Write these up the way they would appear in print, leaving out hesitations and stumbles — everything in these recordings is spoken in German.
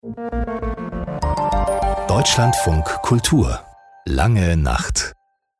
Deutschlandfunk Kultur. Lange Nacht.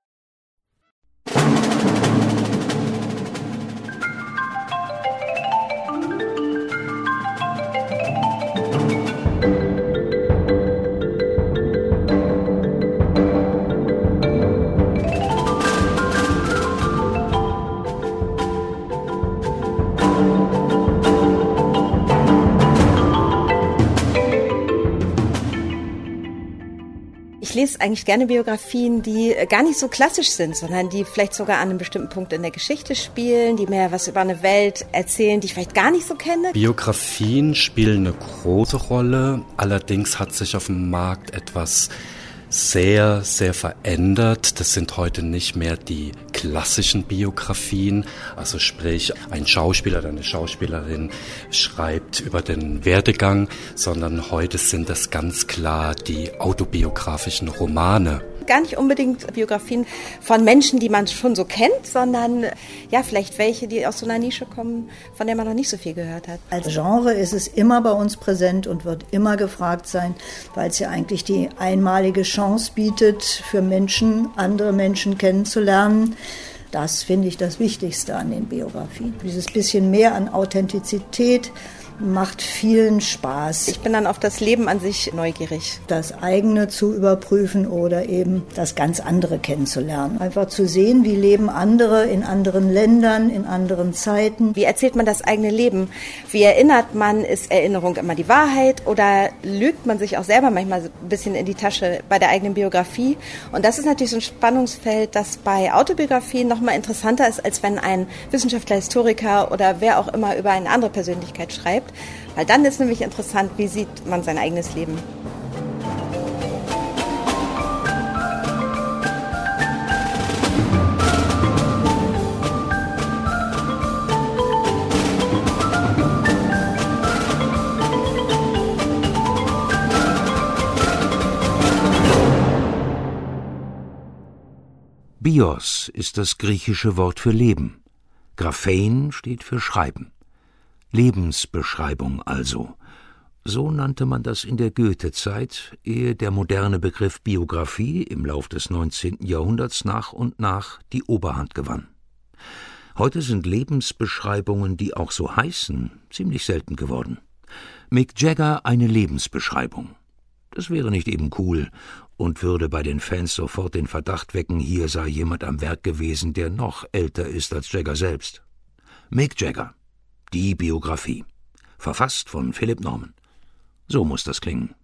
Ich lese eigentlich gerne Biografien, die gar nicht so klassisch sind, sondern die vielleicht sogar an einem bestimmten Punkt in der Geschichte spielen, die mehr was über eine Welt erzählen, die ich vielleicht gar nicht so kenne. Biografien spielen eine große Rolle, allerdings hat sich auf dem Markt etwas sehr, sehr verändert. Das sind heute nicht mehr die klassischen Biografien, also sprich ein Schauspieler oder eine Schauspielerin schreibt über den Werdegang, sondern heute sind das ganz klar die autobiografischen Romane. Gar nicht unbedingt Biografien von Menschen, die man schon so kennt, sondern ja, vielleicht welche, die aus so einer Nische kommen, von der man noch nicht so viel gehört hat. Als Genre ist es immer bei uns präsent und wird immer gefragt sein, weil es ja eigentlich die einmalige Chance bietet, für Menschen, andere Menschen kennenzulernen. Das finde ich das Wichtigste an den Biografien. Dieses bisschen mehr an Authentizität macht vielen Spaß. Ich bin dann auf das Leben an sich neugierig. Das eigene zu überprüfen oder eben das ganz andere kennenzulernen. Einfach zu sehen, wie leben andere in anderen Ländern, in anderen Zeiten. Wie erzählt man das eigene Leben? Wie erinnert man? Ist Erinnerung immer die Wahrheit? Oder lügt man sich auch selber manchmal ein bisschen in die Tasche bei der eigenen Biografie? Und das ist natürlich so ein Spannungsfeld, das bei Autobiografien noch mal interessanter ist, als wenn ein Wissenschaftler, Historiker oder wer auch immer über eine andere Persönlichkeit schreibt. Weil dann ist nämlich interessant, wie sieht man sein eigenes Leben. Bios ist das griechische Wort für Leben. Graphein steht für Schreiben. Lebensbeschreibung also. So nannte man das in der Goethe-Zeit, ehe der moderne Begriff Biografie im Lauf des 19. Jahrhunderts nach und nach die Oberhand gewann. Heute sind Lebensbeschreibungen, die auch so heißen, ziemlich selten geworden. Mick Jagger eine Lebensbeschreibung. Das wäre nicht eben cool und würde bei den Fans sofort den Verdacht wecken, hier sei jemand am Werk gewesen, der noch älter ist als Jagger selbst. Mick Jagger. Die Biografie. Verfasst von Philipp Norman. So muss das klingen.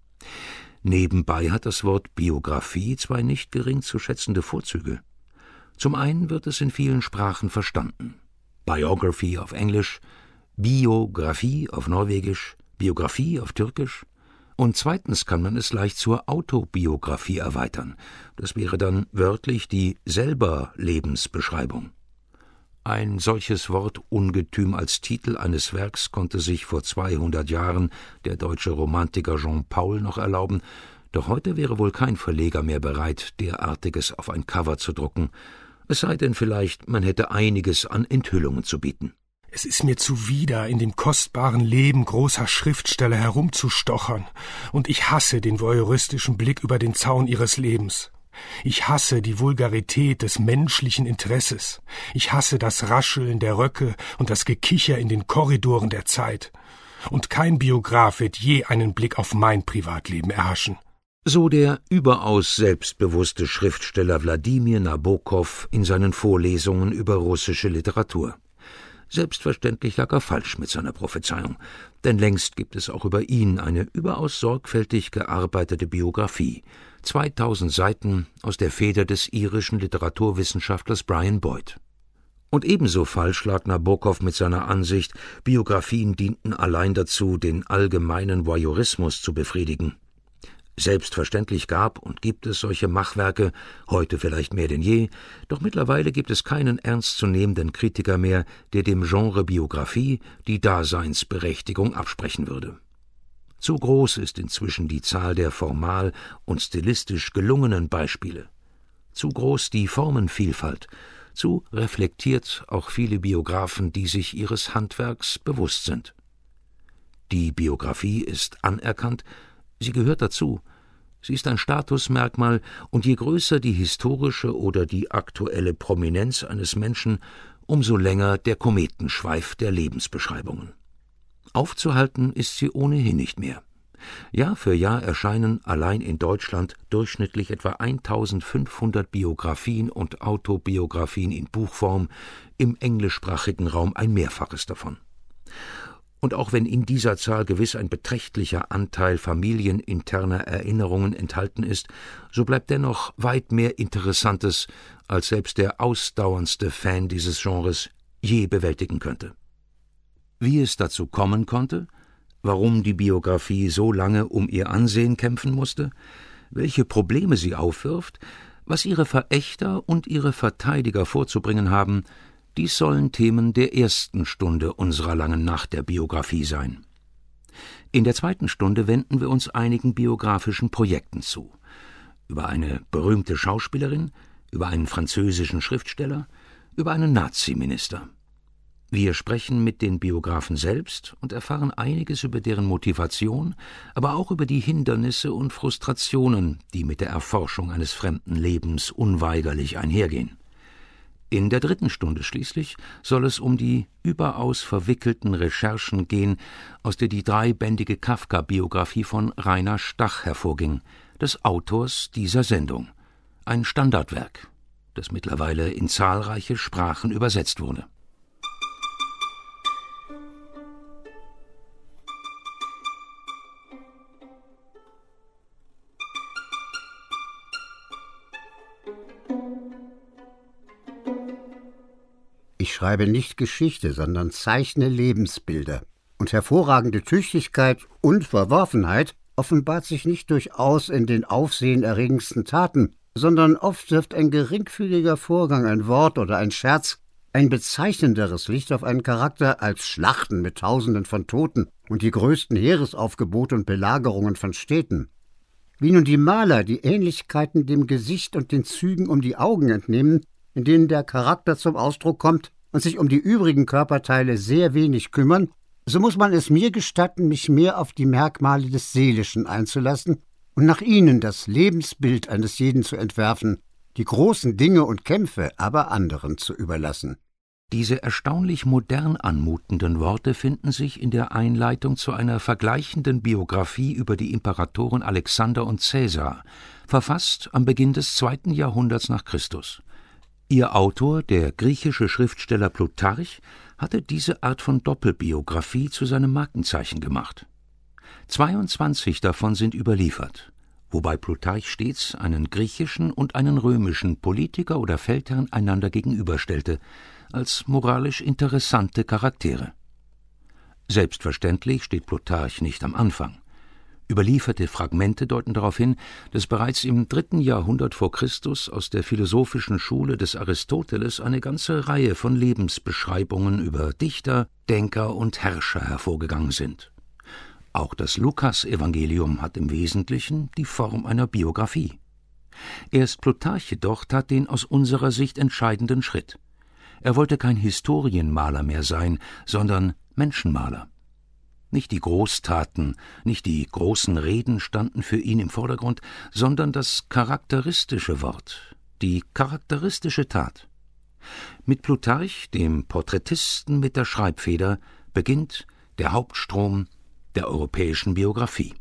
Nebenbei hat das Wort Biografie zwei nicht gering zu schätzende Vorzüge. Zum einen wird es in vielen Sprachen verstanden. Biography auf Englisch, Biografie auf Norwegisch, Biografie auf Türkisch. Und zweitens kann man es leicht zur Autobiografie erweitern. Das wäre dann wörtlich die Selber-Lebensbeschreibung. Ein solches Wortungetüm als Titel eines Werks konnte sich vor 200 Jahren der deutsche Romantiker Jean Paul noch erlauben, doch heute wäre wohl kein Verleger mehr bereit, derartiges auf ein Cover zu drucken, es sei denn vielleicht, man hätte einiges an Enthüllungen zu bieten. Es ist mir zuwider, in dem kostbaren Leben großer Schriftsteller herumzustochern, und ich hasse den voyeuristischen Blick über den Zaun ihres Lebens. Ich hasse die Vulgarität des menschlichen Interesses. Ich hasse das Rascheln der Röcke und das Gekicher in den Korridoren der Zeit. Und kein Biograf wird je einen Blick auf mein Privatleben erhaschen. So der überaus selbstbewusste Schriftsteller Wladimir Nabokov in seinen Vorlesungen über russische Literatur. Selbstverständlich lag er falsch mit seiner Prophezeiung, denn längst gibt es auch über ihn eine überaus sorgfältig gearbeitete Biografie, 2000 Seiten aus der Feder des irischen Literaturwissenschaftlers Brian Boyd. Und ebenso falsch lag Nabokov mit seiner Ansicht, Biografien dienten allein dazu, den allgemeinen Voyeurismus zu befriedigen. Selbstverständlich gab und gibt es solche Machwerke, heute vielleicht mehr denn je, doch mittlerweile gibt es keinen ernstzunehmenden Kritiker mehr, der dem Genre Biografie die Daseinsberechtigung absprechen würde. Zu groß ist inzwischen die Zahl der formal und stilistisch gelungenen Beispiele. Zu groß die Formenvielfalt, zu reflektiert auch viele Biografen, die sich ihres Handwerks bewusst sind. Die Biografie ist anerkannt, sie gehört dazu. Sie ist ein Statusmerkmal, und je größer die historische oder die aktuelle Prominenz eines Menschen, umso länger der Kometenschweif der Lebensbeschreibungen. Aufzuhalten ist sie ohnehin nicht mehr. Jahr für Jahr erscheinen allein in Deutschland durchschnittlich etwa 1500 Biografien und Autobiografien in Buchform, im englischsprachigen Raum ein Mehrfaches davon. Und auch wenn in dieser Zahl gewiss ein beträchtlicher Anteil familieninterner Erinnerungen enthalten ist, so bleibt dennoch weit mehr Interessantes, als selbst der ausdauerndste Fan dieses Genres je bewältigen könnte. Wie es dazu kommen konnte, warum die Biografie so lange um ihr Ansehen kämpfen musste, welche Probleme sie aufwirft, was ihre Verächter und ihre Verteidiger vorzubringen haben, dies sollen Themen der ersten Stunde unserer langen Nacht der Biografie sein. In der zweiten Stunde wenden wir uns einigen biografischen Projekten zu. Über eine berühmte Schauspielerin, über einen französischen Schriftsteller, über einen Naziminister. Wir sprechen mit den Biografen selbst und erfahren einiges über deren Motivation, aber auch über die Hindernisse und Frustrationen, die mit der Erforschung eines fremden Lebens unweigerlich einhergehen. In der dritten Stunde schließlich soll es um die überaus verwickelten Recherchen gehen, aus der die dreibändige Kafka-Biografie von Rainer Stach hervorging, des Autors dieser Sendung. Ein Standardwerk, das mittlerweile in zahlreiche Sprachen übersetzt wurde. Ich schreibe nicht Geschichte, sondern zeichne Lebensbilder. Und hervorragende Tüchtigkeit und Verworfenheit offenbart sich nicht durchaus in den aufsehenerregendsten Taten, sondern oft wirft ein geringfügiger Vorgang, ein Wort oder ein Scherz, ein bezeichnenderes Licht auf einen Charakter als Schlachten mit Tausenden von Toten und die größten Heeresaufgebote und Belagerungen von Städten. Wie nun die Maler die Ähnlichkeiten dem Gesicht und den Zügen um die Augen entnehmen, in denen der Charakter zum Ausdruck kommt, und sich um die übrigen Körperteile sehr wenig kümmern, so muss man es mir gestatten, mich mehr auf die Merkmale des Seelischen einzulassen und nach ihnen das Lebensbild eines jeden zu entwerfen, die großen Dinge und Kämpfe aber anderen zu überlassen. Diese erstaunlich modern anmutenden Worte finden sich in der Einleitung zu einer vergleichenden Biografie über die Imperatoren Alexander und Cäsar, verfasst am Beginn des 2. Jahrhunderts nach Christus. Ihr Autor, der griechische Schriftsteller Plutarch, hatte diese Art von Doppelbiografie zu seinem Markenzeichen gemacht. 22 davon sind überliefert, wobei Plutarch stets einen griechischen und einen römischen Politiker oder Feldherrn einander gegenüberstellte, als moralisch interessante Charaktere. Selbstverständlich steht Plutarch nicht am Anfang. Überlieferte Fragmente deuten darauf hin, dass bereits im 3. Jahrhundert vor Christus aus der philosophischen Schule des Aristoteles eine ganze Reihe von Lebensbeschreibungen über Dichter, Denker und Herrscher hervorgegangen sind. Auch das Lukas-Evangelium hat im Wesentlichen die Form einer Biografie. Erst Plutarch jedoch tat den aus unserer Sicht entscheidenden Schritt. Er wollte kein Historienmaler mehr sein, sondern Menschenmaler. Nicht die Großtaten, nicht die großen Reden standen für ihn im Vordergrund, sondern das charakteristische Wort, die charakteristische Tat. Mit Plutarch, dem Porträtisten mit der Schreibfeder, beginnt der Hauptstrom der europäischen Biografie.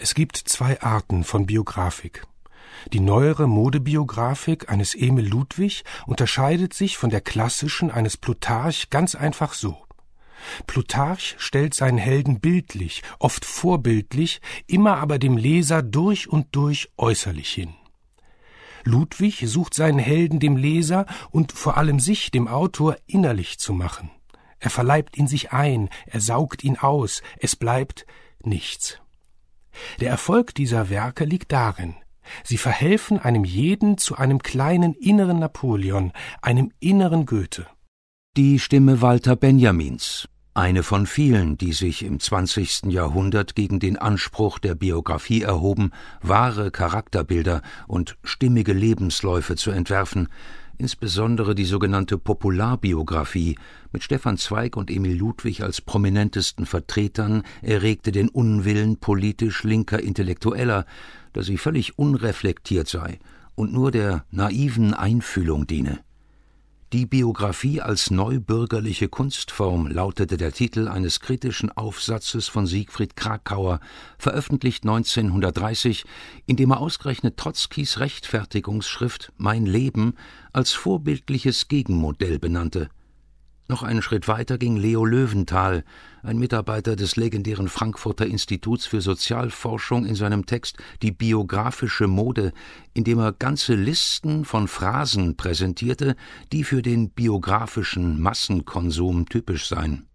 Es gibt 2 Arten von Biographik. Die neuere Modebiografik eines Emil Ludwig unterscheidet sich von der klassischen eines Plutarch ganz einfach so. Plutarch stellt seinen Helden bildlich, oft vorbildlich, immer aber dem Leser durch und durch äußerlich hin. Ludwig sucht seinen Helden dem Leser und vor allem sich, dem Autor, innerlich zu machen. Er verleibt ihn sich ein, er saugt ihn aus, es bleibt nichts. Der Erfolg dieser Werke liegt darin: Sie verhelfen einem jeden zu einem kleinen inneren Napoleon, einem inneren Goethe. Die Stimme Walter Benjamins, eine von vielen, die sich im 20. Jahrhundert gegen den Anspruch der Biografie erhoben, wahre Charakterbilder und stimmige Lebensläufe zu entwerfen, insbesondere die sogenannte Popularbiografie mit Stefan Zweig und Emil Ludwig als prominentesten Vertretern, erregte den Unwillen politisch linker Intellektueller, dass sie völlig unreflektiert sei und nur der naiven Einfühlung diene. Die Biografie als neubürgerliche Kunstform lautete der Titel eines kritischen Aufsatzes von Siegfried Krakauer, veröffentlicht 1930, in dem er ausgerechnet Trotzkis Rechtfertigungsschrift »Mein Leben« als vorbildliches Gegenmodell benannte. Noch einen Schritt weiter ging Leo Löwenthal, ein Mitarbeiter des legendären Frankfurter Instituts für Sozialforschung, in seinem Text »Die biografische Mode«, in dem er ganze Listen von Phrasen präsentierte, die für den biografischen Massenkonsum typisch seien.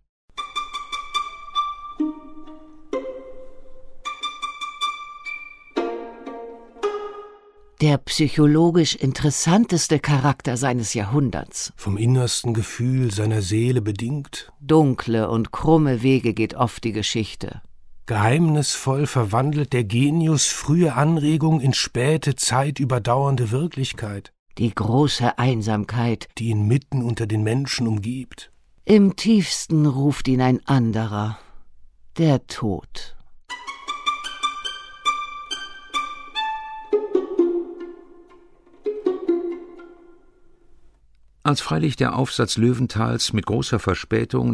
Der psychologisch interessanteste Charakter seines Jahrhunderts. Vom innersten Gefühl seiner Seele bedingt. Dunkle und krumme Wege geht oft die Geschichte. Geheimnisvoll verwandelt der Genius frühe Anregung in späte Zeit überdauernde Wirklichkeit. Die große Einsamkeit, die ihn mitten unter den Menschen umgibt. Im tiefsten ruft ihn ein anderer, der Tod. Als freilich der Aufsatz Löwenthals mit großer Verspätung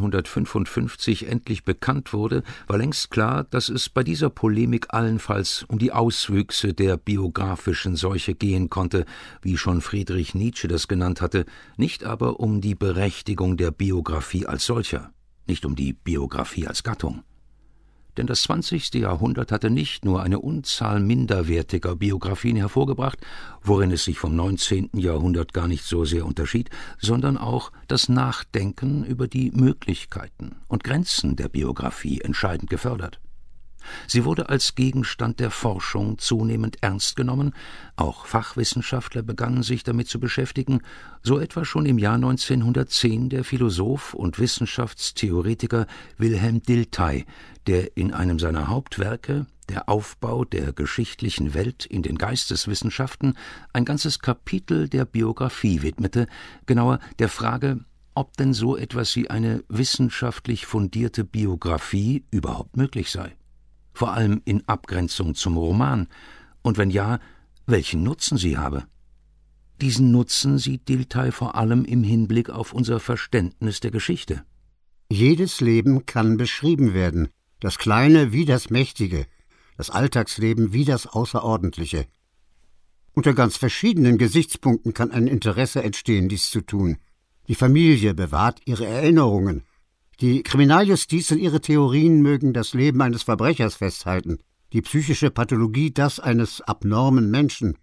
1955 endlich bekannt wurde, war längst klar, dass es bei dieser Polemik allenfalls um die Auswüchse der biografischen Seuche gehen konnte, wie schon Friedrich Nietzsche das genannt hatte, nicht aber um die Berechtigung der Biografie als solcher, nicht um die Biografie als Gattung. Denn das 20. Jahrhundert hatte nicht nur eine Unzahl minderwertiger Biografien hervorgebracht, worin es sich vom 19. Jahrhundert gar nicht so sehr unterschied, sondern auch das Nachdenken über die Möglichkeiten und Grenzen der Biografie entscheidend gefördert. Sie wurde als Gegenstand der Forschung zunehmend ernst genommen, auch Fachwissenschaftler begannen sich damit zu beschäftigen, so etwa schon im Jahr 1910 der Philosoph und Wissenschaftstheoretiker Wilhelm Dilthey, der in einem seiner Hauptwerke, Der Aufbau der geschichtlichen Welt in den Geisteswissenschaften, ein ganzes Kapitel der Biografie widmete, genauer der Frage, ob denn so etwas wie eine wissenschaftlich fundierte Biografie überhaupt möglich sei. Vor allem in Abgrenzung zum Roman, und wenn ja, welchen Nutzen sie habe. Diesen Nutzen sieht Dilthey vor allem im Hinblick auf unser Verständnis der Geschichte. Jedes Leben kann beschrieben werden, das Kleine wie das Mächtige, das Alltagsleben wie das Außerordentliche. Unter ganz verschiedenen Gesichtspunkten kann ein Interesse entstehen, dies zu tun. Die Familie bewahrt ihre Erinnerungen. Die Kriminaljustiz und ihre Theorien mögen das Leben eines Verbrechers festhalten, die psychische Pathologie das eines abnormen Menschen.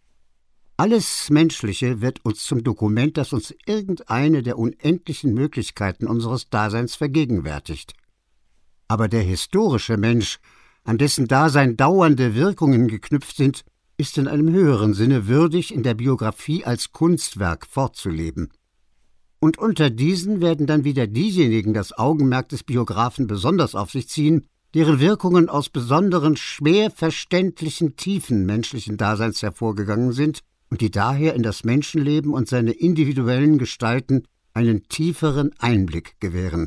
Alles Menschliche wird uns zum Dokument, das uns irgendeine der unendlichen Möglichkeiten unseres Daseins vergegenwärtigt. Aber der historische Mensch, an dessen Dasein dauernde Wirkungen geknüpft sind, ist in einem höheren Sinne würdig, in der Biografie als Kunstwerk fortzuleben. Und unter diesen werden dann wieder diejenigen das Augenmerk des Biografen besonders auf sich ziehen, deren Wirkungen aus besonderen, schwer verständlichen Tiefen menschlichen Daseins hervorgegangen sind und die daher in das Menschenleben und seine individuellen Gestalten einen tieferen Einblick gewähren.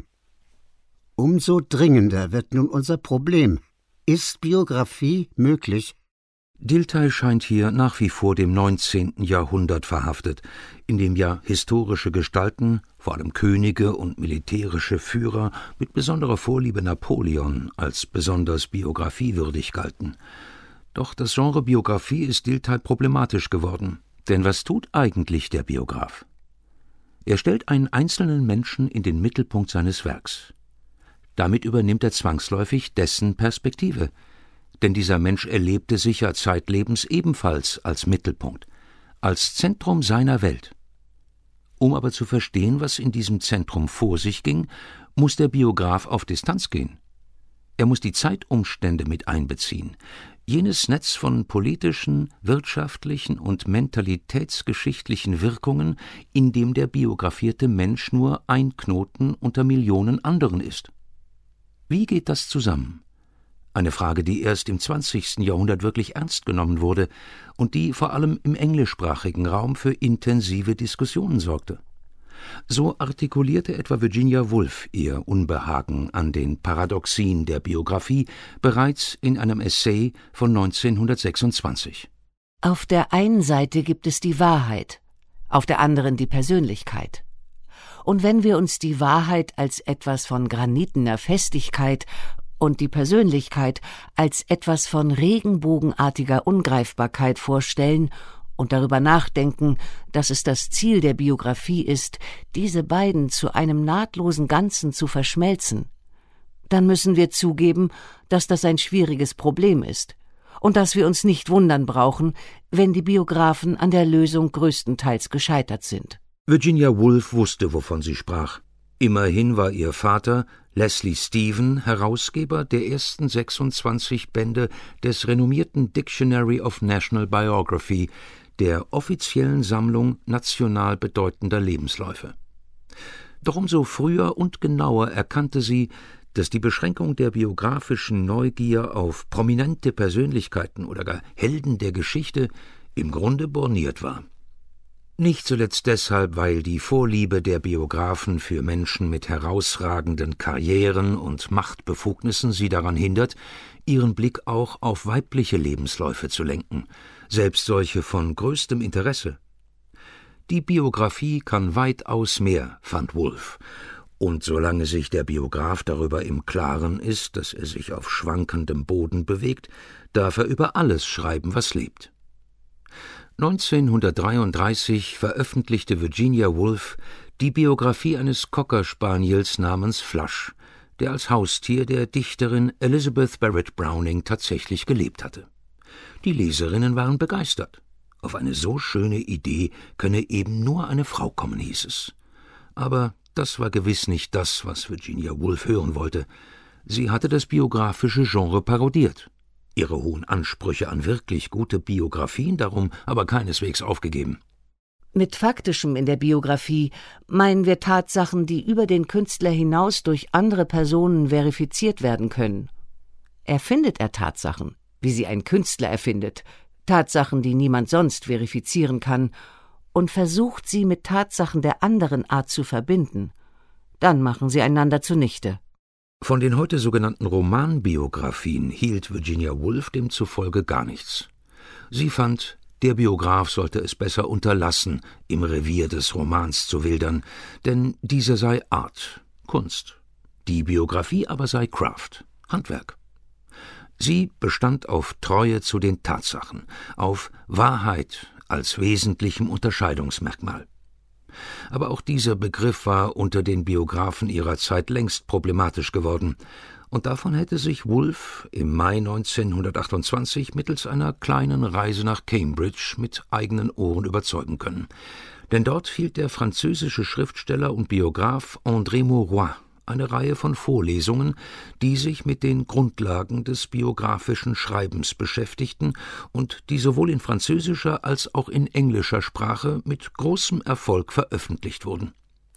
Umso dringender wird nun unser Problem: Ist Biografie möglich? Dilthey scheint hier nach wie vor dem 19. Jahrhundert verhaftet, in dem ja historische Gestalten, vor allem Könige und militärische Führer, mit besonderer Vorliebe Napoleon als besonders biografiewürdig galten. Doch das Genre Biografie ist Dilthey problematisch geworden. Denn was tut eigentlich der Biograf? Er stellt einen einzelnen Menschen in den Mittelpunkt seines Werks. Damit übernimmt er zwangsläufig dessen Perspektive. Denn dieser Mensch erlebte sich ja zeitlebens ebenfalls als Mittelpunkt, als Zentrum seiner Welt. Um aber zu verstehen, was in diesem Zentrum vor sich ging, muss der Biograf auf Distanz gehen. Er muss die Zeitumstände mit einbeziehen, jenes Netz von politischen, wirtschaftlichen und mentalitätsgeschichtlichen Wirkungen, in dem der biografierte Mensch nur ein Knoten unter Millionen anderen ist. Wie geht das zusammen? Eine Frage, die erst im 20. Jahrhundert wirklich ernst genommen wurde und die vor allem im englischsprachigen Raum für intensive Diskussionen sorgte. So artikulierte etwa Virginia Woolf ihr Unbehagen an den Paradoxien der Biografie bereits in einem Essay von 1926. Auf der einen Seite gibt es die Wahrheit, auf der anderen die Persönlichkeit. Und wenn wir uns die Wahrheit als etwas von granitener Festigkeit und die Persönlichkeit als etwas von regenbogenartiger Ungreifbarkeit vorstellen und darüber nachdenken, dass es das Ziel der Biografie ist, diese beiden zu einem nahtlosen Ganzen zu verschmelzen, dann müssen wir zugeben, dass das ein schwieriges Problem ist und dass wir uns nicht wundern brauchen, wenn die Biografen an der Lösung größtenteils gescheitert sind. Virginia Woolf wusste, wovon sie sprach. Immerhin war ihr Vater, Leslie Stephen, Herausgeber der ersten 26 Bände des renommierten Dictionary of National Biography, der offiziellen Sammlung national bedeutender Lebensläufe. Doch umso früher und genauer erkannte sie, dass die Beschränkung der biografischen Neugier auf prominente Persönlichkeiten oder gar Helden der Geschichte im Grunde borniert war. Nicht zuletzt deshalb, weil die Vorliebe der Biografen für Menschen mit herausragenden Karrieren und Machtbefugnissen sie daran hindert, ihren Blick auch auf weibliche Lebensläufe zu lenken, selbst solche von größtem Interesse. Die Biografie kann weitaus mehr, fand Woolf, und solange sich der Biograf darüber im Klaren ist, dass er sich auf schwankendem Boden bewegt, darf er über alles schreiben, was lebt. 1933 veröffentlichte Virginia Woolf die Biografie eines Cocker Spaniels namens Flush, der als Haustier der Dichterin Elizabeth Barrett Browning tatsächlich gelebt hatte. Die Leserinnen waren begeistert. Auf eine so schöne Idee könne eben nur eine Frau kommen, hieß es. Aber das war gewiss nicht das, was Virginia Woolf hören wollte. Sie hatte das biografische Genre parodiert. Ihre hohen Ansprüche an wirklich gute Biografien darum aber keineswegs aufgegeben. Mit Faktischem in der Biografie meinen wir Tatsachen, die über den Künstler hinaus durch andere Personen verifiziert werden können. Erfindet er Tatsachen, wie sie ein Künstler erfindet, Tatsachen, die niemand sonst verifizieren kann, und versucht sie mit Tatsachen der anderen Art zu verbinden, dann machen sie einander zunichte. Von den heute sogenannten Romanbiografien hielt Virginia Woolf demzufolge gar nichts. Sie fand, der Biograf sollte es besser unterlassen, im Revier des Romans zu wildern, denn dieser sei Art, Kunst. Die Biografie aber sei Craft, Handwerk. Sie bestand auf Treue zu den Tatsachen, auf Wahrheit als wesentlichem Unterscheidungsmerkmal. Aber auch dieser Begriff war unter den Biografen ihrer Zeit längst problematisch geworden, und davon hätte sich Woolf im Mai 1928 mittels einer kleinen Reise nach Cambridge mit eigenen Ohren überzeugen können. Denn dort hielt der französische Schriftsteller und Biograf André Maurois eine Reihe von Vorlesungen, die sich mit den Grundlagen des biografischen Schreibens beschäftigten und die sowohl in französischer als auch in englischer Sprache mit großem Erfolg veröffentlicht wurden.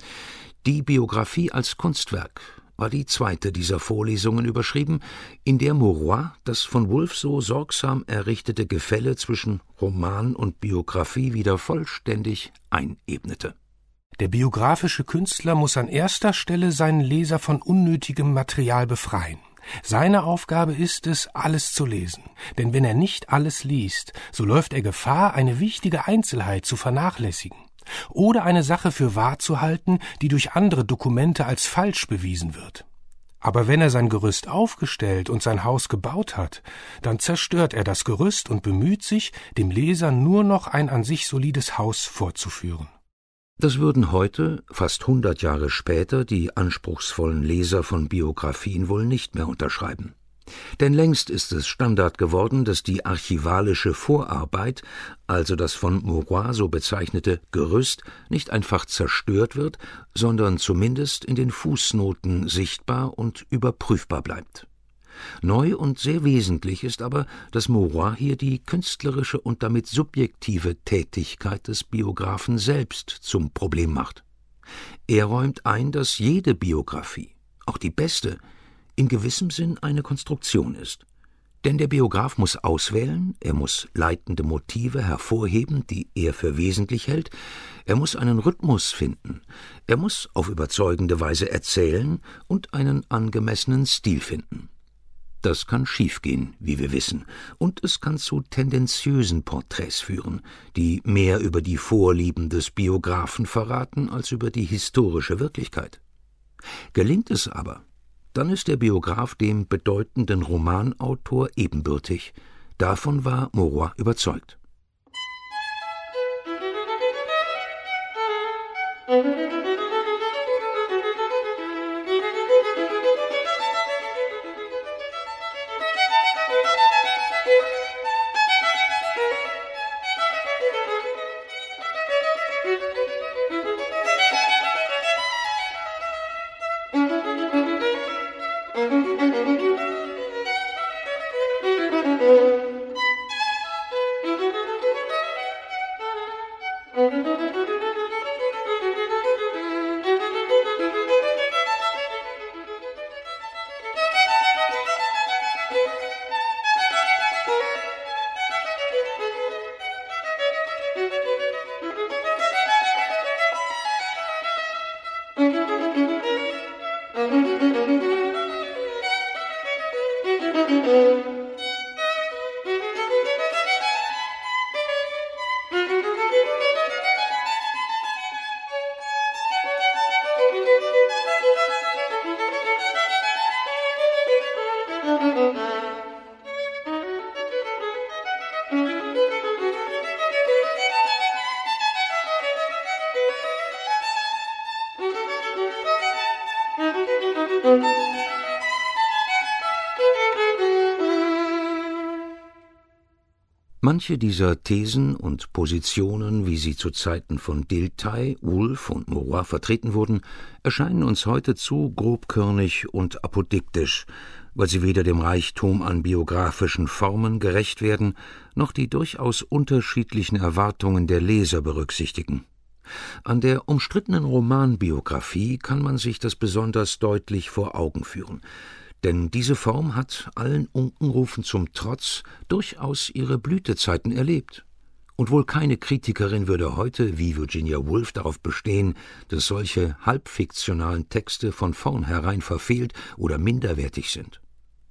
Die Biografie als Kunstwerk war die zweite dieser Vorlesungen überschrieben, in der Maurois das von Woolf so sorgsam errichtete Gefälle zwischen Roman und Biografie wieder vollständig einebnete. Der biografische Künstler muss an erster Stelle seinen Leser von unnötigem Material befreien. Seine Aufgabe ist es, alles zu lesen. Denn wenn er nicht alles liest, so läuft er Gefahr, eine wichtige Einzelheit zu vernachlässigen oder eine Sache für wahr zu halten, die durch andere Dokumente als falsch bewiesen wird. Aber wenn er sein Gerüst aufgestellt und sein Haus gebaut hat, dann zerstört er das Gerüst und bemüht sich, dem Leser nur noch ein an sich solides Haus vorzuführen. Das würden heute, fast 100 Jahre später, die anspruchsvollen Leser von Biografien wohl nicht mehr unterschreiben. Denn längst ist es Standard geworden, dass die archivalische Vorarbeit, also das von Maurois so bezeichnete Gerüst, nicht einfach zerstört wird, sondern zumindest in den Fußnoten sichtbar und überprüfbar bleibt. Neu und sehr wesentlich ist aber, dass Maurois hier die künstlerische und damit subjektive Tätigkeit des Biografen selbst zum Problem macht. Er räumt ein, dass jede Biografie, auch die beste, in gewissem Sinn eine Konstruktion ist. Denn der Biograf muss auswählen, er muss leitende Motive hervorheben, die er für wesentlich hält, er muss einen Rhythmus finden, er muss auf überzeugende Weise erzählen und einen angemessenen Stil finden. Das kann schiefgehen, wie wir wissen, und es kann zu tendenziösen Porträts führen, die mehr über die Vorlieben des Biografen verraten als über die historische Wirklichkeit. Gelingt es aber, dann ist der Biograf dem bedeutenden Romanautor ebenbürtig. Davon war Maurois überzeugt. Manche dieser Thesen und Positionen, wie sie zu Zeiten von Dilthey, Woolf und Maurois vertreten wurden, erscheinen uns heute zu grobkörnig und apodiktisch, weil sie weder dem Reichtum an biografischen Formen gerecht werden, noch die durchaus unterschiedlichen Erwartungen der Leser berücksichtigen. An der umstrittenen Romanbiografie kann man sich das besonders deutlich vor Augen führen. Denn diese Form hat, allen Unkenrufen zum Trotz, durchaus ihre Blütezeiten erlebt. Und wohl keine Kritikerin würde heute, wie Virginia Woolf, darauf bestehen, dass solche halbfiktionalen Texte von vornherein verfehlt oder minderwertig sind.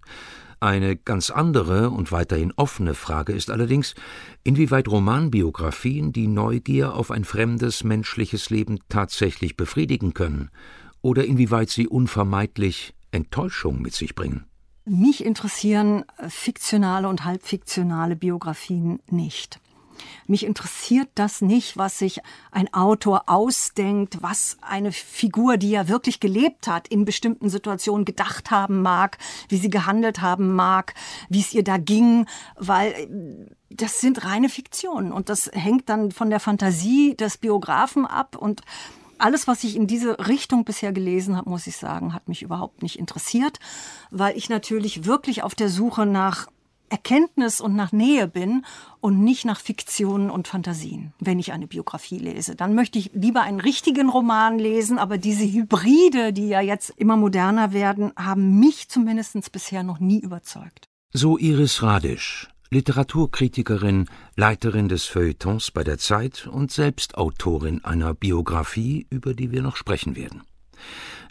Eine ganz andere und weiterhin offene Frage ist allerdings, inwieweit Romanbiografien die Neugier auf ein fremdes menschliches Leben tatsächlich befriedigen können oder inwieweit sie unvermeidlich Enttäuschung mit sich bringen. Mich interessieren fiktionale und halbfiktionale Biografien nicht. Mich interessiert das nicht, was sich ein Autor ausdenkt, was eine Figur, die ja wirklich gelebt hat, in bestimmten Situationen gedacht haben mag, wie sie gehandelt haben mag, wie es ihr da ging, weil das sind reine Fiktionen und das hängt dann von der Fantasie des Biografen ab und alles, was ich in diese Richtung bisher gelesen habe, muss ich sagen, hat mich überhaupt nicht interessiert, weil ich natürlich wirklich auf der Suche nach Erkenntnis und nach Nähe bin und nicht nach Fiktionen und Fantasien, wenn ich eine Biografie lese. Dann möchte ich lieber einen richtigen Roman lesen, aber diese Hybride, die ja jetzt immer moderner werden, haben mich zumindest bisher noch nie überzeugt. So Iris Radisch, Literaturkritikerin, Leiterin des Feuilletons bei der Zeit und selbst Autorin einer Biografie, über die wir noch sprechen werden.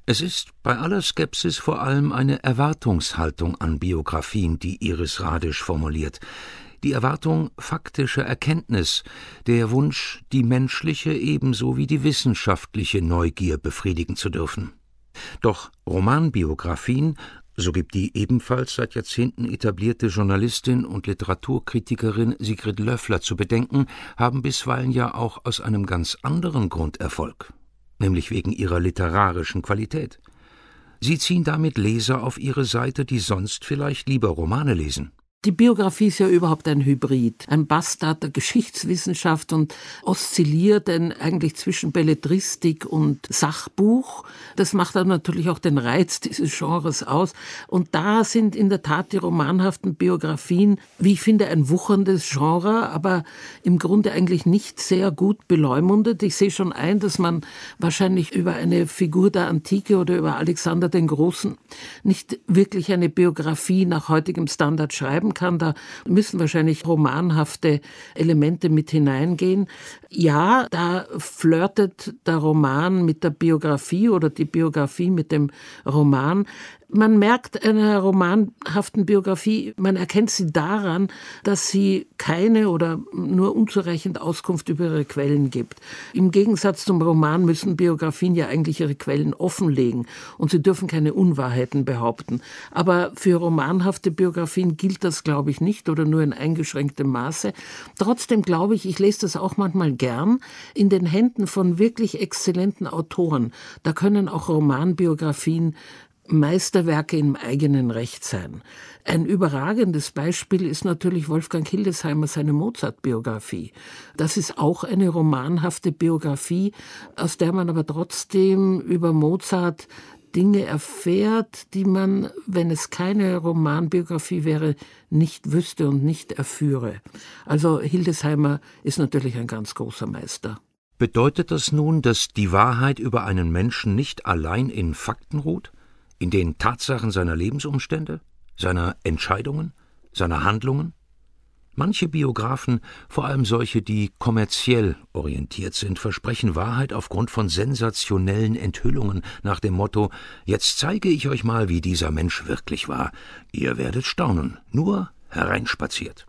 Es ist bei aller Skepsis vor allem eine Erwartungshaltung an Biografien, die Iris Radisch formuliert. Die Erwartung faktischer Erkenntnis, der Wunsch, die menschliche ebenso wie die wissenschaftliche Neugier befriedigen zu dürfen. Doch Romanbiografien, so gibt die ebenfalls seit Jahrzehnten etablierte Journalistin und Literaturkritikerin Sigrid Löffler zu bedenken, haben bisweilen ja auch aus einem ganz anderen Grund Erfolg, nämlich wegen ihrer literarischen Qualität. Sie ziehen damit Leser auf ihre Seite, die sonst vielleicht lieber Romane lesen. Die Biografie ist ja überhaupt ein Hybrid, ein Bastard der Geschichtswissenschaft und oszilliert eigentlich zwischen Belletristik und Sachbuch. Das macht dann natürlich auch den Reiz dieses Genres aus. Und da sind in der Tat die romanhaften Biografien, wie ich finde, ein wucherndes Genre, aber im Grunde eigentlich nicht sehr gut beleumundet. Ich sehe schon ein, dass man wahrscheinlich über eine Figur der Antike oder über Alexander den Großen nicht wirklich eine Biografie nach heutigem Standard schreiben kann. Da müssen wahrscheinlich romanhafte Elemente mit hineingehen. Ja, da flirtet der Roman mit der Biografie oder die Biografie mit dem Roman. Man merkt einer romanhaften Biografie, man erkennt sie daran, dass sie keine oder nur unzureichend Auskunft über ihre Quellen gibt. Im Gegensatz zum Roman müssen Biografien ja eigentlich ihre Quellen offenlegen und sie dürfen keine Unwahrheiten behaupten. Aber für romanhafte Biografien gilt das, glaube ich, nicht oder nur in eingeschränktem Maße. Trotzdem glaube ich, ich lese das auch manchmal gern, in den Händen von wirklich exzellenten Autoren. Da können auch Romanbiografien Meisterwerke im eigenen Recht sein. Ein überragendes Beispiel ist natürlich Wolfgang Hildesheimer seine Mozart-Biografie. Das ist auch eine romanhafte Biografie, aus der man aber trotzdem über Mozart Dinge erfährt, die man, wenn es keine Romanbiografie wäre, nicht wüsste und nicht erführe. Also Hildesheimer ist natürlich ein ganz großer Meister. Bedeutet das nun, dass die Wahrheit über einen Menschen nicht allein in Fakten ruht? In den Tatsachen seiner Lebensumstände, seiner Entscheidungen, seiner Handlungen? Manche Biografen, vor allem solche, die kommerziell orientiert sind, versprechen Wahrheit aufgrund von sensationellen Enthüllungen nach dem Motto: Jetzt zeige ich euch mal, wie dieser Mensch wirklich war. Ihr werdet staunen, nur hereinspaziert.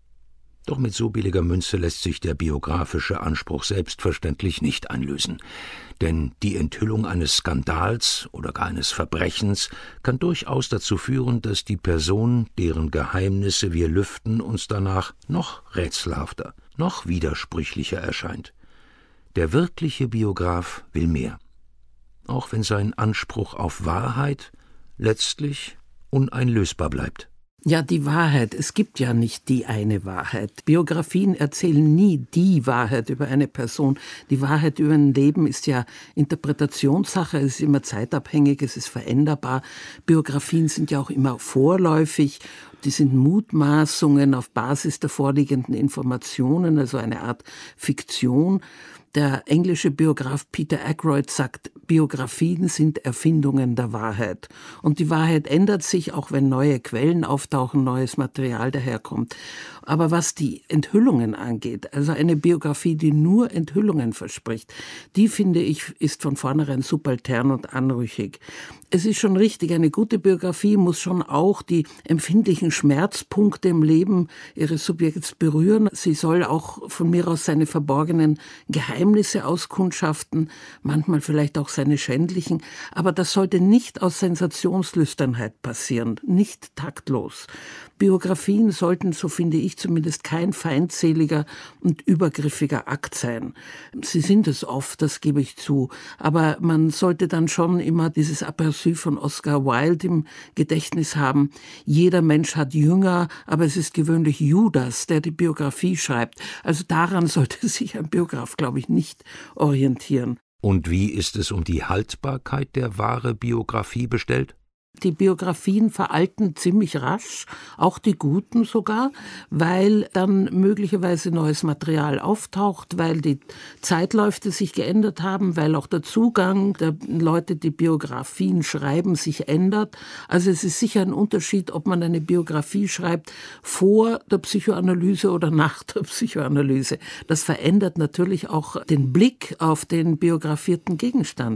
Doch mit so billiger Münze lässt sich der biografische Anspruch selbstverständlich nicht einlösen. Denn die Enthüllung eines Skandals oder gar eines Verbrechens kann durchaus dazu führen, dass die Person, deren Geheimnisse wir lüften, uns danach noch rätselhafter, noch widersprüchlicher erscheint. Der wirkliche Biograf will mehr, auch wenn sein Anspruch auf Wahrheit letztlich uneinlösbar bleibt. Ja, die Wahrheit. Es gibt ja nicht die eine Wahrheit. Biografien erzählen nie die Wahrheit über eine Person. Die Wahrheit über ein Leben ist ja Interpretationssache, es ist immer zeitabhängig, es ist veränderbar. Biografien sind ja auch immer vorläufig. Die sind Mutmaßungen auf Basis der vorliegenden Informationen, also eine Art Fiktion. Der englische Biograf Peter Ackroyd sagt, Biografien sind Erfindungen der Wahrheit. Und die Wahrheit ändert sich, auch wenn neue Quellen auftauchen, neues Material daherkommt. Aber was die Enthüllungen angeht, also eine Biografie, die nur Enthüllungen verspricht, die, finde ich, ist von vornherein subaltern und anrüchig. Es ist schon richtig, eine gute Biografie muss schon auch die empfindlichen Schmerzpunkte im Leben ihres Subjekts berühren. Sie soll auch von mir aus seine verborgenen Geheimnisse auskundschaften, manchmal vielleicht auch seine schändlichen, aber das sollte nicht aus Sensationslüsternheit passieren, nicht taktlos. Biografien sollten, so finde ich zumindest, kein feindseliger und übergriffiger Akt sein. Sie sind es oft, das gebe ich zu, aber man sollte dann schon immer dieses Aperçu von Oscar Wilde im Gedächtnis haben. Jeder Mensch hat Jünger, aber es ist gewöhnlich Judas, der die Biografie schreibt. Also daran sollte sich ein Biograf, glaube ich, nicht orientieren. Und wie ist es um die Haltbarkeit der wahre Biografie bestellt? Die Biografien veralten ziemlich rasch, auch die guten sogar, weil dann möglicherweise neues Material auftaucht, weil die Zeitläufe sich geändert haben, weil auch der Zugang der Leute, die Biografien schreiben, sich ändert. Also es ist sicher ein Unterschied, ob man eine Biografie schreibt vor der Psychoanalyse oder nach der Psychoanalyse. Das verändert natürlich auch den Blick auf den biografierten Gegenstand.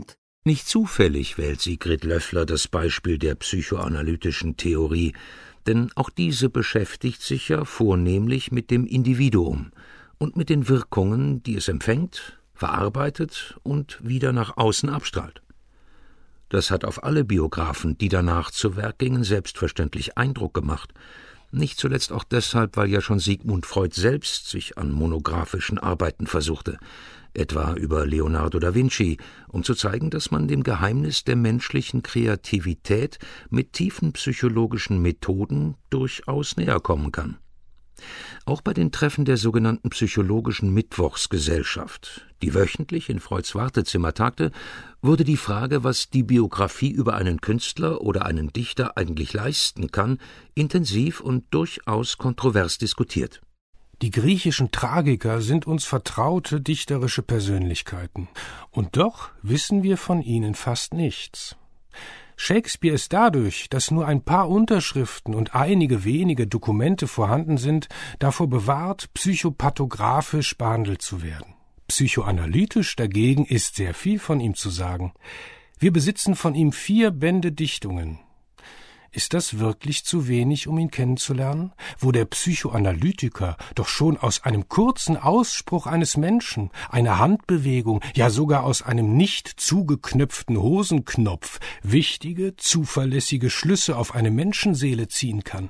Nicht zufällig wählt Sigrid Löffler das Beispiel der psychoanalytischen Theorie, denn auch diese beschäftigt sich ja vornehmlich mit dem Individuum und mit den Wirkungen, die es empfängt, verarbeitet und wieder nach außen abstrahlt. Das hat auf alle Biographen, die danach zu Werk gingen, selbstverständlich Eindruck gemacht. Nicht zuletzt auch deshalb, weil ja schon Sigmund Freud selbst sich an monographischen Arbeiten versuchte, etwa über Leonardo da Vinci, um zu zeigen, dass man dem Geheimnis der menschlichen Kreativität mit tiefen psychologischen Methoden durchaus näher kommen kann. Auch bei den Treffen der sogenannten psychologischen Mittwochsgesellschaft, die wöchentlich in Freuds Wartezimmer tagte, wurde die Frage, was die Biografie über einen Künstler oder einen Dichter eigentlich leisten kann, intensiv und durchaus kontrovers diskutiert. Die griechischen Tragiker sind uns vertraute dichterische Persönlichkeiten, und doch wissen wir von ihnen fast nichts. Shakespeare ist dadurch, dass nur ein paar Unterschriften und einige wenige Dokumente vorhanden sind, davor bewahrt, psychopathographisch behandelt zu werden. Psychoanalytisch dagegen ist sehr viel von ihm zu sagen. Wir besitzen von ihm 4 Bände Dichtungen. Ist das wirklich zu wenig, um ihn kennenzulernen, wo der Psychoanalytiker doch schon aus einem kurzen Ausspruch eines Menschen, einer Handbewegung, ja sogar aus einem nicht zugeknöpften Hosenknopf wichtige, zuverlässige Schlüsse auf eine Menschenseele ziehen kann?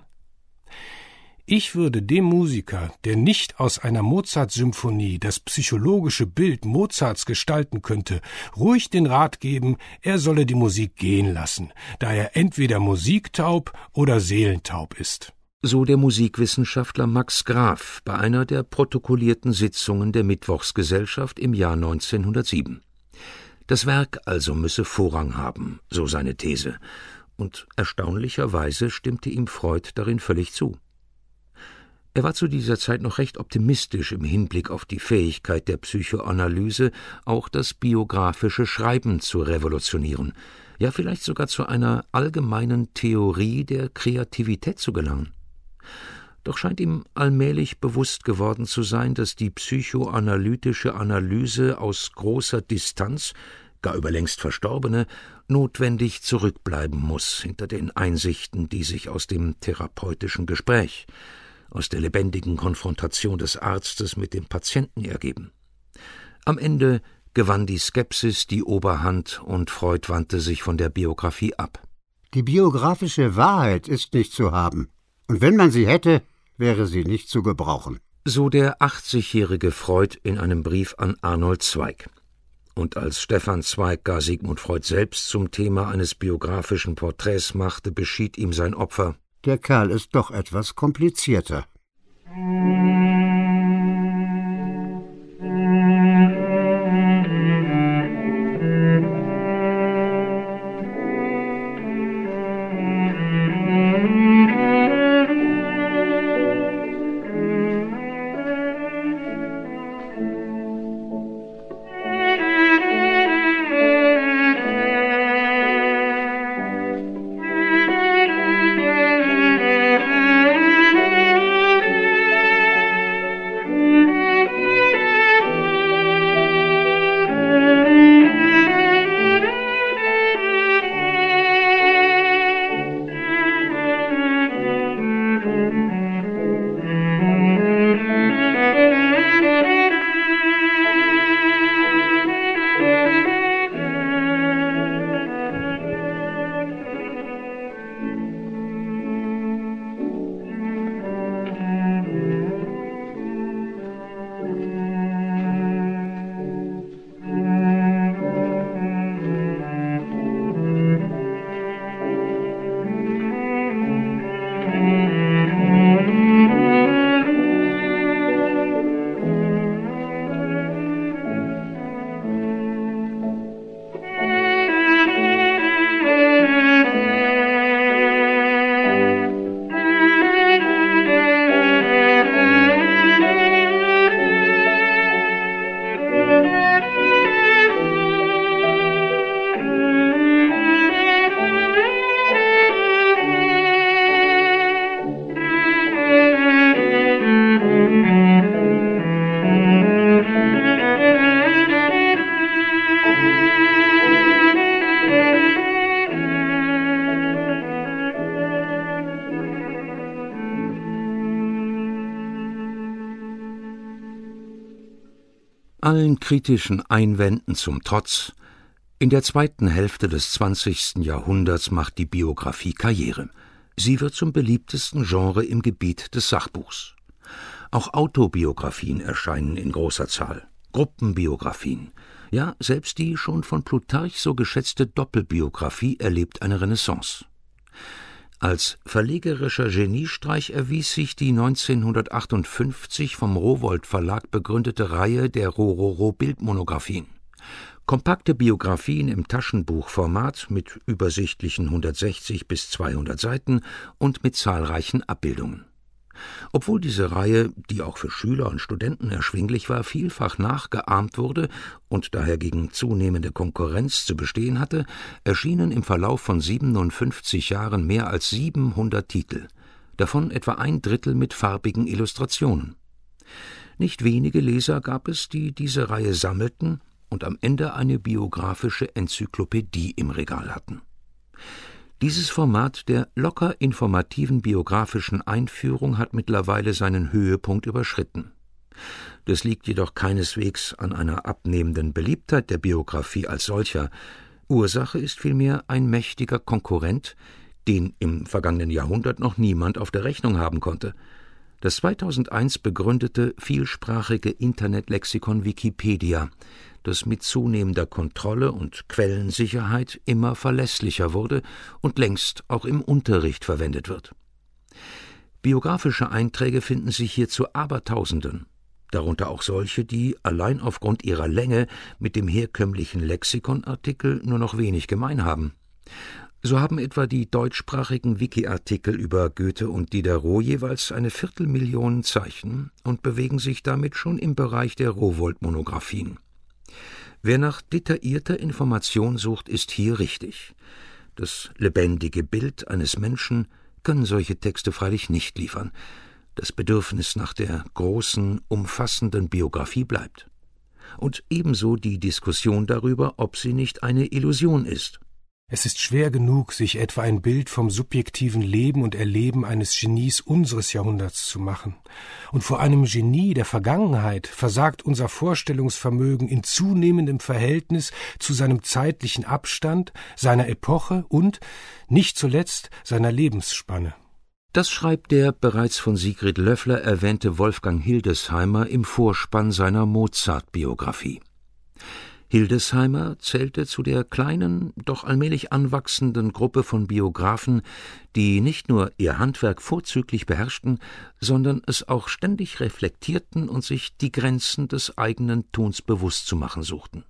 Ich würde dem Musiker, der nicht aus einer Mozart-Symphonie das psychologische Bild Mozarts gestalten könnte, ruhig den Rat geben, er solle die Musik gehen lassen, da er entweder musiktaub oder seelentaub ist. So der Musikwissenschaftler Max Graf bei einer der protokollierten Sitzungen der Mittwochsgesellschaft im Jahr 1907. Das Werk also müsse Vorrang haben, so seine These, und erstaunlicherweise stimmte ihm Freud darin völlig zu. Er war zu dieser Zeit noch recht optimistisch im Hinblick auf die Fähigkeit der Psychoanalyse, auch das biografische Schreiben zu revolutionieren, ja vielleicht sogar zu einer allgemeinen Theorie der Kreativität zu gelangen. Doch scheint ihm allmählich bewusst geworden zu sein, dass die psychoanalytische Analyse aus großer Distanz, gar über längst Verstorbene, notwendig zurückbleiben muss hinter den Einsichten, die sich aus dem therapeutischen Gespräch, aus der lebendigen Konfrontation des Arztes mit dem Patienten ergeben. Am Ende gewann die Skepsis die Oberhand und Freud wandte sich von der Biografie ab. Die biografische Wahrheit ist nicht zu haben. Und wenn man sie hätte, wäre sie nicht zu gebrauchen. So der 80-jährige Freud in einem Brief an Arnold Zweig. Und als Stefan Zweig gar Sigmund Freud selbst zum Thema eines biografischen Porträts machte, beschied ihm sein Opfer: Der Kerl ist doch etwas komplizierter. Allen kritischen Einwänden zum Trotz, in der zweiten Hälfte des 20. Jahrhunderts macht die Biografie Karriere. Sie wird zum beliebtesten Genre im Gebiet des Sachbuchs. Auch Autobiografien erscheinen in großer Zahl, Gruppenbiografien. Ja, selbst die schon von Plutarch so geschätzte Doppelbiografie erlebt eine Renaissance. Als verlegerischer Geniestreich erwies sich die 1958 vom Rowohlt Verlag begründete Reihe der Rororo-Bildmonographien. Kompakte Biografien im Taschenbuchformat mit übersichtlichen 160 bis 200 Seiten und mit zahlreichen Abbildungen. Obwohl diese Reihe, die auch für Schüler und Studenten erschwinglich war, vielfach nachgeahmt wurde und daher gegen zunehmende Konkurrenz zu bestehen hatte, erschienen im Verlauf von 57 Jahren mehr als 700 Titel, davon etwa ein Drittel mit farbigen Illustrationen. Nicht wenige Leser gab es, die diese Reihe sammelten und am Ende eine biografische Enzyklopädie im Regal hatten. Dieses Format der locker informativen biografischen Einführung hat mittlerweile seinen Höhepunkt überschritten. Das liegt jedoch keineswegs an einer abnehmenden Beliebtheit der Biografie als solcher. Ursache ist vielmehr ein mächtiger Konkurrent, den im vergangenen Jahrhundert noch niemand auf der Rechnung haben konnte. Das 2001 begründete vielsprachige Internetlexikon Wikipedia, das mit zunehmender Kontrolle und Quellensicherheit immer verlässlicher wurde und längst auch im Unterricht verwendet wird. Biografische Einträge finden sich hier zu Abertausenden, darunter auch solche, die allein aufgrund ihrer Länge mit dem herkömmlichen Lexikonartikel nur noch wenig gemein haben. So haben etwa die deutschsprachigen Wiki-Artikel über Goethe und Diderot jeweils 250.000 Zeichen und bewegen sich damit schon im Bereich der Rowohlt-Monographien. Wer nach detaillierter Information sucht, ist hier richtig. Das lebendige Bild eines Menschen können solche Texte freilich nicht liefern. Das Bedürfnis nach der großen, umfassenden Biografie bleibt. Und ebenso die Diskussion darüber, ob sie nicht eine Illusion ist. Es ist schwer genug, sich etwa ein Bild vom subjektiven Leben und Erleben eines Genies unseres Jahrhunderts zu machen. Und vor einem Genie der Vergangenheit versagt unser Vorstellungsvermögen in zunehmendem Verhältnis zu seinem zeitlichen Abstand, seiner Epoche und, nicht zuletzt, seiner Lebensspanne. Das schreibt der bereits von Sigrid Löffler erwähnte Wolfgang Hildesheimer im Vorspann seiner Mozart-Biografie. Hildesheimer zählte zu der kleinen, doch allmählich anwachsenden Gruppe von Biografen, die nicht nur ihr Handwerk vorzüglich beherrschten, sondern es auch ständig reflektierten und sich die Grenzen des eigenen Tuns bewusst zu machen suchten.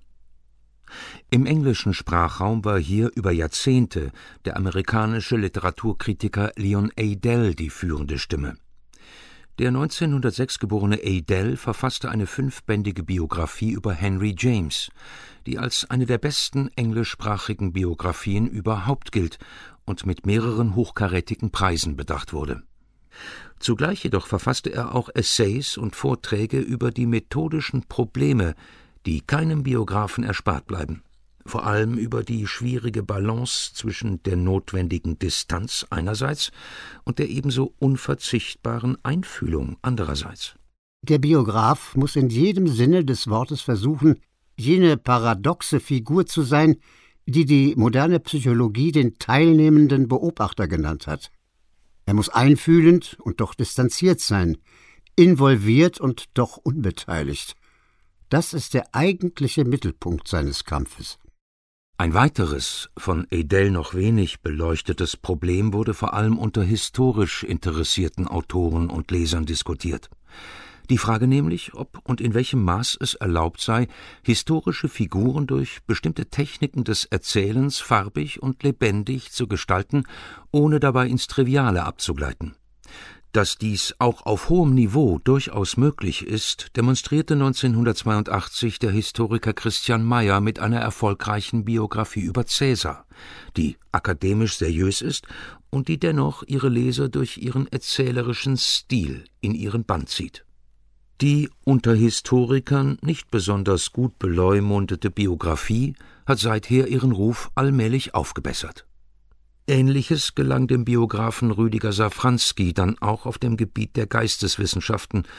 Im englischen Sprachraum war hier über Jahrzehnte der amerikanische Literaturkritiker Leon Adell die führende Stimme. Der 1906 geborene Adell verfasste eine 5-bändige Biografie über Henry James, die als eine der besten englischsprachigen Biografien überhaupt gilt und mit mehreren hochkarätigen Preisen bedacht wurde. Zugleich jedoch verfasste er auch Essays und Vorträge über die methodischen Probleme, die keinem Biografen erspart bleiben. Vor allem über die schwierige Balance zwischen der notwendigen Distanz einerseits und der ebenso unverzichtbaren Einfühlung andererseits. Der Biograf muss in jedem Sinne des Wortes versuchen, jene paradoxe Figur zu sein, die die moderne Psychologie den teilnehmenden Beobachter genannt hat. Er muss einfühlend und doch distanziert sein, involviert und doch unbeteiligt. Das ist der eigentliche Mittelpunkt seines Kampfes. Ein weiteres, von Adell noch wenig beleuchtetes Problem wurde vor allem unter historisch interessierten Autoren und Lesern diskutiert. Die Frage nämlich, ob und in welchem Maß es erlaubt sei, historische Figuren durch bestimmte Techniken des Erzählens farbig und lebendig zu gestalten, ohne dabei ins Triviale abzugleiten. Dass dies auch auf hohem Niveau durchaus möglich ist, demonstrierte 1982 der Historiker Christian Mayer mit einer erfolgreichen Biografie über Cäsar, die akademisch seriös ist und die dennoch ihre Leser durch ihren erzählerischen Stil in ihren Bann zieht. Die unter Historikern nicht besonders gut beleumundete Biografie hat seither ihren Ruf allmählich aufgebessert. Ähnliches gelang dem Biografen Rüdiger Safranski dann auch auf dem Gebiet der Geisteswissenschaften,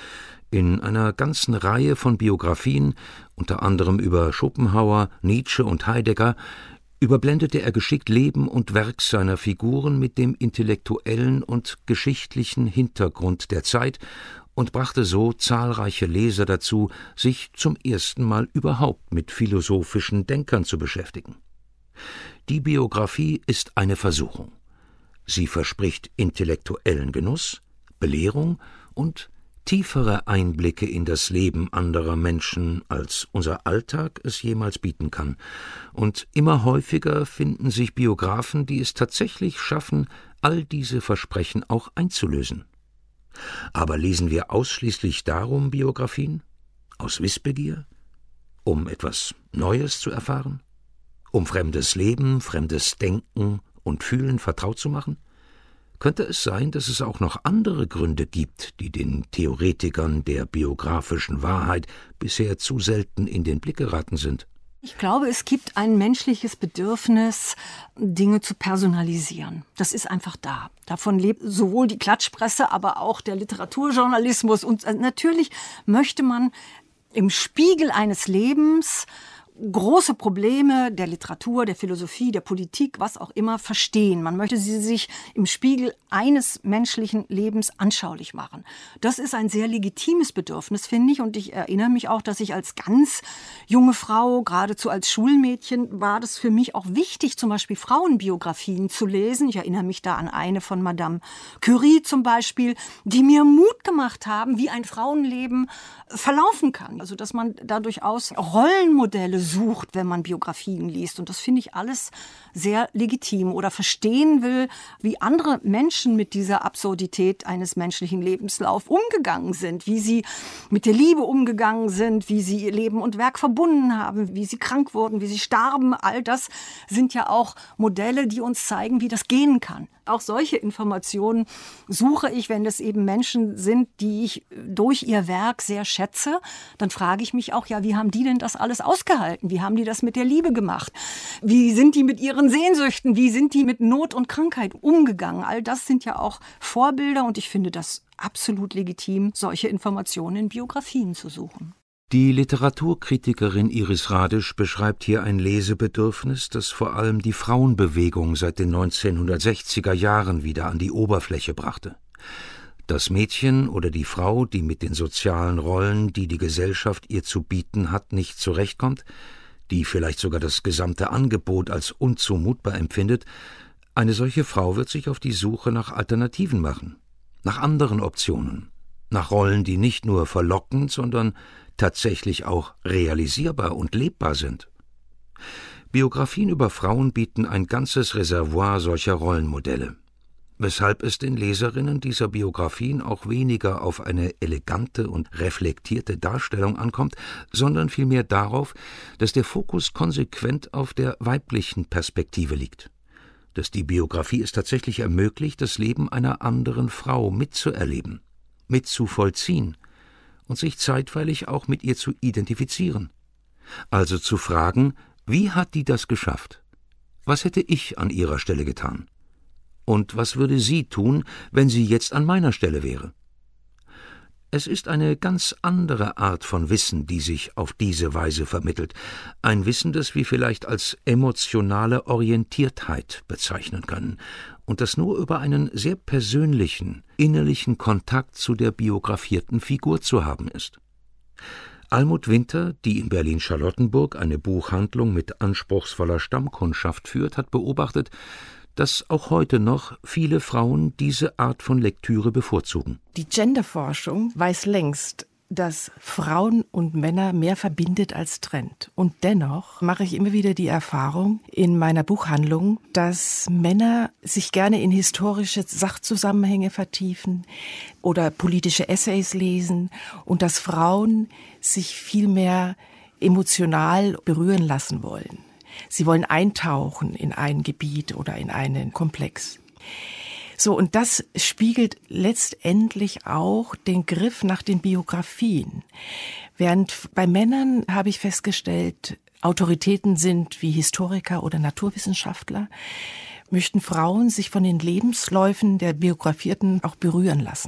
In einer ganzen Reihe von Biografien, unter anderem über Schopenhauer, Nietzsche und Heidegger, überblendete er geschickt Leben und Werk seiner Figuren mit dem intellektuellen und geschichtlichen Hintergrund der Zeit und brachte so zahlreiche Leser dazu, sich zum ersten Mal überhaupt mit philosophischen Denkern zu beschäftigen. Die Biografie ist eine Versuchung. Sie verspricht intellektuellen Genuss, Belehrung und tiefere Einblicke in das Leben anderer Menschen, als unser Alltag es jemals bieten kann. Und immer häufiger finden sich Biografen, die es tatsächlich schaffen, all diese Versprechen auch einzulösen. Aber lesen wir ausschließlich darum Biografien? Aus Wissbegier? Um etwas Neues zu erfahren? Um fremdes Leben, fremdes Denken und Fühlen vertraut zu machen? Könnte es sein, dass es auch noch andere Gründe gibt, die den Theoretikern der biografischen Wahrheit bisher zu selten in den Blick geraten sind? Ich glaube, es gibt ein menschliches Bedürfnis, Dinge zu personalisieren. Das ist einfach da. Davon lebt sowohl die Klatschpresse, aber auch der Literaturjournalismus. Und natürlich möchte man im Spiegel eines Lebens große Probleme der Literatur, der Philosophie, der Politik, was auch immer, verstehen. Man möchte sie sich im Spiegel eines menschlichen Lebens anschaulich machen. Das ist ein sehr legitimes Bedürfnis, finde ich. Und ich erinnere mich auch, dass ich als ganz junge Frau, geradezu als Schulmädchen, war das für mich auch wichtig, zum Beispiel Frauenbiografien zu lesen. Ich erinnere mich da an eine von Madame Curie zum Beispiel, die mir Mut gemacht haben, wie ein Frauenleben verlaufen kann. Also, dass man da durchaus Rollenmodelle sucht, wenn man Biografien liest. Und das finde ich alles sehr legitim. Oder verstehen will, wie andere Menschen mit dieser Absurdität eines menschlichen Lebenslaufs umgegangen sind, wie sie mit der Liebe umgegangen sind, wie sie ihr Leben und Werk verbunden haben, wie sie krank wurden, wie sie starben. All das sind ja auch Modelle, die uns zeigen, wie das gehen kann. Auch solche Informationen suche ich, wenn es eben Menschen sind, die ich durch ihr Werk sehr schätze. Dann frage ich mich auch, ja, wie haben die denn das alles ausgehalten? Wie haben die das mit der Liebe gemacht? Wie sind die mit ihren Sehnsüchten? Wie sind die mit Not und Krankheit umgegangen? All das sind ja auch Vorbilder und ich finde das absolut legitim, solche Informationen in Biografien zu suchen. Die Literaturkritikerin Iris Radisch beschreibt hier ein Lesebedürfnis, das vor allem die Frauenbewegung seit den 1960er Jahren wieder an die Oberfläche brachte. Das Mädchen oder die Frau, die mit den sozialen Rollen, die die Gesellschaft ihr zu bieten hat, nicht zurechtkommt, die vielleicht sogar das gesamte Angebot als unzumutbar empfindet, eine solche Frau wird sich auf die Suche nach Alternativen machen, nach anderen Optionen, nach Rollen, die nicht nur verlockend, sondern tatsächlich auch realisierbar und lebbar sind. Biografien über Frauen bieten ein ganzes Reservoir solcher Rollenmodelle, weshalb es den Leserinnen dieser Biografien auch weniger auf eine elegante und reflektierte Darstellung ankommt, sondern vielmehr darauf, dass der Fokus konsequent auf der weiblichen Perspektive liegt, dass die Biografie es tatsächlich ermöglicht, das Leben einer anderen Frau mitzuerleben, mitzuvollziehen und sich zeitweilig auch mit ihr zu identifizieren. Also zu fragen, wie hat die das geschafft? Was hätte ich an ihrer Stelle getan? Und was würde sie tun, wenn sie jetzt an meiner Stelle wäre? Es ist eine ganz andere Art von Wissen, die sich auf diese Weise vermittelt. Ein Wissen, das wir vielleicht als emotionale Orientiertheit bezeichnen können und das nur über einen sehr persönlichen, innerlichen Kontakt zu der biografierten Figur zu haben ist. Almut Winter, die in Berlin-Charlottenburg eine Buchhandlung mit anspruchsvoller Stammkundschaft führt, hat beobachtet, dass auch heute noch viele Frauen diese Art von Lektüre bevorzugen. Die Genderforschung weiß längst, dass Frauen und Männer mehr verbindet als trennt. Und dennoch mache ich immer wieder die Erfahrung in meiner Buchhandlung, dass Männer sich gerne in historische Sachzusammenhänge vertiefen oder politische Essays lesen und dass Frauen sich viel mehr emotional berühren lassen wollen. Sie wollen eintauchen in ein Gebiet oder in einen Komplex. So, und das spiegelt letztendlich auch den Griff nach den Biografien. Während bei Männern, habe ich festgestellt, Autoritäten sind wie Historiker oder Naturwissenschaftler, möchten Frauen sich von den Lebensläufen der Biografierten auch berühren lassen.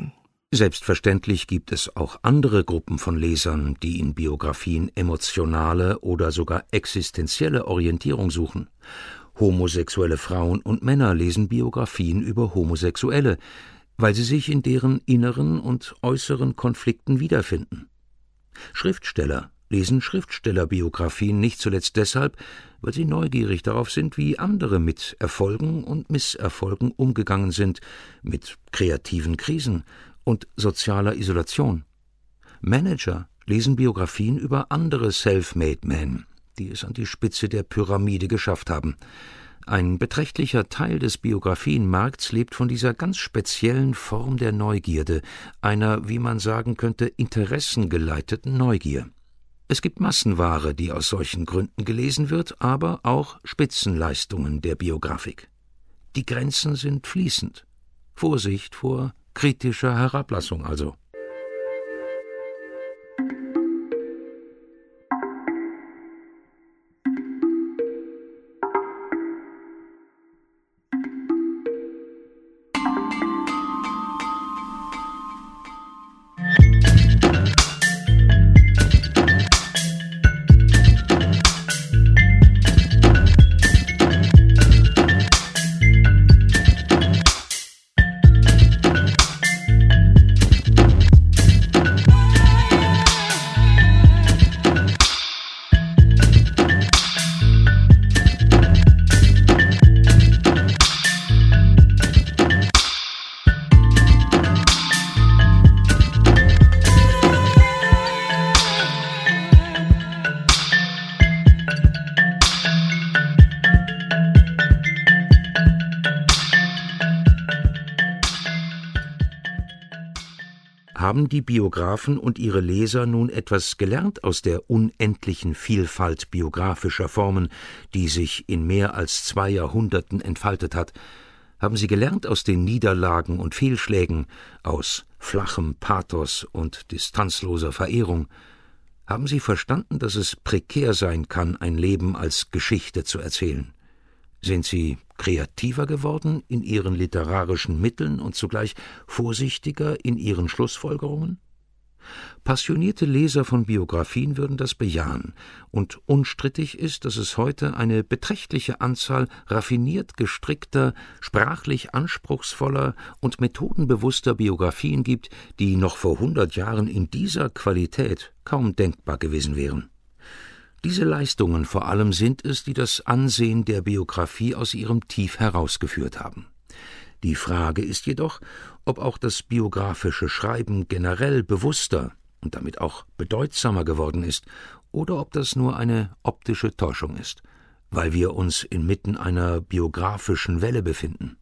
Selbstverständlich gibt es auch andere Gruppen von Lesern, die in Biografien emotionale oder sogar existenzielle Orientierung suchen. Homosexuelle Frauen und Männer lesen Biografien über Homosexuelle, weil sie sich in deren inneren und äußeren Konflikten wiederfinden. Schriftsteller lesen Schriftstellerbiografien nicht zuletzt deshalb, weil sie neugierig darauf sind, wie andere mit Erfolgen und Misserfolgen umgegangen sind, mit kreativen Krisen und sozialer Isolation. Manager lesen Biografien über andere Self-Made Men, die es an die Spitze der Pyramide geschafft haben. Ein beträchtlicher Teil des Biografienmarkts lebt von dieser ganz speziellen Form der Neugierde, einer, wie man sagen könnte, interessengeleiteten Neugier. Es gibt Massenware, die aus solchen Gründen gelesen wird, aber auch Spitzenleistungen der Biografik. Die Grenzen sind fließend. Vorsicht vor kritischer Herablassung also. Haben die Biografen und ihre Leser nun etwas gelernt aus der unendlichen Vielfalt biografischer Formen, die sich in mehr als 2 Jahrhunderten entfaltet hat? Haben sie gelernt aus den Niederlagen und Fehlschlägen, aus flachem Pathos und distanzloser Verehrung? Haben sie verstanden, dass es prekär sein kann, ein Leben als Geschichte zu erzählen? Sind sie kreativer geworden in ihren literarischen Mitteln und zugleich vorsichtiger in ihren Schlussfolgerungen? Passionierte Leser von Biografien würden das bejahen, und unstrittig ist, dass es heute eine beträchtliche Anzahl raffiniert gestrickter, sprachlich anspruchsvoller und methodenbewusster Biografien gibt, die noch vor 100 Jahren in dieser Qualität kaum denkbar gewesen wären. Diese Leistungen vor allem sind es, die das Ansehen der Biografie aus ihrem Tief herausgeführt haben. Die Frage ist jedoch, ob auch das biografische Schreiben generell bewusster und damit auch bedeutsamer geworden ist, oder ob das nur eine optische Täuschung ist, weil wir uns inmitten einer biografischen Welle befinden.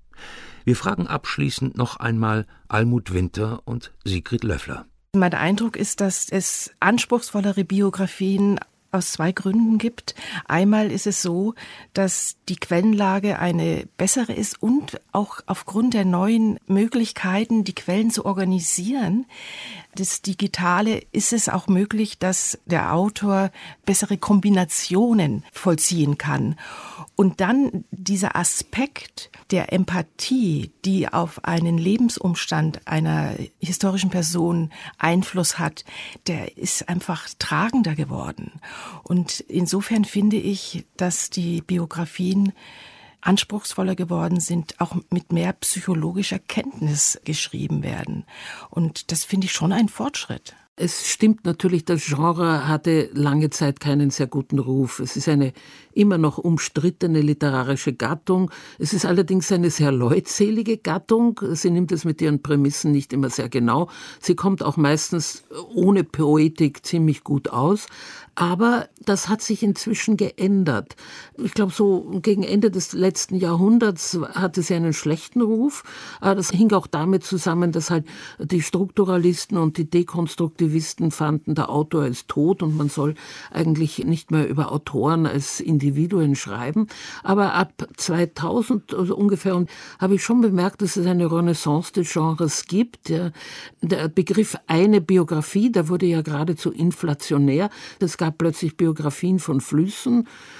Wir fragen abschließend noch einmal Almut Winter und Sigrid Löffler. Mein Eindruck ist, dass es anspruchsvollere Biografien aus 2 Gründen gibt. Einmal ist es so, dass die Quellenlage eine bessere ist und auch aufgrund der neuen Möglichkeiten, die Quellen zu organisieren, das Digitale, ist es auch möglich, dass der Autor bessere Kombinationen vollziehen kann. Und dann dieser Aspekt der Empathie, die auf einen Lebensumstand einer historischen Person Einfluss hat, der ist einfach tragender geworden. Und insofern finde ich, dass die Biografien anspruchsvoller geworden sind, auch mit mehr psychologischer Kenntnis geschrieben werden. Und das finde ich schon ein Fortschritt. Es stimmt natürlich, das Genre hatte lange Zeit keinen sehr guten Ruf. Es ist eine immer noch umstrittene literarische Gattung. Es ist allerdings eine sehr leutselige Gattung. Sie nimmt es mit ihren Prämissen nicht immer sehr genau. Sie kommt auch meistens ohne Poetik ziemlich gut aus. Aber das hat sich inzwischen geändert. Ich glaube, so gegen Ende des letzten Jahrhunderts hatte sie einen schlechten Ruf. Das hing auch damit zusammen, dass halt die Strukturalisten und die Dekonstruktivisten fanden, der Autor ist tot und man soll eigentlich nicht mehr über Autoren als Individuen schreiben. Aber ab 2000 also ungefähr habe ich schon bemerkt, dass es eine Renaissance des Genres gibt. Der Begriff eine Biografie, der wurde ja geradezu inflationär. Es gab plötzlich Biografien von Flüssen.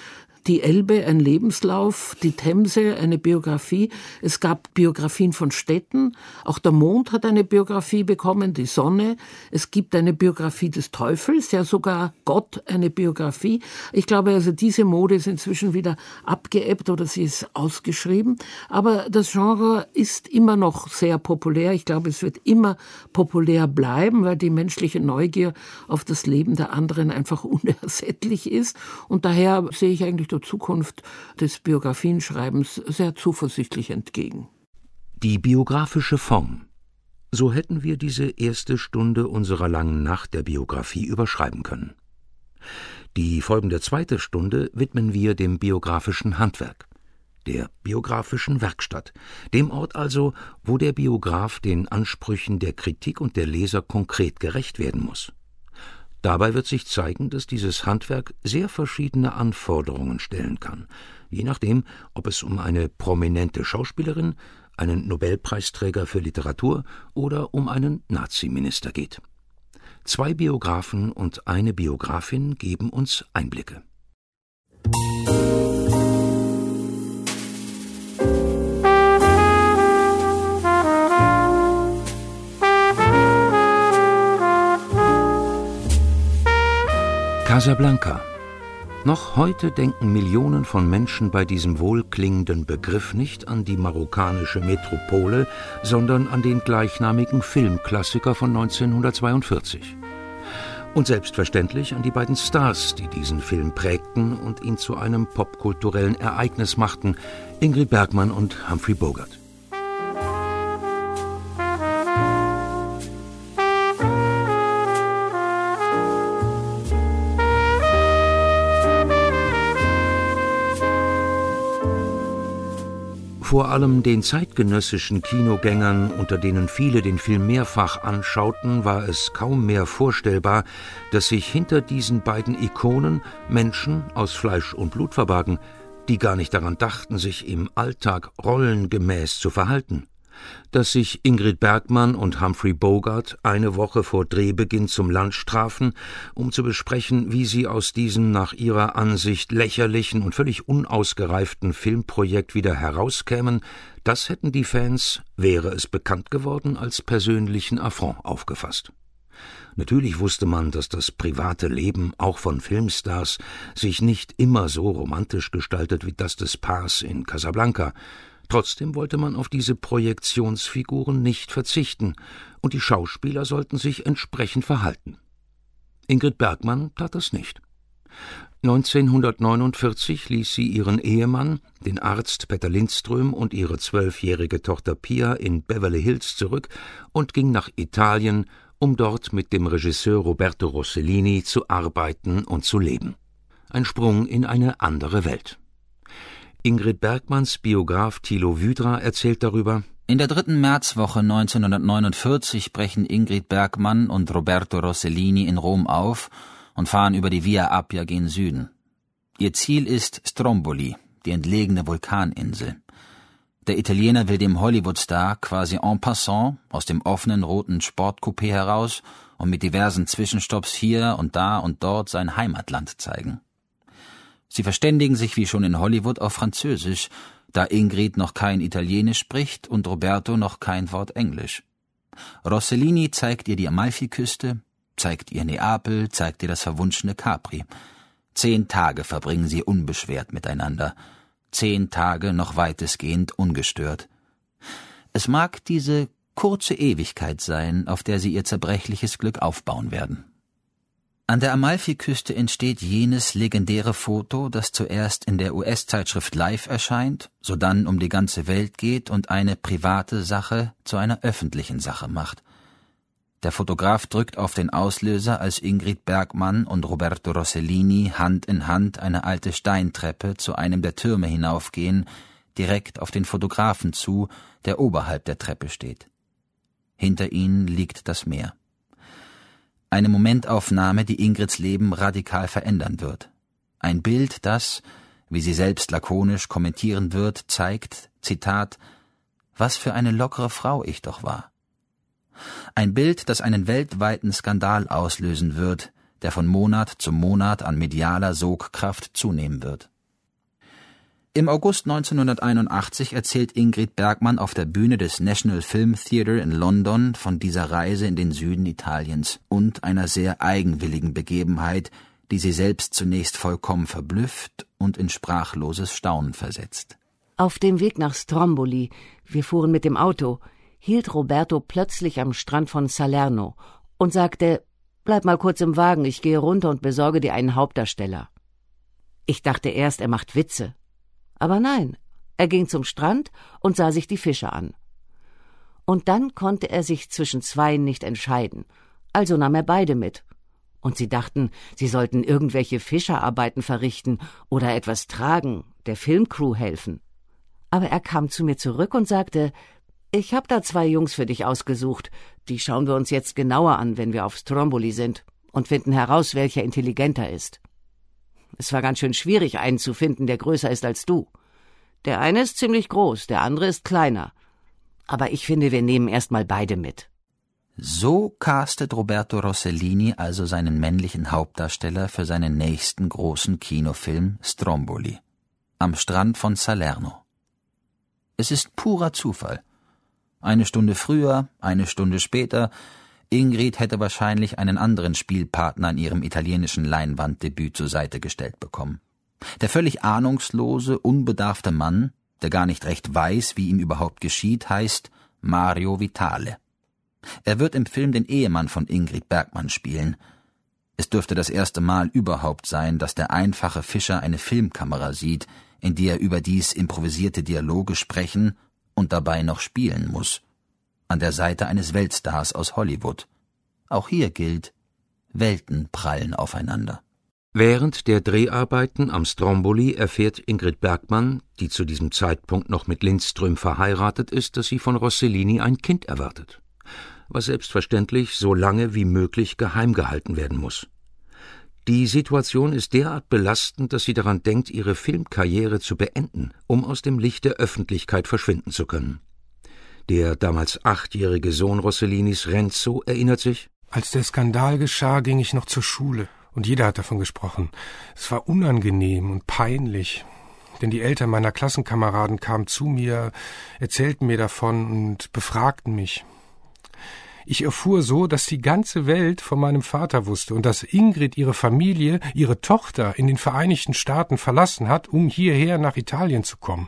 die Elbe, ein Lebenslauf, die Themse, eine Biografie. Es gab Biografien von Städten. Auch der Mond hat eine Biografie bekommen, die Sonne. Es gibt eine Biografie des Teufels, ja sogar Gott eine Biografie. Ich glaube, also diese Mode ist inzwischen wieder abgeebbt oder sie ist ausgeschrieben. Aber das Genre ist immer noch sehr populär. Ich glaube, es wird immer populär bleiben, weil die menschliche Neugier auf das Leben der anderen einfach unersättlich ist. Und daher sehe ich eigentlich der Zukunft des Biografienschreibens sehr zuversichtlich entgegen. Die biografische Form. So hätten wir diese erste Stunde unserer langen Nacht der Biografie überschreiben können. Die folgende zweite Stunde widmen wir dem biografischen Handwerk, der biografischen Werkstatt, dem Ort also, wo der Biograf den Ansprüchen der Kritik und der Leser konkret gerecht werden muss. Dabei wird sich zeigen, dass dieses Handwerk sehr verschiedene Anforderungen stellen kann, je nachdem, ob es um eine prominente Schauspielerin, einen Nobelpreisträger für Literatur oder um einen Naziminister geht. 2 Biografen und eine Biografin geben uns Einblicke. Casablanca. Noch heute denken Millionen von Menschen bei diesem wohlklingenden Begriff nicht an die marokkanische Metropole, sondern an den gleichnamigen Filmklassiker von 1942. Und selbstverständlich an die beiden Stars, die diesen Film prägten und ihn zu einem popkulturellen Ereignis machten, Ingrid Bergman und Humphrey Bogart. Vor allem den zeitgenössischen Kinogängern, unter denen viele den Film mehrfach anschauten, war es kaum mehr vorstellbar, dass sich hinter diesen beiden Ikonen Menschen aus Fleisch und Blut verbargen, die gar nicht daran dachten, sich im Alltag rollengemäß zu verhalten. Dass sich Ingrid Bergman und Humphrey Bogart eine Woche vor Drehbeginn zum Lunch trafen, um zu besprechen, wie sie aus diesem nach ihrer Ansicht lächerlichen und völlig unausgereiften Filmprojekt wieder herauskämen, das hätten die Fans, wäre es bekannt geworden, als persönlichen Affront aufgefasst. Natürlich wusste man, dass das private Leben auch von Filmstars sich nicht immer so romantisch gestaltet wie das des Paars in Casablanca. Trotzdem wollte man auf diese Projektionsfiguren nicht verzichten, und die Schauspieler sollten sich entsprechend verhalten. Ingrid Bergman tat das nicht. 1949 ließ sie ihren Ehemann, den Arzt Peter Lindström, und ihre 12-jährige Tochter Pia in Beverly Hills zurück und ging nach Italien, um dort mit dem Regisseur Roberto Rossellini zu arbeiten und zu leben. Ein Sprung in eine andere Welt. Ingrid Bergmans Biograf Thilo Wydra erzählt darüber: In der 3. Märzwoche 1949 brechen Ingrid Bergman und Roberto Rossellini in Rom auf und fahren über die Via Appia gen Süden. Ihr Ziel ist Stromboli, die entlegene Vulkaninsel. Der Italiener will dem Hollywood-Star quasi en passant aus dem offenen roten Sportcoupé heraus und mit diversen Zwischenstopps hier und da und dort sein Heimatland zeigen. Sie verständigen sich wie schon in Hollywood auf Französisch, da Ingrid noch kein Italienisch spricht und Roberto noch kein Wort Englisch. Rossellini zeigt ihr die Amalfiküste, zeigt ihr Neapel, zeigt ihr das verwunschene Capri. 10 Tage verbringen sie unbeschwert miteinander. 10 Tage noch weitestgehend ungestört. Es mag diese kurze Ewigkeit sein, auf der sie ihr zerbrechliches Glück aufbauen werden. An der Amalfiküste entsteht jenes legendäre Foto, das zuerst in der US-Zeitschrift Life erscheint, sodann um die ganze Welt geht und eine private Sache zu einer öffentlichen Sache macht. Der Fotograf drückt auf den Auslöser, als Ingrid Bergman und Roberto Rossellini Hand in Hand eine alte Steintreppe zu einem der Türme hinaufgehen, direkt auf den Fotografen zu, der oberhalb der Treppe steht. Hinter ihnen liegt das Meer. Eine Momentaufnahme, die Ingrids Leben radikal verändern wird. Ein Bild, das, wie sie selbst lakonisch kommentieren wird, zeigt, Zitat, »was für eine lockere Frau ich doch war.« Ein Bild, das einen weltweiten Skandal auslösen wird, der von Monat zu Monat an medialer Sogkraft zunehmen wird. Im August 1981 erzählt Ingrid Bergman auf der Bühne des National Film Theatre in London von dieser Reise in den Süden Italiens und einer sehr eigenwilligen Begebenheit, die sie selbst zunächst vollkommen verblüfft und in sprachloses Staunen versetzt. Auf dem Weg nach Stromboli, wir fuhren mit dem Auto, hielt Roberto plötzlich am Strand von Salerno und sagte: »Bleib mal kurz im Wagen, ich gehe runter und besorge dir einen Hauptdarsteller.« Ich dachte erst, er macht Witze. Aber nein, er ging zum Strand und sah sich die Fische an. Und dann konnte er sich zwischen zweien nicht entscheiden, also nahm er beide mit. Und sie dachten, sie sollten irgendwelche Fischerarbeiten verrichten oder etwas tragen, der Filmcrew helfen. Aber er kam zu mir zurück und sagte: »Ich habe da 2 Jungs für dich ausgesucht, die schauen wir uns jetzt genauer an, wenn wir auf Stromboli sind, und finden heraus, welcher intelligenter ist.« Es war ganz schön schwierig, einen zu finden, der größer ist als du. Der eine ist ziemlich groß, der andere ist kleiner. Aber ich finde, wir nehmen erst mal beide mit. So castet Roberto Rossellini also seinen männlichen Hauptdarsteller für seinen nächsten großen Kinofilm Stromboli, am Strand von Salerno. Es ist purer Zufall. 1 Stunde früher, 1 Stunde später, Ingrid hätte wahrscheinlich einen anderen Spielpartner in ihrem italienischen Leinwanddebüt zur Seite gestellt bekommen. Der völlig ahnungslose, unbedarfte Mann, der gar nicht recht weiß, wie ihm überhaupt geschieht, heißt Mario Vitale. Er wird im Film den Ehemann von Ingrid Bergman spielen. Es dürfte das erste Mal überhaupt sein, dass der einfache Fischer eine Filmkamera sieht, in die er überdies improvisierte Dialoge sprechen und dabei noch spielen muss. An der Seite eines Weltstars aus Hollywood. Auch hier gilt, Welten prallen aufeinander. Während der Dreharbeiten am Stromboli erfährt Ingrid Bergman, die zu diesem Zeitpunkt noch mit Lindström verheiratet ist, dass sie von Rossellini ein Kind erwartet, was selbstverständlich so lange wie möglich geheim gehalten werden muss. Die Situation ist derart belastend, dass sie daran denkt, ihre Filmkarriere zu beenden, um aus dem Licht der Öffentlichkeit verschwinden zu können. Der damals 8-jährige Sohn Rossellinis, Renzo, erinnert sich: Als der Skandal geschah, ging ich noch zur Schule und jeder hat davon gesprochen. Es war unangenehm und peinlich, denn die Eltern meiner Klassenkameraden kamen zu mir, erzählten mir davon und befragten mich. Ich erfuhr so, dass die ganze Welt von meinem Vater wusste und dass Ingrid ihre Familie, ihre Tochter in den Vereinigten Staaten verlassen hat, um hierher nach Italien zu kommen.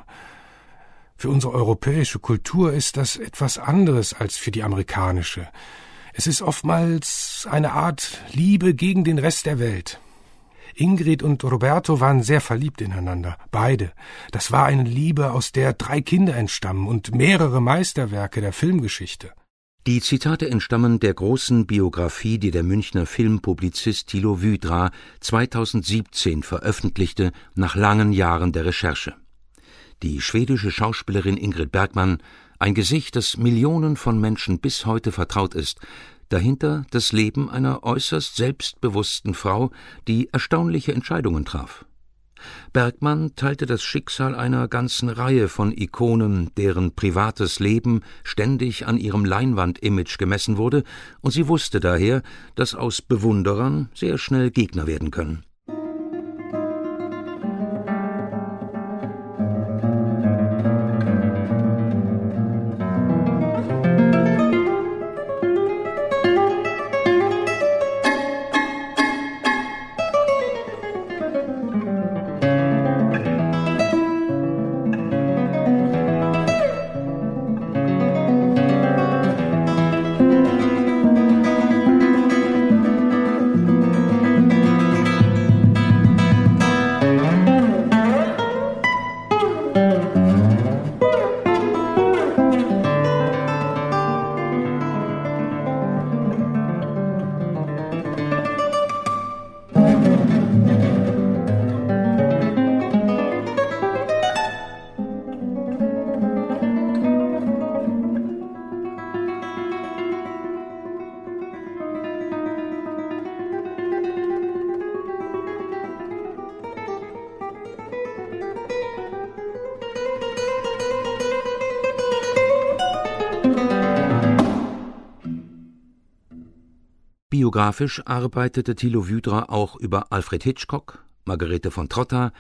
Für unsere europäische Kultur ist das etwas anderes als für die amerikanische. Es ist oftmals eine Art Liebe gegen den Rest der Welt. Ingrid und Roberto waren sehr verliebt ineinander, beide. Das war eine Liebe, aus der 3 Kinder entstammen und mehrere Meisterwerke der Filmgeschichte. Die Zitate entstammen der großen Biografie, die der Münchner Filmpublizist Thilo Wydra 2017 veröffentlichte, nach langen Jahren der Recherche. Die schwedische Schauspielerin Ingrid Bergman, ein Gesicht, das Millionen von Menschen bis heute vertraut ist, dahinter das Leben einer äußerst selbstbewussten Frau, die erstaunliche Entscheidungen traf. Bergman teilte das Schicksal einer ganzen Reihe von Ikonen, deren privates Leben ständig an ihrem Leinwand-Image gemessen wurde, und sie wusste daher, dass aus Bewunderern sehr schnell Gegner werden können. Biografisch arbeitete Thilo Wydra auch über Alfred Hitchcock, Margarete von Trotta,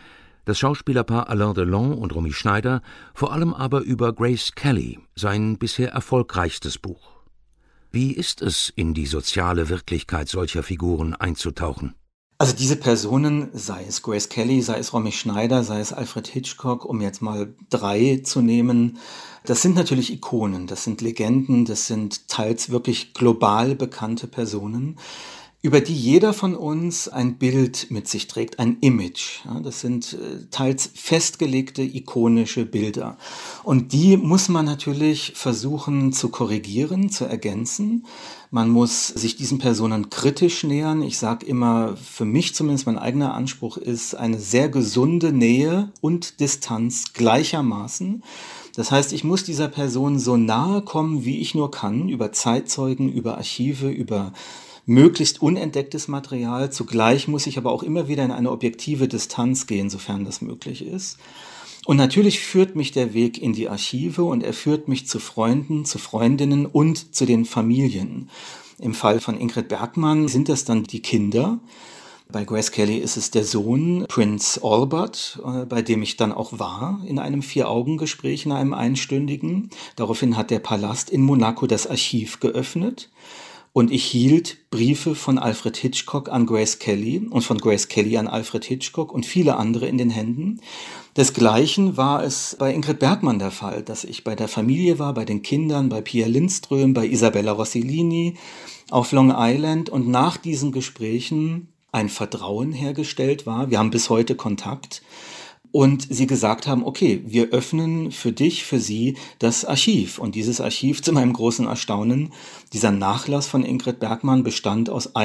Das Schauspielerpaar Alain Delon und Romy Schneider, vor allem aber über Grace Kelly, sein bisher erfolgreichstes Buch. Wie ist es, in die soziale Wirklichkeit solcher Figuren einzutauchen? Also diese Personen, sei es Grace Kelly, sei es Romy Schneider, sei es Alfred Hitchcock, um jetzt mal 3 zu nehmen, das sind natürlich Ikonen, das sind Legenden, das sind teils wirklich global bekannte Personen, über die jeder von uns ein Bild mit sich trägt, ein Image. Ja, das sind teils festgelegte, ikonische Bilder. Und die muss man natürlich versuchen zu korrigieren, zu ergänzen. Man muss sich diesen Personen kritisch nähern. Ich sage immer, für mich zumindest mein eigener Anspruch ist eine sehr gesunde Nähe und Distanz gleichermaßen. Das heißt, ich muss dieser Person so nahe kommen, wie ich nur kann, über Zeitzeugen, über Archive, über möglichst unentdecktes Material. Zugleich muss ich aber auch immer wieder in eine objektive Distanz gehen, sofern das möglich ist. Und natürlich führt mich der Weg in die Archive und er führt mich zu Freunden, zu Freundinnen und zu den Familien. Im Fall von Ingrid Bergman sind das dann die Kinder. Bei Grace Kelly ist es der Sohn, Prince Albert, bei dem ich dann auch war in einem 4-Augen-Gespräch, in einem einstündigen. Daraufhin hat der Palast in Monaco das Archiv geöffnet. Und ich hielt Briefe von Alfred Hitchcock an Grace Kelly und von Grace Kelly an Alfred Hitchcock und viele andere in den Händen. Desgleichen war es bei Ingrid Bergman der Fall, dass ich bei der Familie war, bei den Kindern, bei Pia Lindström, bei Isabella Rossellini auf Long Island und nach diesen Gesprächen ein Vertrauen hergestellt war. Wir haben bis heute Kontakt. Und sie gesagt haben, okay, wir öffnen für dich, für sie das Archiv. Und dieses Archiv, zu meinem großen Erstaunen, dieser Nachlass von Ingrid Bergman bestand aus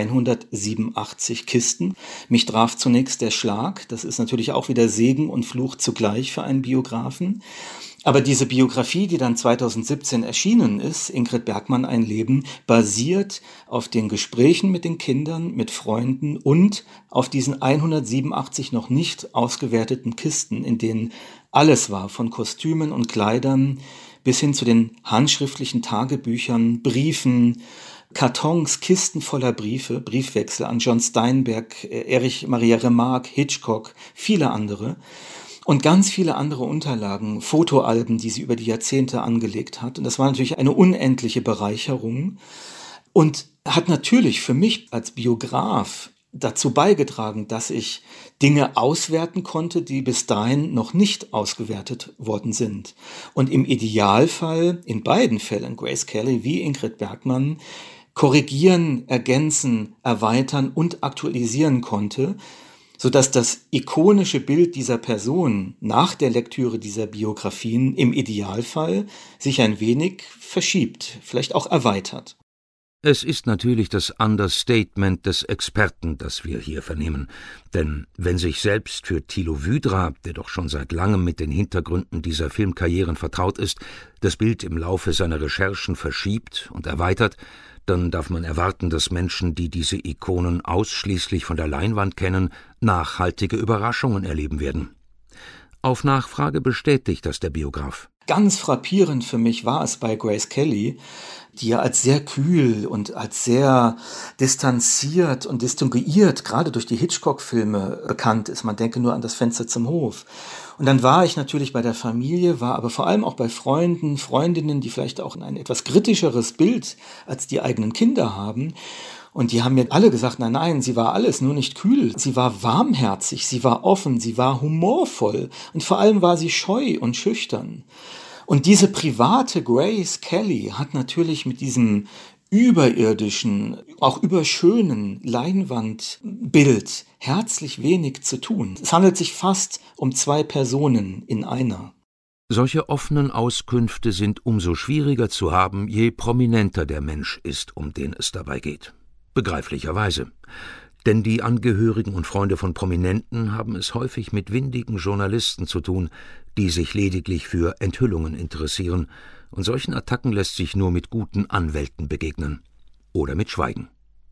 187 Kisten. Mich traf zunächst der Schlag. Das ist natürlich auch wieder Segen und Fluch zugleich für einen Biografen. Aber diese Biografie, die dann 2017 erschienen ist, Ingrid Bergman, ein Leben, basiert auf den Gesprächen mit den Kindern, mit Freunden und auf diesen 187 noch nicht ausgewerteten Kisten, in denen alles war, von Kostümen und Kleidern bis hin zu den handschriftlichen Tagebüchern, Briefen, Kartons, Kisten voller Briefe, Briefwechsel an John Steinbeck, Erich Maria Remarque, Hitchcock, viele andere. Und ganz viele andere Unterlagen, Fotoalben, die sie über die Jahrzehnte angelegt hat. Und das war natürlich eine unendliche Bereicherung und hat natürlich für mich als Biograf dazu beigetragen, dass ich Dinge auswerten konnte, die bis dahin noch nicht ausgewertet worden sind. Und im Idealfall, in beiden Fällen, Grace Kelly wie Ingrid Bergman, korrigieren, ergänzen, erweitern und aktualisieren konnte, sodass das ikonische Bild dieser Person nach der Lektüre dieser Biografien im Idealfall sich ein wenig verschiebt, vielleicht auch erweitert. Es ist natürlich das Understatement des Experten, das wir hier vernehmen. Denn wenn sich selbst für Thilo Wydra, der doch schon seit langem mit den Hintergründen dieser Filmkarrieren vertraut ist, das Bild im Laufe seiner Recherchen verschiebt und erweitert, dann darf man erwarten, dass Menschen, die diese Ikonen ausschließlich von der Leinwand kennen, nachhaltige Überraschungen erleben werden. Auf Nachfrage bestätigt das der Biograf. Ganz frappierend für mich war es bei Grace Kelly, die ja als sehr kühl und als sehr distanziert und distinguiert, gerade durch die Hitchcock-Filme bekannt ist. Man denke nur an das Fenster zum Hof. Und dann war ich natürlich bei der Familie, war aber vor allem auch bei Freunden, Freundinnen, die vielleicht auch ein etwas kritischeres Bild als die eigenen Kinder haben. Und die haben mir alle gesagt, nein, sie war alles, nur nicht kühl. Sie war warmherzig, sie war offen, sie war humorvoll und vor allem war sie scheu und schüchtern. Und diese private Grace Kelly hat natürlich mit diesem überirdischen, auch überschönen Leinwandbild herzlich wenig zu tun. Es handelt sich fast um 2 Personen in einer. Solche offenen Auskünfte sind umso schwieriger zu haben, je prominenter der Mensch ist, um den es dabei geht. Begreiflicherweise. Denn die Angehörigen und Freunde von Prominenten haben es häufig mit windigen Journalisten zu tun, die sich lediglich für Enthüllungen interessieren, und solchen Attacken lässt sich nur mit guten Anwälten begegnen. Oder mit Schweigen.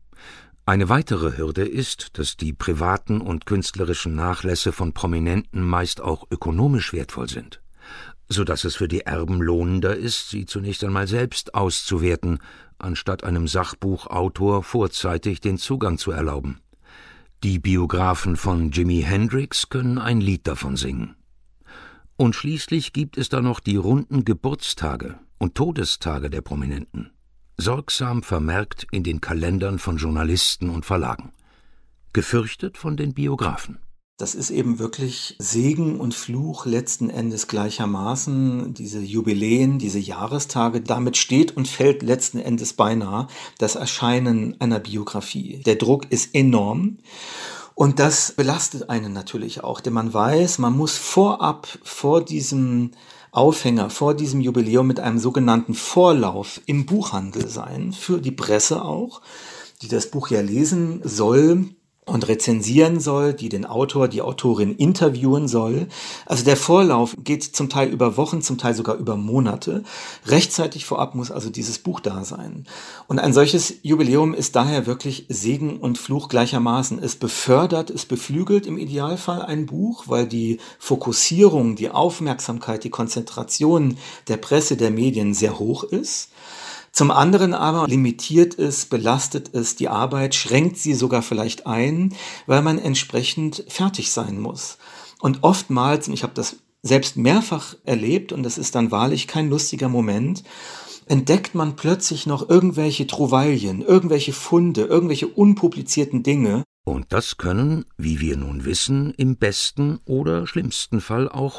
Eine weitere Hürde ist, dass die privaten und künstlerischen Nachlässe von Prominenten meist auch ökonomisch wertvoll sind, sodass es für die Erben lohnender ist, sie zunächst einmal selbst auszuwerten, anstatt einem Sachbuchautor vorzeitig den Zugang zu erlauben. Die Biografen von Jimi Hendrix können ein Lied davon singen. Und schließlich gibt es da noch die runden Geburtstage und Todestage der Prominenten, sorgsam vermerkt in den Kalendern von Journalisten und Verlagen, gefürchtet von den Biografen. Das ist eben wirklich Segen und Fluch letzten Endes gleichermaßen, diese Jubiläen, diese Jahrestage. Damit steht und fällt letzten Endes beinahe das Erscheinen einer Biografie. Der Druck ist enorm und das belastet einen natürlich auch, denn man weiß, man muss vorab, vor diesem Aufhänger, vor diesem Jubiläum mit einem sogenannten Vorlauf im Buchhandel sein, für die Presse auch, die das Buch ja lesen soll und rezensieren soll, die den Autor, die Autorin interviewen soll. Also der Vorlauf geht zum Teil über Wochen, zum Teil sogar über Monate. Rechtzeitig vorab muss also dieses Buch da sein. Und ein solches Jubiläum ist daher wirklich Segen und Fluch gleichermaßen. Es befördert, es beflügelt im Idealfall ein Buch, weil die Fokussierung, die Aufmerksamkeit, die Konzentration der Presse, der Medien sehr hoch ist. Zum anderen aber limitiert es, belastet es die Arbeit, schränkt sie sogar vielleicht ein, weil man entsprechend fertig sein muss. Und oftmals, und ich habe das selbst mehrfach erlebt, und das ist dann wahrlich kein lustiger Moment, entdeckt man plötzlich noch irgendwelche Trouvaillen, irgendwelche Funde, irgendwelche unpublizierten Dinge. Und das können, wie wir nun wissen, im besten oder schlimmsten Fall auch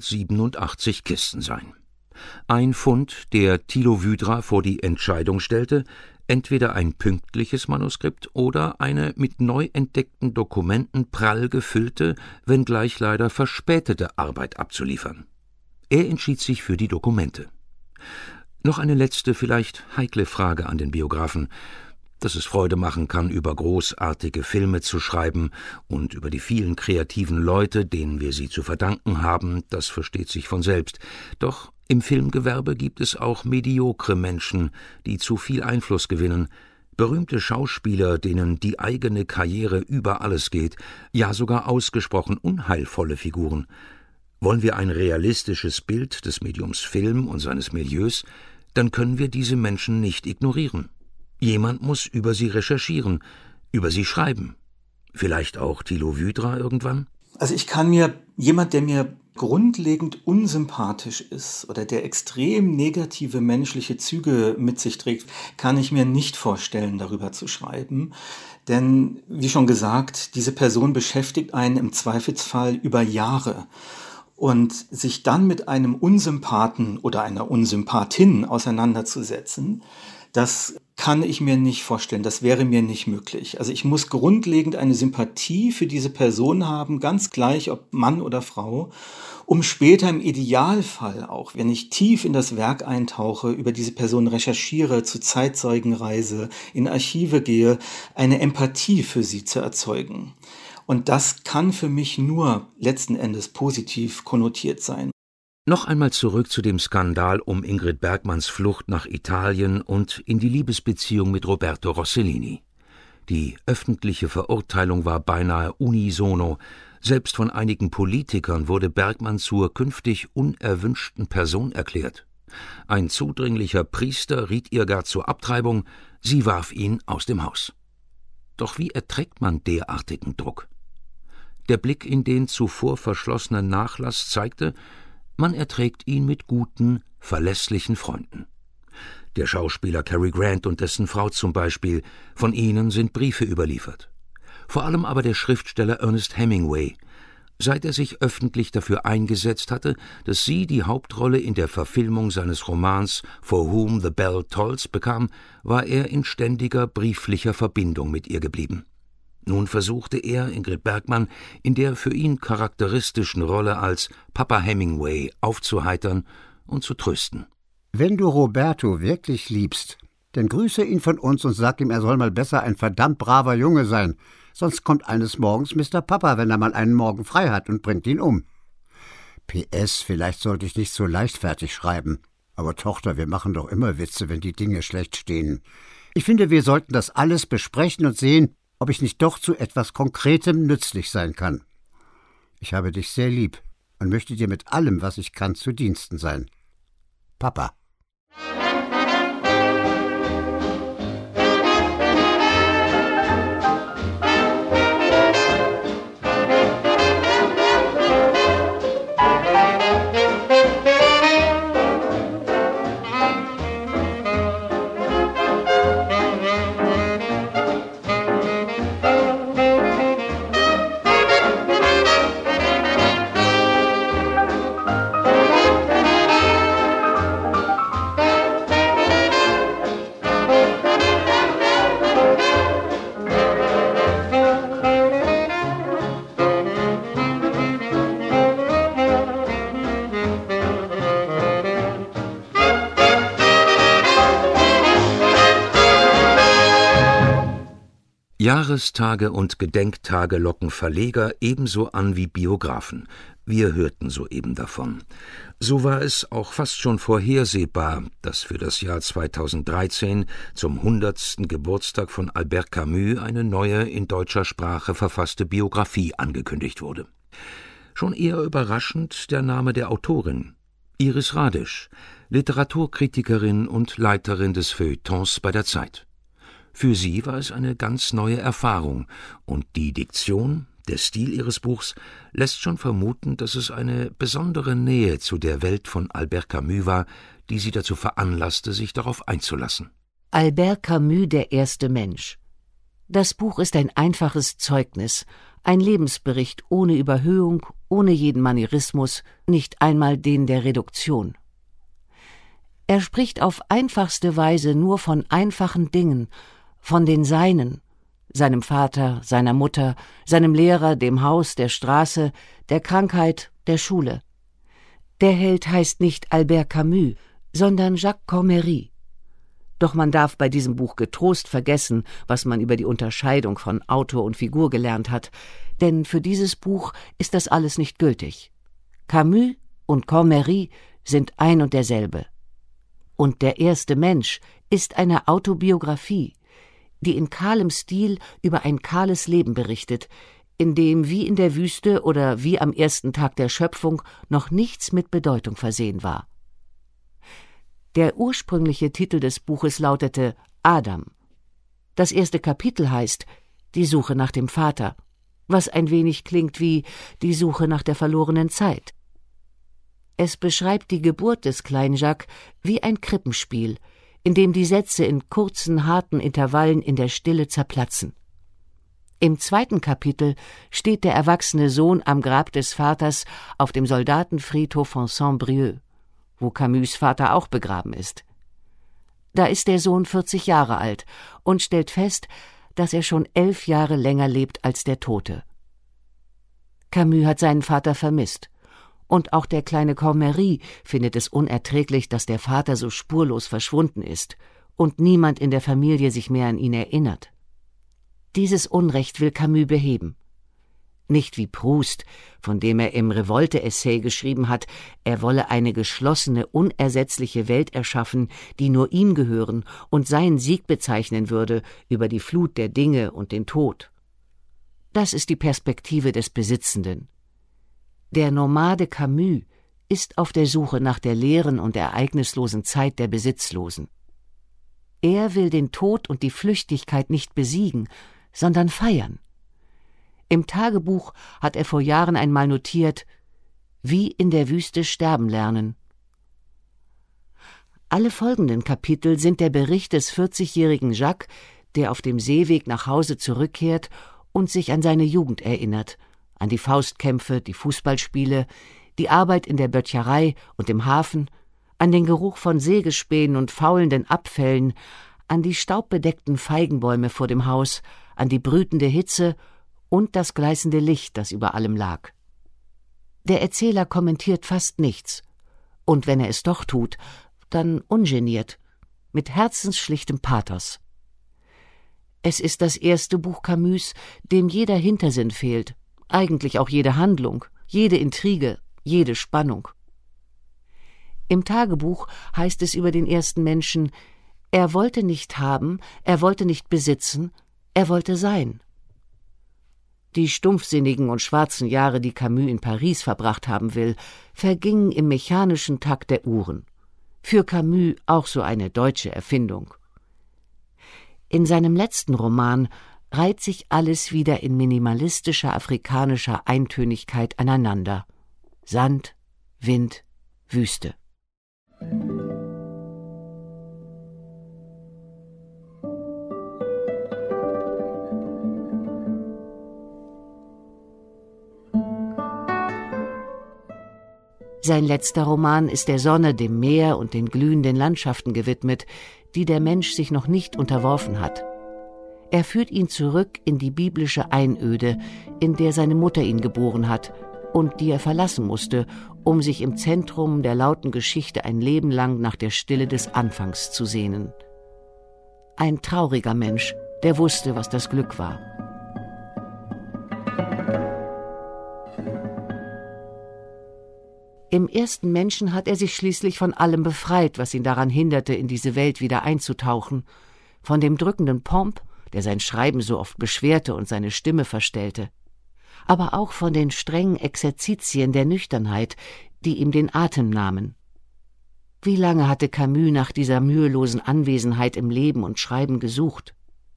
187 Kisten sein. Ein Fund, der Thilo Wydra vor die Entscheidung stellte, entweder ein pünktliches Manuskript oder eine mit neu entdeckten Dokumenten prall gefüllte, wenngleich leider verspätete Arbeit abzuliefern. Er entschied sich für die Dokumente. Noch eine letzte, vielleicht heikle Frage an den Biografen. Dass es Freude machen kann, über großartige Filme zu schreiben und über die vielen kreativen Leute, denen wir sie zu verdanken haben, das versteht sich von selbst. Doch im Filmgewerbe gibt es auch mediokre Menschen, die zu viel Einfluss gewinnen, berühmte Schauspieler, denen die eigene Karriere über alles geht, ja sogar ausgesprochen unheilvolle Figuren. Wollen wir ein realistisches Bild des Mediums Film und seines Milieus, dann können wir diese Menschen nicht ignorieren. Jemand muss über sie recherchieren, über sie schreiben. Vielleicht auch Thilo Wydra irgendwann? Also ich kann mir, jemand, der mir grundlegend unsympathisch ist oder der extrem negative menschliche Züge mit sich trägt, kann ich mir nicht vorstellen, darüber zu schreiben. Denn, wie schon gesagt, diese Person beschäftigt einen im Zweifelsfall über Jahre. Und sich dann mit einem Unsympathen oder einer Unsympathin auseinanderzusetzen, das kann ich mir nicht vorstellen, das wäre mir nicht möglich. Also ich muss grundlegend eine Sympathie für diese Person haben, ganz gleich ob Mann oder Frau, um später im Idealfall auch, wenn ich tief in das Werk eintauche, über diese Person recherchiere, zu Zeitzeugenreise, in Archive gehe, eine Empathie für sie zu erzeugen. Und das kann für mich nur letzten Endes positiv konnotiert sein. Noch einmal zurück zu dem Skandal um Ingrid Bergmanns Flucht nach Italien und in die Liebesbeziehung mit Roberto Rossellini. Die öffentliche Verurteilung war beinahe unisono. Selbst von einigen Politikern wurde Bergmann zur künftig unerwünschten Person erklärt. Ein zudringlicher Priester riet ihr gar zur Abtreibung, sie warf ihn aus dem Haus. Doch wie erträgt man derartigen Druck? Der Blick in den zuvor verschlossenen Nachlass zeigte, man erträgt ihn mit guten, verlässlichen Freunden. Der Schauspieler Cary Grant und dessen Frau zum Beispiel, von ihnen sind Briefe überliefert. Vor allem aber der Schriftsteller Ernest Hemingway. Seit er sich öffentlich dafür eingesetzt hatte, dass sie die Hauptrolle in der Verfilmung seines Romans For Whom the Bell Tolls bekam, war er in ständiger brieflicher Verbindung mit ihr geblieben. Nun versuchte er, Ingrid Bergmann, in der für ihn charakteristischen Rolle als Papa Hemingway aufzuheitern und zu trösten. Wenn du Roberto wirklich liebst, dann grüße ihn von uns und sag ihm, er soll mal besser ein verdammt braver Junge sein. Sonst kommt eines Morgens Mr. Papa, wenn er mal einen Morgen frei hat, und bringt ihn um. PS, vielleicht sollte ich nicht so leichtfertig schreiben. Aber Tochter, wir machen doch immer Witze, wenn die Dinge schlecht stehen. Ich finde, wir sollten das alles besprechen und sehen, ob ich nicht doch zu etwas Konkretem nützlich sein kann. Ich habe dich sehr lieb und möchte dir mit allem, was ich kann, zu Diensten sein. Papa. Jahrestage und Gedenktage locken Verleger ebenso an wie Biografen. Wir hörten soeben davon. So war es auch fast schon vorhersehbar, dass für das Jahr 2013 zum 100. Geburtstag von Albert Camus eine neue in deutscher Sprache verfasste Biografie angekündigt wurde. Schon eher überraschend der Name der Autorin: Iris Radisch, Literaturkritikerin und Leiterin des Feuilletons bei der Zeit. Für sie war es eine ganz neue Erfahrung, und die Diktion, der Stil ihres Buchs lässt schon vermuten, dass es eine besondere Nähe zu der Welt von Albert Camus war, die sie dazu veranlasste, sich darauf einzulassen. Albert Camus, der erste Mensch. Das Buch ist ein einfaches Zeugnis, ein Lebensbericht ohne Überhöhung, ohne jeden Manierismus, nicht einmal den der Reduktion. Er spricht auf einfachste Weise nur von einfachen Dingen, von den Seinen, seinem Vater, seiner Mutter, seinem Lehrer, dem Haus, der Straße, der Krankheit, der Schule. Der Held heißt nicht Albert Camus, sondern Jacques Cormery. Doch man darf bei diesem Buch getrost vergessen, was man über die Unterscheidung von Autor und Figur gelernt hat, denn für dieses Buch ist das alles nicht gültig. Camus und Cormery sind ein und derselbe. Und der erste Mensch ist eine Autobiografie, die in kahlem Stil über ein kahles Leben berichtet, in dem wie in der Wüste oder wie am ersten Tag der Schöpfung noch nichts mit Bedeutung versehen war. Der ursprüngliche Titel des Buches lautete Adam. Das erste Kapitel heißt Die Suche nach dem Vater, was ein wenig klingt wie die Suche nach der verlorenen Zeit. Es beschreibt die Geburt des kleinen Jacques wie ein Krippenspiel, in dem die Sätze in kurzen, harten Intervallen in der Stille zerplatzen. Im zweiten Kapitel steht der erwachsene Sohn am Grab des Vaters auf dem Soldatenfriedhof von Saint-Brieuc, wo Camus' Vater auch begraben ist. Da ist der Sohn 40 Jahre alt und stellt fest, dass er schon 11 Jahre länger lebt als der Tote. Camus hat seinen Vater vermisst. Und auch der kleine Cormery findet es unerträglich, dass der Vater so spurlos verschwunden ist und niemand in der Familie sich mehr an ihn erinnert. Dieses Unrecht will Camus beheben. Nicht wie Proust, von dem er im Revolte-Essay geschrieben hat, er wolle eine geschlossene, unersetzliche Welt erschaffen, die nur ihm gehören und seinen Sieg bezeichnen würde über die Flut der Dinge und den Tod. Das ist die Perspektive des Besitzenden. Der Nomade Camus ist auf der Suche nach der leeren und ereignislosen Zeit der Besitzlosen. Er will den Tod und die Flüchtigkeit nicht besiegen, sondern feiern. Im Tagebuch hat er vor Jahren einmal notiert: Wie in der Wüste sterben lernen. Alle folgenden Kapitel sind der Bericht des 40-jährigen Jacques, der auf dem Seeweg nach Hause zurückkehrt und sich an seine Jugend erinnert, an die Faustkämpfe, die Fußballspiele, die Arbeit in der Böttcherei und im Hafen, an den Geruch von Sägespänen und faulenden Abfällen, an die staubbedeckten Feigenbäume vor dem Haus, an die brütende Hitze und das gleißende Licht, das über allem lag. Der Erzähler kommentiert fast nichts, und wenn er es doch tut, dann ungeniert, mit herzensschlichtem Pathos. Es ist das erste Buch Camus, dem jeder Hintersinn fehlt, eigentlich auch jede Handlung, jede Intrige, jede Spannung. Im Tagebuch heißt es über den ersten Menschen: Er wollte nicht haben, er wollte nicht besitzen, er wollte sein. Die stumpfsinnigen und schwarzen Jahre, die Camus in Paris verbracht haben will, vergingen im mechanischen Takt der Uhren. Für Camus auch so eine deutsche Erfindung. In seinem letzten Roman reiht sich alles wieder in minimalistischer afrikanischer Eintönigkeit aneinander. Sand, Wind, Wüste. Sein letzter Roman ist der Sonne, dem Meer und den glühenden Landschaften gewidmet, die der Mensch sich noch nicht unterworfen hat. Er führt ihn zurück in die biblische Einöde, in der seine Mutter ihn geboren hat und die er verlassen musste, um sich im Zentrum der lauten Geschichte ein Leben lang nach der Stille des Anfangs zu sehnen. Ein trauriger Mensch, der wusste, was das Glück war. Im ersten Menschen hat er sich schließlich von allem befreit, was ihn daran hinderte, in diese Welt wieder einzutauchen. Von dem drückenden Pomp, der sein Schreiben so oft beschwerte und seine Stimme verstellte. Aber auch von den strengen Exerzitien der Nüchternheit, die ihm den Atem nahmen. Wie lange hatte Camus nach dieser mühelosen Anwesenheit im Leben und Schreiben gesucht?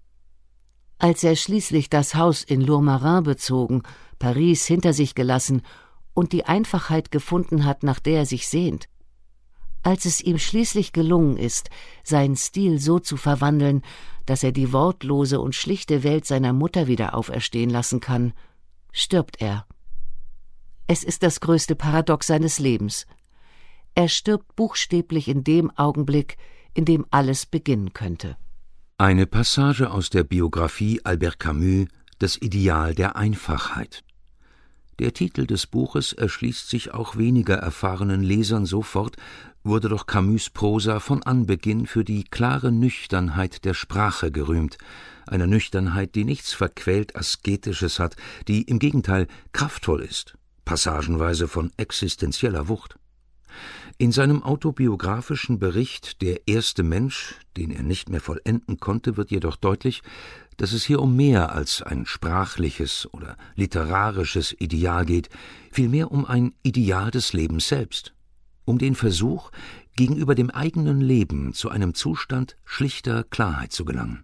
Als er schließlich das Haus in Lourmarin bezogen, Paris hinter sich gelassen und die Einfachheit gefunden hat, nach der er sich sehnt. Als es ihm schließlich gelungen ist, seinen Stil so zu verwandeln, dass er die wortlose und schlichte Welt seiner Mutter wieder auferstehen lassen kann, stirbt er. Es ist das größte Paradox seines Lebens. Er stirbt buchstäblich in dem Augenblick, in dem alles beginnen könnte. Eine Passage aus der Biografie Albert Camus, Das Ideal der Einfachheit. Der Titel des Buches erschließt sich auch weniger erfahrenen Lesern sofort, wurde doch Camus' Prosa von Anbeginn für die klare Nüchternheit der Sprache gerühmt, einer Nüchternheit, die nichts verquält Asketisches hat, die im Gegenteil kraftvoll ist, passagenweise von existenzieller Wucht. In seinem autobiografischen Bericht »Der erste Mensch«, den er nicht mehr vollenden konnte, wird jedoch deutlich, dass es hier um mehr als ein sprachliches oder literarisches Ideal geht, vielmehr um ein Ideal des Lebens selbst, um den Versuch, gegenüber dem eigenen Leben zu einem Zustand schlichter Klarheit zu gelangen.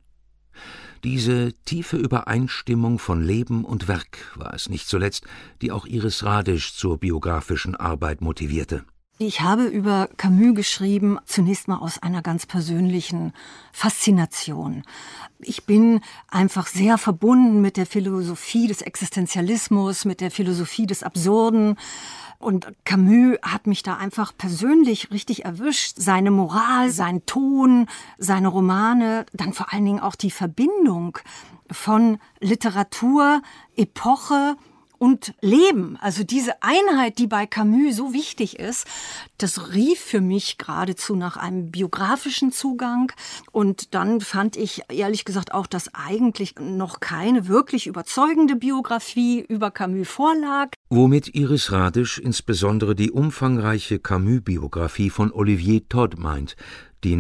Diese tiefe Übereinstimmung von Leben und Werk war es nicht zuletzt, die auch Iris Radisch zur biografischen Arbeit motivierte. Ich habe über Camus geschrieben, zunächst mal aus einer ganz persönlichen Faszination. Ich bin einfach sehr verbunden mit der Philosophie des Existenzialismus, mit der Philosophie des Absurden. Und Camus hat mich da einfach persönlich richtig erwischt. Seine Moral, sein Ton, seine Romane, dann vor allen Dingen auch die Verbindung von Literatur, Epoche und Leben, also diese Einheit, die bei Camus so wichtig ist, das rief für mich geradezu nach einem biografischen Zugang. Und dann fand ich ehrlich gesagt auch, dass eigentlich noch keine wirklich überzeugende Biografie über Camus vorlag. Womit Iris Radisch insbesondere die umfangreiche Camus-Biografie von Olivier Todd meint, die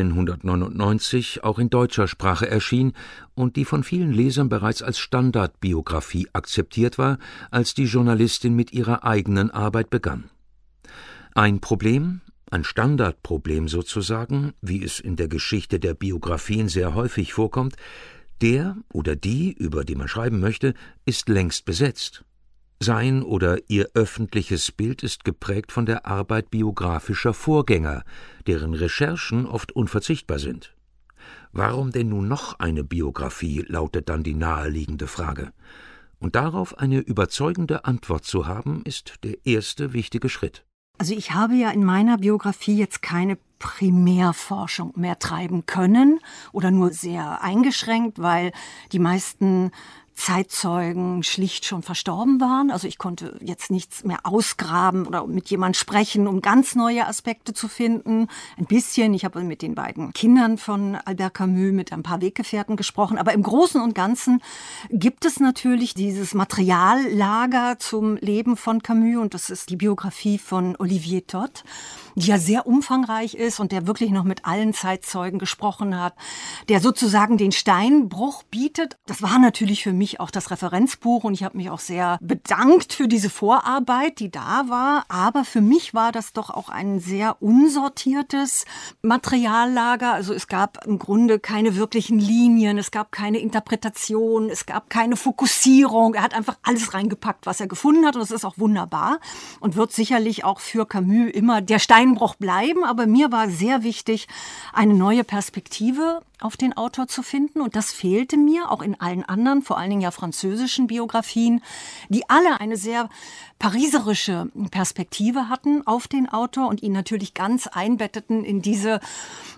1999 auch in deutscher Sprache erschien und die von vielen Lesern bereits als Standardbiografie akzeptiert war, als die Journalistin mit ihrer eigenen Arbeit begann. Ein Problem, ein Standardproblem sozusagen, wie es in der Geschichte der Biografien sehr häufig vorkommt, der oder die, über die man schreiben möchte, ist längst besetzt. Sein oder ihr öffentliches Bild ist geprägt von der Arbeit biografischer Vorgänger, deren Recherchen oft unverzichtbar sind. Warum denn nun noch eine Biografie, lautet dann die naheliegende Frage. Und darauf eine überzeugende Antwort zu haben, ist der erste wichtige Schritt. Also ich habe ja in meiner Biografie jetzt keine Primärforschung mehr treiben können oder nur sehr eingeschränkt, weil die meisten Zeitzeugen schlicht schon verstorben waren. Also ich konnte jetzt nichts mehr ausgraben oder mit jemandem sprechen, um ganz neue Aspekte zu finden. Ein bisschen, ich habe mit den beiden Kindern von Albert Camus, mit ein paar Weggefährten gesprochen. Aber im Großen und Ganzen gibt es natürlich dieses Materiallager zum Leben von Camus. Und das ist die Biografie von Olivier Todd, die ja sehr umfangreich ist und der wirklich noch mit allen Zeitzeugen gesprochen hat, der sozusagen den Steinbruch bietet. Das war natürlich für mich auch das Referenzbuch und ich habe mich auch sehr bedankt für diese Vorarbeit, die da war. Aber für mich war das doch auch ein sehr unsortiertes Materiallager. Also es gab im Grunde keine wirklichen Linien, es gab keine Interpretation, es gab keine Fokussierung. Er hat einfach alles reingepackt, was er gefunden hat und das ist auch wunderbar und wird sicherlich auch für Camus immer der Steinbruch bleiben. Aber mir war sehr wichtig, eine neue Perspektive auf den Autor zu finden und das fehlte mir auch in allen anderen, vor allen Dingen ja französischen Biografien, die alle eine sehr pariserische Perspektive hatten auf den Autor und ihn natürlich ganz einbetteten in diese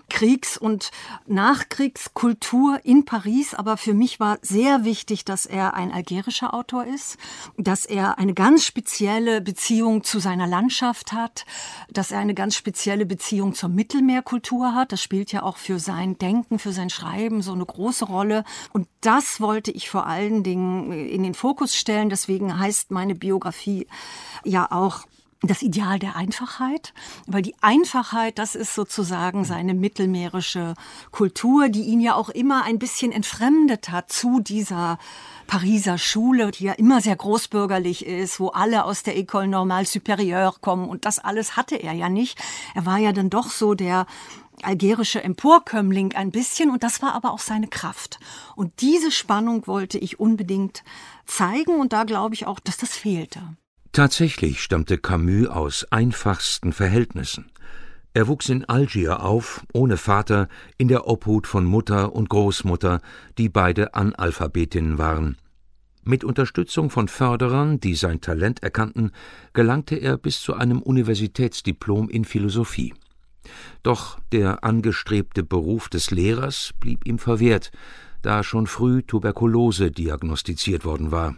Kriegs- und Nachkriegskultur in Paris. Aber für mich war sehr wichtig, dass er ein algerischer Autor ist, dass er eine ganz spezielle Beziehung zu seiner Landschaft hat, dass er eine ganz spezielle Beziehung zur Mittelmeerkultur hat. Das spielt ja auch für sein Denken, für sein Schreiben so eine große Rolle. Und das wollte ich vor allen Dingen in den Fokus stellen. Deswegen heißt meine Biografie ja auch das Ideal der Einfachheit, weil die Einfachheit, das ist sozusagen seine mittelmeerische Kultur, die ihn ja auch immer ein bisschen entfremdet hat zu dieser Pariser Schule, die ja immer sehr großbürgerlich ist, wo alle aus der École Normale Supérieure kommen, und das alles hatte er ja nicht. Er war ja dann doch so der algerische Emporkömmling ein bisschen, und das war aber auch seine Kraft. Und diese Spannung wollte ich unbedingt zeigen, und da glaube ich auch, dass das fehlte. Tatsächlich stammte Camus aus einfachsten Verhältnissen. Er wuchs in Algier auf, ohne Vater, in der Obhut von Mutter und Großmutter, die beide Analphabetinnen waren. Mit Unterstützung von Förderern, die sein Talent erkannten, gelangte er bis zu einem Universitätsdiplom in Philosophie. Doch der angestrebte Beruf des Lehrers blieb ihm verwehrt, da schon früh Tuberkulose diagnostiziert worden war.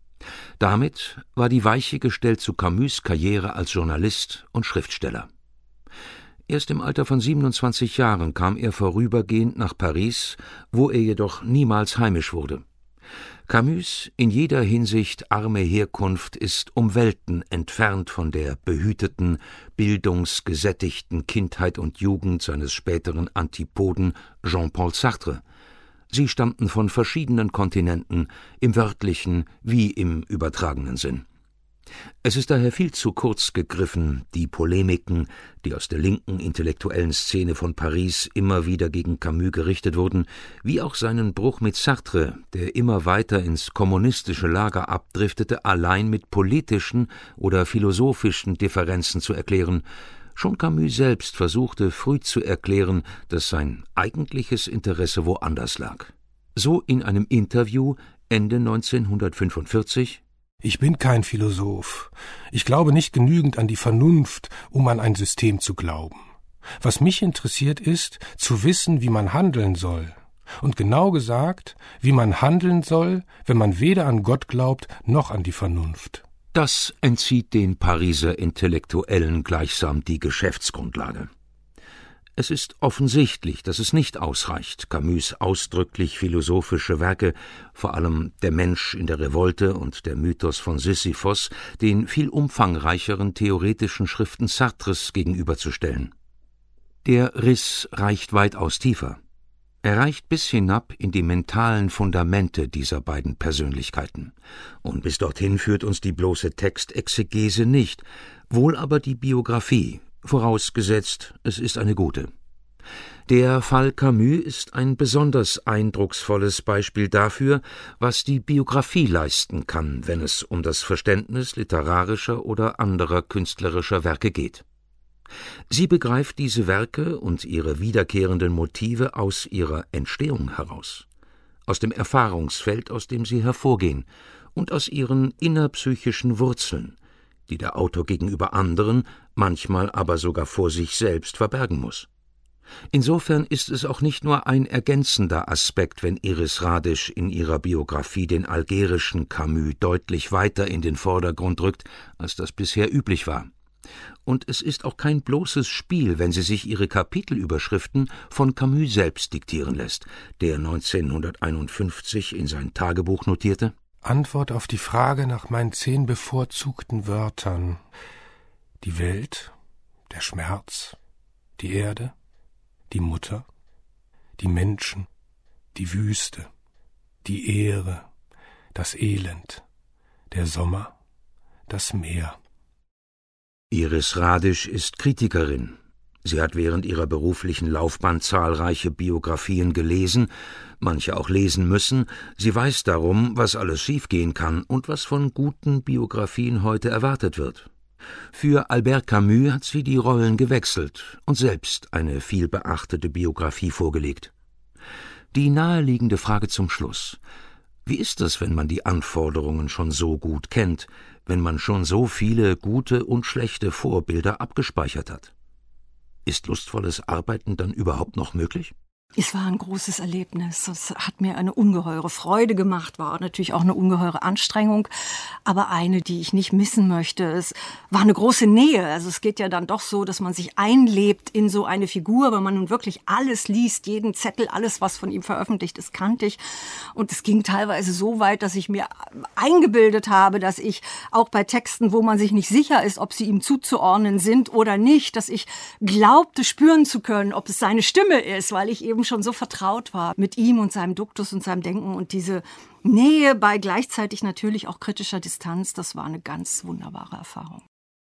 Damit war die Weiche gestellt zu Camus' Karriere als Journalist und Schriftsteller. Erst im Alter von 27 Jahren kam er vorübergehend nach Paris, wo er jedoch niemals heimisch wurde. Camus', in jeder Hinsicht arme Herkunft, ist um Welten entfernt von der behüteten, bildungsgesättigten Kindheit und Jugend seines späteren Antipoden Jean-Paul Sartre. Sie stammten von verschiedenen Kontinenten, im wörtlichen wie im übertragenen Sinn. Es ist daher viel zu kurz gegriffen, die Polemiken, die aus der linken intellektuellen Szene von Paris immer wieder gegen Camus gerichtet wurden, wie auch seinen Bruch mit Sartre, der immer weiter ins kommunistische Lager abdriftete, allein mit politischen oder philosophischen Differenzen zu erklären. Schon Camus selbst versuchte früh zu erklären, dass sein eigentliches Interesse woanders lag. So in einem Interview Ende 1945: Ich bin kein Philosoph. Ich glaube nicht genügend an die Vernunft, um an ein System zu glauben. Was mich interessiert ist, zu wissen, wie man handeln soll. Und genau gesagt, wie man handeln soll, wenn man weder an Gott glaubt, noch an die Vernunft. Das entzieht den Pariser Intellektuellen gleichsam die Geschäftsgrundlage. Es ist offensichtlich, dass es nicht ausreicht, Camus' ausdrücklich philosophische Werke, vor allem Der Mensch in der Revolte und der Mythos von Sisyphos, den viel umfangreicheren theoretischen Schriften Sartres gegenüberzustellen. Der Riss reicht weitaus tiefer. Er reicht bis hinab in die mentalen Fundamente dieser beiden Persönlichkeiten. Und bis dorthin führt uns die bloße Textexegese nicht, wohl aber die Biografie, vorausgesetzt, es ist eine gute. Der Fall Camus ist ein besonders eindrucksvolles Beispiel dafür, was die Biografie leisten kann, wenn es um das Verständnis literarischer oder anderer künstlerischer Werke geht. Sie begreift diese Werke und ihre wiederkehrenden Motive aus ihrer Entstehung heraus, aus dem Erfahrungsfeld, aus dem sie hervorgehen, und aus ihren innerpsychischen Wurzeln, die der Autor gegenüber anderen, manchmal aber sogar vor sich selbst verbergen muss. Insofern ist es auch nicht nur ein ergänzender Aspekt, wenn Iris Radisch in ihrer Biografie den algerischen Camus deutlich weiter in den Vordergrund rückt, als das bisher üblich war. Und es ist auch kein bloßes Spiel, wenn sie sich ihre Kapitelüberschriften von Camus selbst diktieren lässt, der 1951 in sein Tagebuch notierte: Antwort auf die Frage nach meinen 10 bevorzugten Wörtern: die Welt, der Schmerz, die Erde, die Mutter, die Menschen, die Wüste, die Ehre, das Elend, der Sommer, das Meer. Iris Radisch ist Kritikerin. Sie hat während ihrer beruflichen Laufbahn zahlreiche Biografien gelesen, manche auch lesen müssen. Sie weiß darum, was alles schiefgehen kann und was von guten Biografien heute erwartet wird. Für Albert Camus hat sie die Rollen gewechselt und selbst eine vielbeachtete Biografie vorgelegt. Die naheliegende Frage zum Schluss: Wie ist es, wenn man die Anforderungen schon so gut kennt, wenn man schon so viele gute und schlechte Vorbilder abgespeichert hat? Ist lustvolles Arbeiten dann überhaupt noch möglich? Es war ein großes Erlebnis. Es hat mir eine ungeheure Freude gemacht, war natürlich auch eine ungeheure Anstrengung, aber eine, die ich nicht missen möchte. Es war eine große Nähe. Also es geht ja dann doch so, dass man sich einlebt in so eine Figur, weil man nun wirklich alles liest, jeden Zettel, alles, was von ihm veröffentlicht ist, kannte ich. Und es ging teilweise so weit, dass ich mir eingebildet habe, dass ich auch bei Texten, wo man sich nicht sicher ist, ob sie ihm zuzuordnen sind oder nicht, dass ich glaubte, spüren zu können, ob es seine Stimme ist, weil ich eben schon so vertraut war mit ihm und seinem Duktus und seinem Denken, und diese Nähe bei gleichzeitig natürlich auch kritischer Distanz, das war eine ganz wunderbare Erfahrung.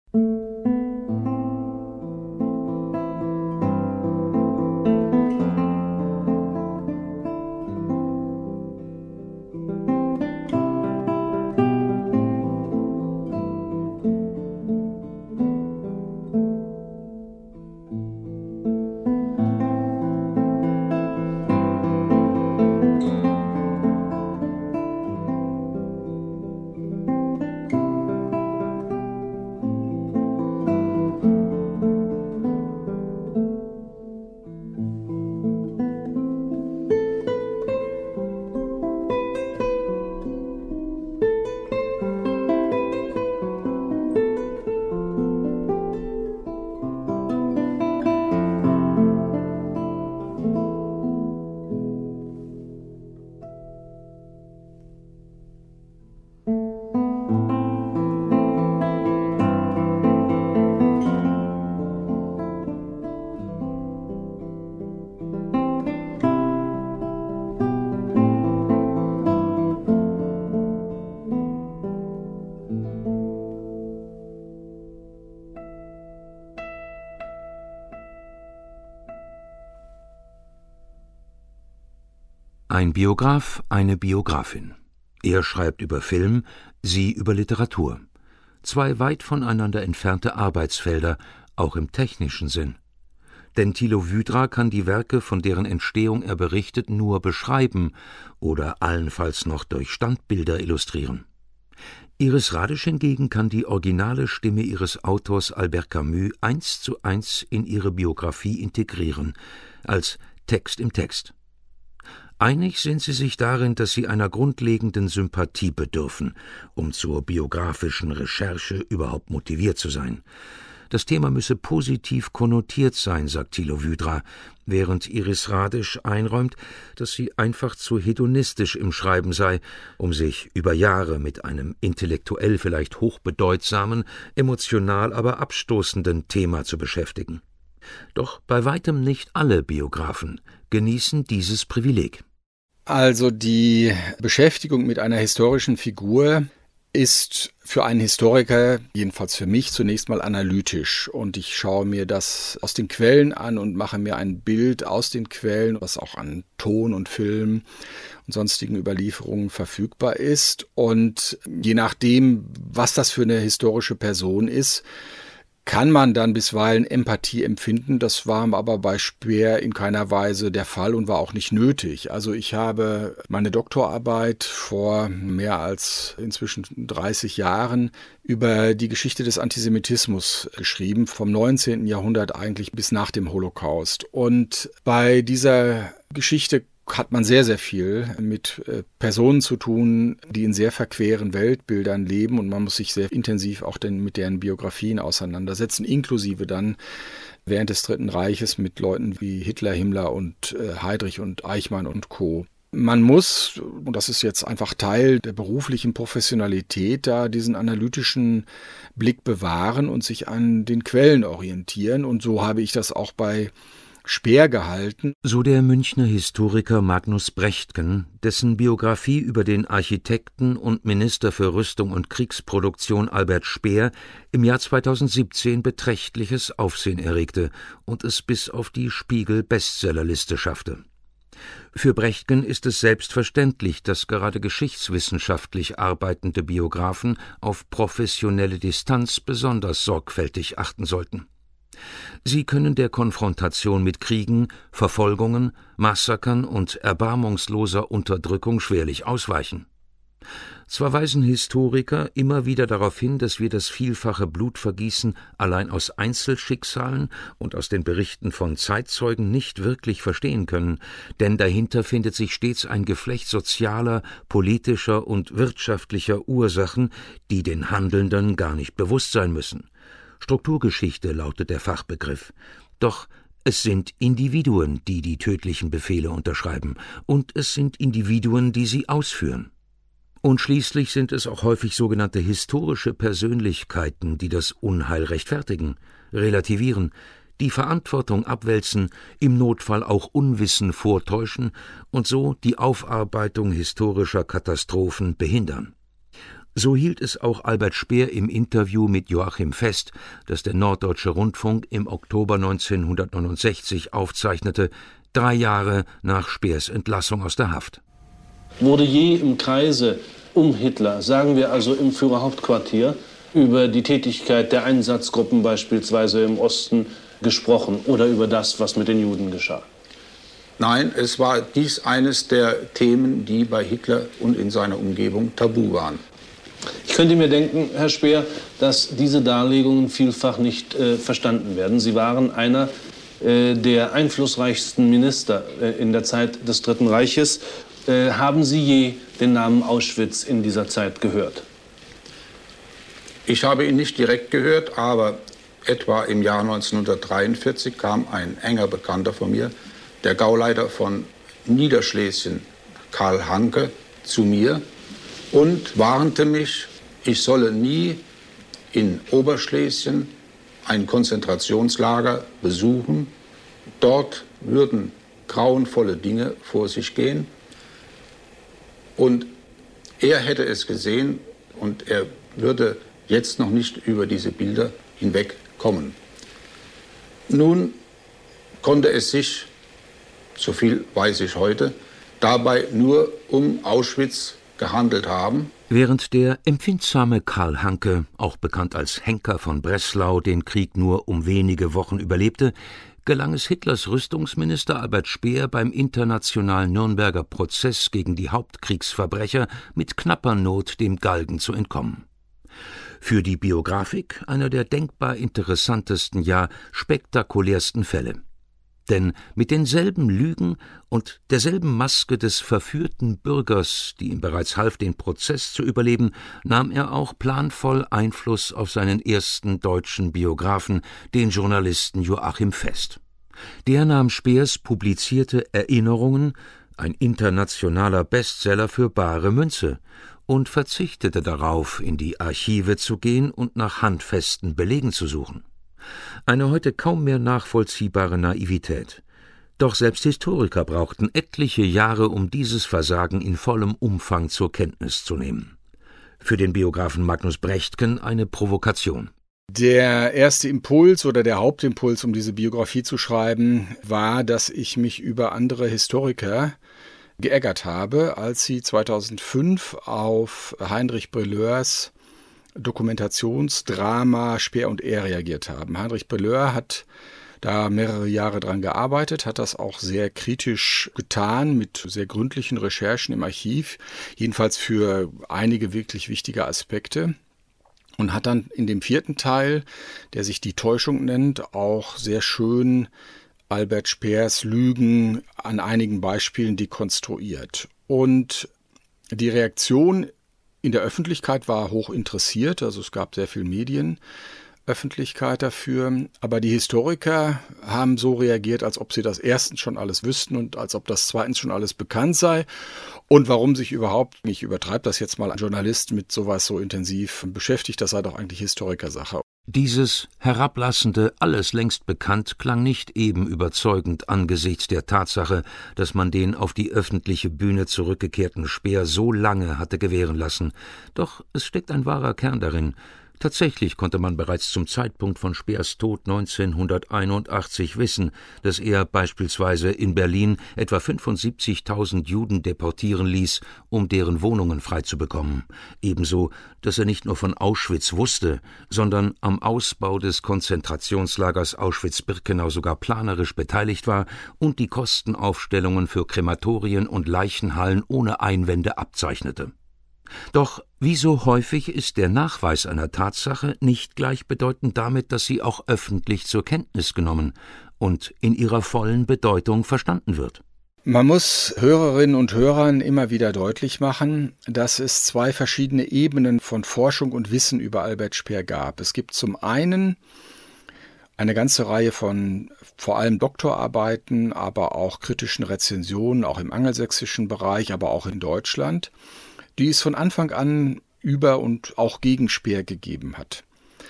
Ein Biograf, eine Biografin. Er schreibt über Film, sie über Literatur. Zwei weit voneinander entfernte Arbeitsfelder, auch im technischen Sinn. Denn Thilo Wydra kann die Werke, von deren Entstehung er berichtet, nur beschreiben oder allenfalls noch durch Standbilder illustrieren. Iris Radisch hingegen kann die originale Stimme ihres Autors Albert Camus 1:1 in ihre Biografie integrieren, als Text im Text. Einig sind sie sich darin, dass sie einer grundlegenden Sympathie bedürfen, um zur biografischen Recherche überhaupt motiviert zu sein. Das Thema müsse positiv konnotiert sein, sagt Thilo Wydra, während Iris Radisch einräumt, dass sie einfach zu hedonistisch im Schreiben sei, um sich über Jahre mit einem intellektuell vielleicht hochbedeutsamen, emotional aber abstoßenden Thema zu beschäftigen. Doch bei weitem nicht alle Biografen genießen dieses Privileg. Also die Beschäftigung mit einer historischen Figur ist für einen Historiker, jedenfalls für mich, zunächst mal analytisch. Und ich schaue mir das aus den Quellen an und mache mir ein Bild aus den Quellen, was auch an Ton und Film und sonstigen Überlieferungen verfügbar ist. Und je nachdem, was das für eine historische Person ist, kann man dann bisweilen Empathie empfinden. Das war aber bei Speer in keiner Weise der Fall und war auch nicht nötig. Also ich habe meine Doktorarbeit vor mehr als inzwischen 30 Jahren über die Geschichte des Antisemitismus geschrieben, vom 19. Jahrhundert eigentlich bis nach dem Holocaust. Und bei dieser Geschichte hat man sehr, sehr viel mit Personen zu tun, die in sehr verqueren Weltbildern leben, und man muss sich sehr intensiv auch mit deren Biografien auseinandersetzen, inklusive dann während des Dritten Reiches mit Leuten wie Hitler, Himmler und Heydrich und Eichmann und Co. Man muss, und das ist jetzt einfach Teil der beruflichen Professionalität, da diesen analytischen Blick bewahren und sich an den Quellen orientieren, und so habe ich das auch bei Speer gehalten. So der Münchner Historiker Magnus Brechtken, dessen Biografie über den Architekten und Minister für Rüstung und Kriegsproduktion Albert Speer im Jahr 2017 beträchtliches Aufsehen erregte und es bis auf die Spiegel-Bestsellerliste schaffte. Für Brechtken ist es selbstverständlich, dass gerade geschichtswissenschaftlich arbeitende Biografen auf professionelle Distanz besonders sorgfältig achten sollten. Sie können der Konfrontation mit Kriegen, Verfolgungen, Massakern und erbarmungsloser Unterdrückung schwerlich ausweichen. Zwar weisen Historiker immer wieder darauf hin, dass wir das vielfache Blutvergießen allein aus Einzelschicksalen und aus den Berichten von Zeitzeugen nicht wirklich verstehen können, denn dahinter findet sich stets ein Geflecht sozialer, politischer und wirtschaftlicher Ursachen, die den Handelnden gar nicht bewusst sein müssen. Strukturgeschichte lautet der Fachbegriff. Doch es sind Individuen, die die tödlichen Befehle unterschreiben, und es sind Individuen, die sie ausführen. Und schließlich sind es auch häufig sogenannte historische Persönlichkeiten, die das Unheil rechtfertigen, relativieren, die Verantwortung abwälzen, im Notfall auch Unwissen vortäuschen und so die Aufarbeitung historischer Katastrophen behindern. So hielt es auch Albert Speer im Interview mit Joachim Fest, das der Norddeutsche Rundfunk im Oktober 1969 aufzeichnete, 3 Jahre nach Speers Entlassung aus der Haft. Wurde je im Kreise um Hitler, sagen wir also im Führerhauptquartier, über die Tätigkeit der Einsatzgruppen beispielsweise im Osten gesprochen oder über das, was mit den Juden geschah? Nein, es war dies eines der Themen, die bei Hitler und in seiner Umgebung tabu waren. Ich könnte mir denken, Herr Speer, dass diese Darlegungen vielfach nicht verstanden werden. Sie waren einer der einflussreichsten Minister in der Zeit des Dritten Reiches. Haben Sie je den Namen Auschwitz in dieser Zeit gehört? Ich habe ihn nicht direkt gehört, aber etwa im Jahr 1943 kam ein enger Bekannter von mir, der Gauleiter von Niederschlesien, Karl Hanke, zu mir und warnte mich, ich solle nie in Oberschlesien ein Konzentrationslager besuchen. Dort würden grauenvolle Dinge vor sich gehen. Und er hätte es gesehen und er würde jetzt noch nicht über diese Bilder hinwegkommen. Nun konnte es sich, so viel weiß ich heute, dabei nur um Auschwitz gehandelt haben. Während der empfindsame Karl Hanke, auch bekannt als Henker von Breslau, den Krieg nur um wenige Wochen überlebte, gelang es Hitlers Rüstungsminister Albert Speer beim internationalen Nürnberger Prozess gegen die Hauptkriegsverbrecher mit knapper Not dem Galgen zu entkommen. Für die Biografik einer der denkbar interessantesten, ja spektakulärsten Fälle. Denn mit denselben Lügen und derselben Maske des verführten Bürgers, die ihm bereits half, den Prozess zu überleben, nahm er auch planvoll Einfluss auf seinen ersten deutschen Biografen, den Journalisten Joachim Fest. Der nahm Speers publizierte Erinnerungen, ein internationaler Bestseller, für bare Münze und verzichtete darauf, in die Archive zu gehen und nach handfesten Belegen zu suchen. Eine heute kaum mehr nachvollziehbare Naivität. Doch selbst Historiker brauchten etliche Jahre, um dieses Versagen in vollem Umfang zur Kenntnis zu nehmen. Für den Biografen Magnus Brechtken eine Provokation. Der erste Impuls oder der Hauptimpuls, um diese Biografie zu schreiben, war, dass ich mich über andere Historiker geärgert habe, als sie 2005 auf Heinrich Brelleurs Dokumentationsdrama Speer und Er reagiert haben. Heinrich Brelleur hat da mehrere Jahre dran gearbeitet, hat das auch sehr kritisch getan, mit sehr gründlichen Recherchen im Archiv, jedenfalls für einige wirklich wichtige Aspekte. Und hat dann in dem 4. Teil, der sich Die Täuschung nennt, auch sehr schön Albert Speers Lügen an einigen Beispielen dekonstruiert. Und die Reaktion in der Öffentlichkeit war hoch interessiert, also es gab sehr viel Medienöffentlichkeit dafür, aber die Historiker haben so reagiert, als ob sie das erstens schon alles wüssten und als ob das zweitens schon alles bekannt sei. Und warum sich überhaupt, ich übertreibe das jetzt mal, ein Journalist mit sowas so intensiv beschäftigt, das sei doch eigentlich Historikersache. Dieses herablassende, alles längst bekannt, klang nicht eben überzeugend angesichts der Tatsache, dass man den auf die öffentliche Bühne zurückgekehrten Speer so lange hatte gewähren lassen. Doch es steckt ein wahrer Kern darin. Tatsächlich konnte man bereits zum Zeitpunkt von Speers Tod 1981 wissen, dass er beispielsweise in Berlin etwa 75.000 Juden deportieren ließ, um deren Wohnungen freizubekommen. Ebenso, dass er nicht nur von Auschwitz wusste, sondern am Ausbau des Konzentrationslagers Auschwitz-Birkenau sogar planerisch beteiligt war und die Kostenaufstellungen für Krematorien und Leichenhallen ohne Einwände abzeichnete. Doch wie so häufig ist der Nachweis einer Tatsache nicht gleichbedeutend damit, dass sie auch öffentlich zur Kenntnis genommen und in ihrer vollen Bedeutung verstanden wird. Man muss Hörerinnen und Hörern immer wieder deutlich machen, dass es zwei verschiedene Ebenen von Forschung und Wissen über Albert Speer gab. Es gibt zum einen eine ganze Reihe von vor allem Doktorarbeiten, aber auch kritischen Rezensionen, auch im angelsächsischen Bereich, aber auch in Deutschland, die es von Anfang an über und auch gegen Speer gegeben hat.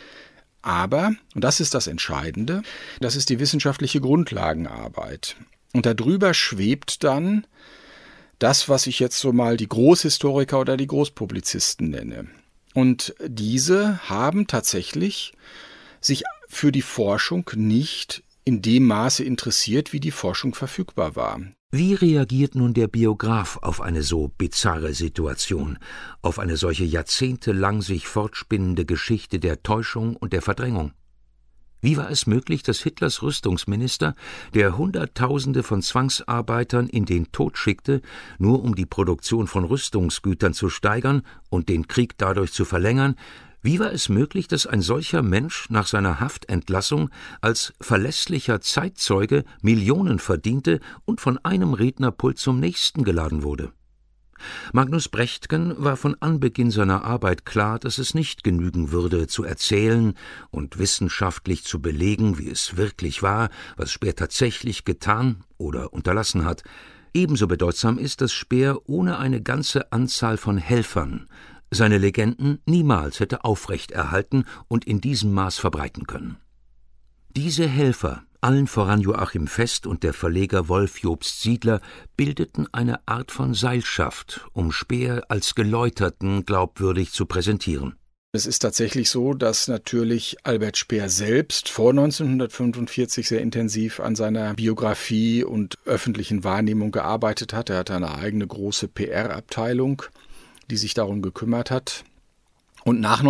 Aber, und das ist das Entscheidende, das ist die wissenschaftliche Grundlagenarbeit. Und darüber schwebt dann das, was ich jetzt so mal die Großhistoriker oder die Großpublizisten nenne. Und diese haben tatsächlich sich für die Forschung nicht in dem Maße interessiert, wie die Forschung verfügbar war. Wie reagiert nun der Biograf auf eine so bizarre Situation, auf eine solche jahrzehntelang sich fortspinnende Geschichte der Täuschung und der Verdrängung? Wie war es möglich, dass Hitlers Rüstungsminister, der Hunderttausende von Zwangsarbeitern in den Tod schickte, nur um die Produktion von Rüstungsgütern zu steigern und den Krieg dadurch zu verlängern, wie war es möglich, dass ein solcher Mensch nach seiner Haftentlassung als verlässlicher Zeitzeuge Millionen verdiente und von einem Rednerpult zum nächsten geladen wurde? Magnus Brechtken war von Anbeginn seiner Arbeit klar, dass es nicht genügen würde, zu erzählen und wissenschaftlich zu belegen, wie es wirklich war, was Speer tatsächlich getan oder unterlassen hat. Ebenso bedeutsam ist, dass Speer ohne eine ganze Anzahl von Helfern seine Legenden niemals hätte aufrechterhalten und in diesem Maß verbreiten können. Diese Helfer, allen voran Joachim Fest und der Verleger Wolf Jobst Siedler, bildeten eine Art von Seilschaft, um Speer als Geläuterten glaubwürdig zu präsentieren. Es ist tatsächlich so, dass natürlich Albert Speer selbst vor 1945 sehr intensiv an seiner Biografie und öffentlichen Wahrnehmung gearbeitet hat. Er hatte eine eigene große PR-Abteilung, die sich darum gekümmert hat. Und nach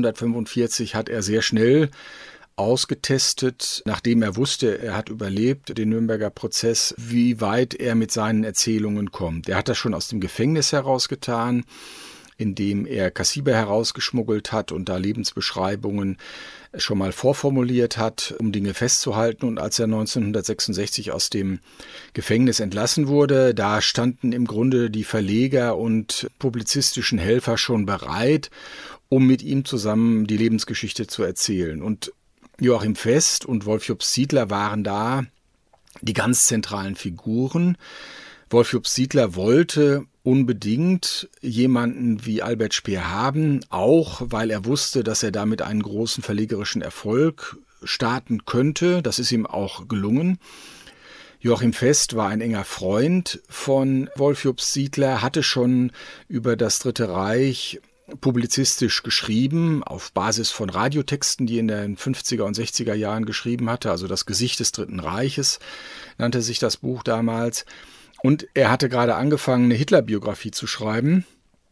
1945 hat er sehr schnell ausgetestet, nachdem er wusste, er hat überlebt, den Nürnberger Prozess, wie weit er mit seinen Erzählungen kommt. Er hat das schon aus dem Gefängnis herausgetan, indem er Kassiber herausgeschmuggelt hat und da Lebensbeschreibungen schon mal vorformuliert hat, um Dinge festzuhalten. Und als er 1966 aus dem Gefängnis entlassen wurde, da standen im Grunde die Verleger und publizistischen Helfer schon bereit, um mit ihm zusammen die Lebensgeschichte zu erzählen. Und Joachim Fest und Wolf Jobst Siedler waren da die ganz zentralen Figuren. Wolf Jobst Siedler wollte unbedingt jemanden wie Albert Speer haben, auch weil er wusste, dass er damit einen großen verlegerischen Erfolg starten könnte. Das ist ihm auch gelungen. Joachim Fest war ein enger Freund von Wolf Jobst Siedler, hatte schon über das Dritte Reich publizistisch geschrieben, auf Basis von Radiotexten, die er in den 50er und 60er Jahren geschrieben hatte. Also das Gesicht des Dritten Reiches nannte sich das Buch damals. Und er hatte gerade angefangen, eine Hitler-Biografie zu schreiben,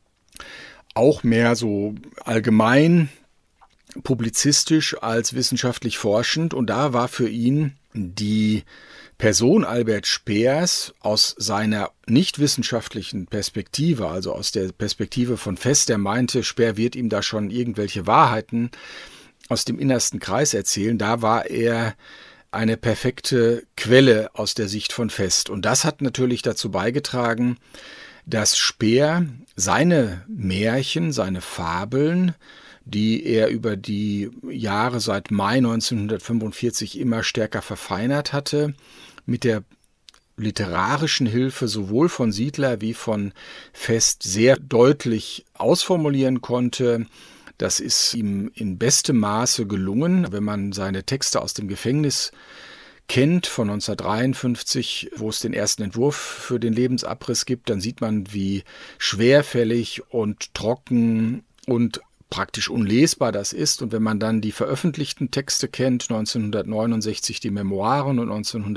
auch mehr so allgemein publizistisch als wissenschaftlich forschend. Und da war für ihn die Person Albert Speers aus seiner nicht wissenschaftlichen Perspektive, also aus der Perspektive von Fest, der meinte, Speer wird ihm da schon irgendwelche Wahrheiten aus dem innersten Kreis erzählen, da war er eine perfekte Quelle aus der Sicht von Fest. Und das hat natürlich dazu beigetragen, dass Speer seine Märchen, seine Fabeln, die er über die Jahre seit Mai 1945 immer stärker verfeinert hatte, mit der literarischen Hilfe sowohl von Siedler wie von Fest sehr deutlich ausformulieren konnte. Das ist ihm in bestem Maße gelungen. Wenn man seine Texte aus dem Gefängnis kennt, von 1953, wo es den ersten Entwurf für den Lebensabriss gibt, dann sieht man, wie schwerfällig und trocken und praktisch unlesbar das ist. Und wenn man dann die veröffentlichten Texte kennt, 1969 die Memoiren und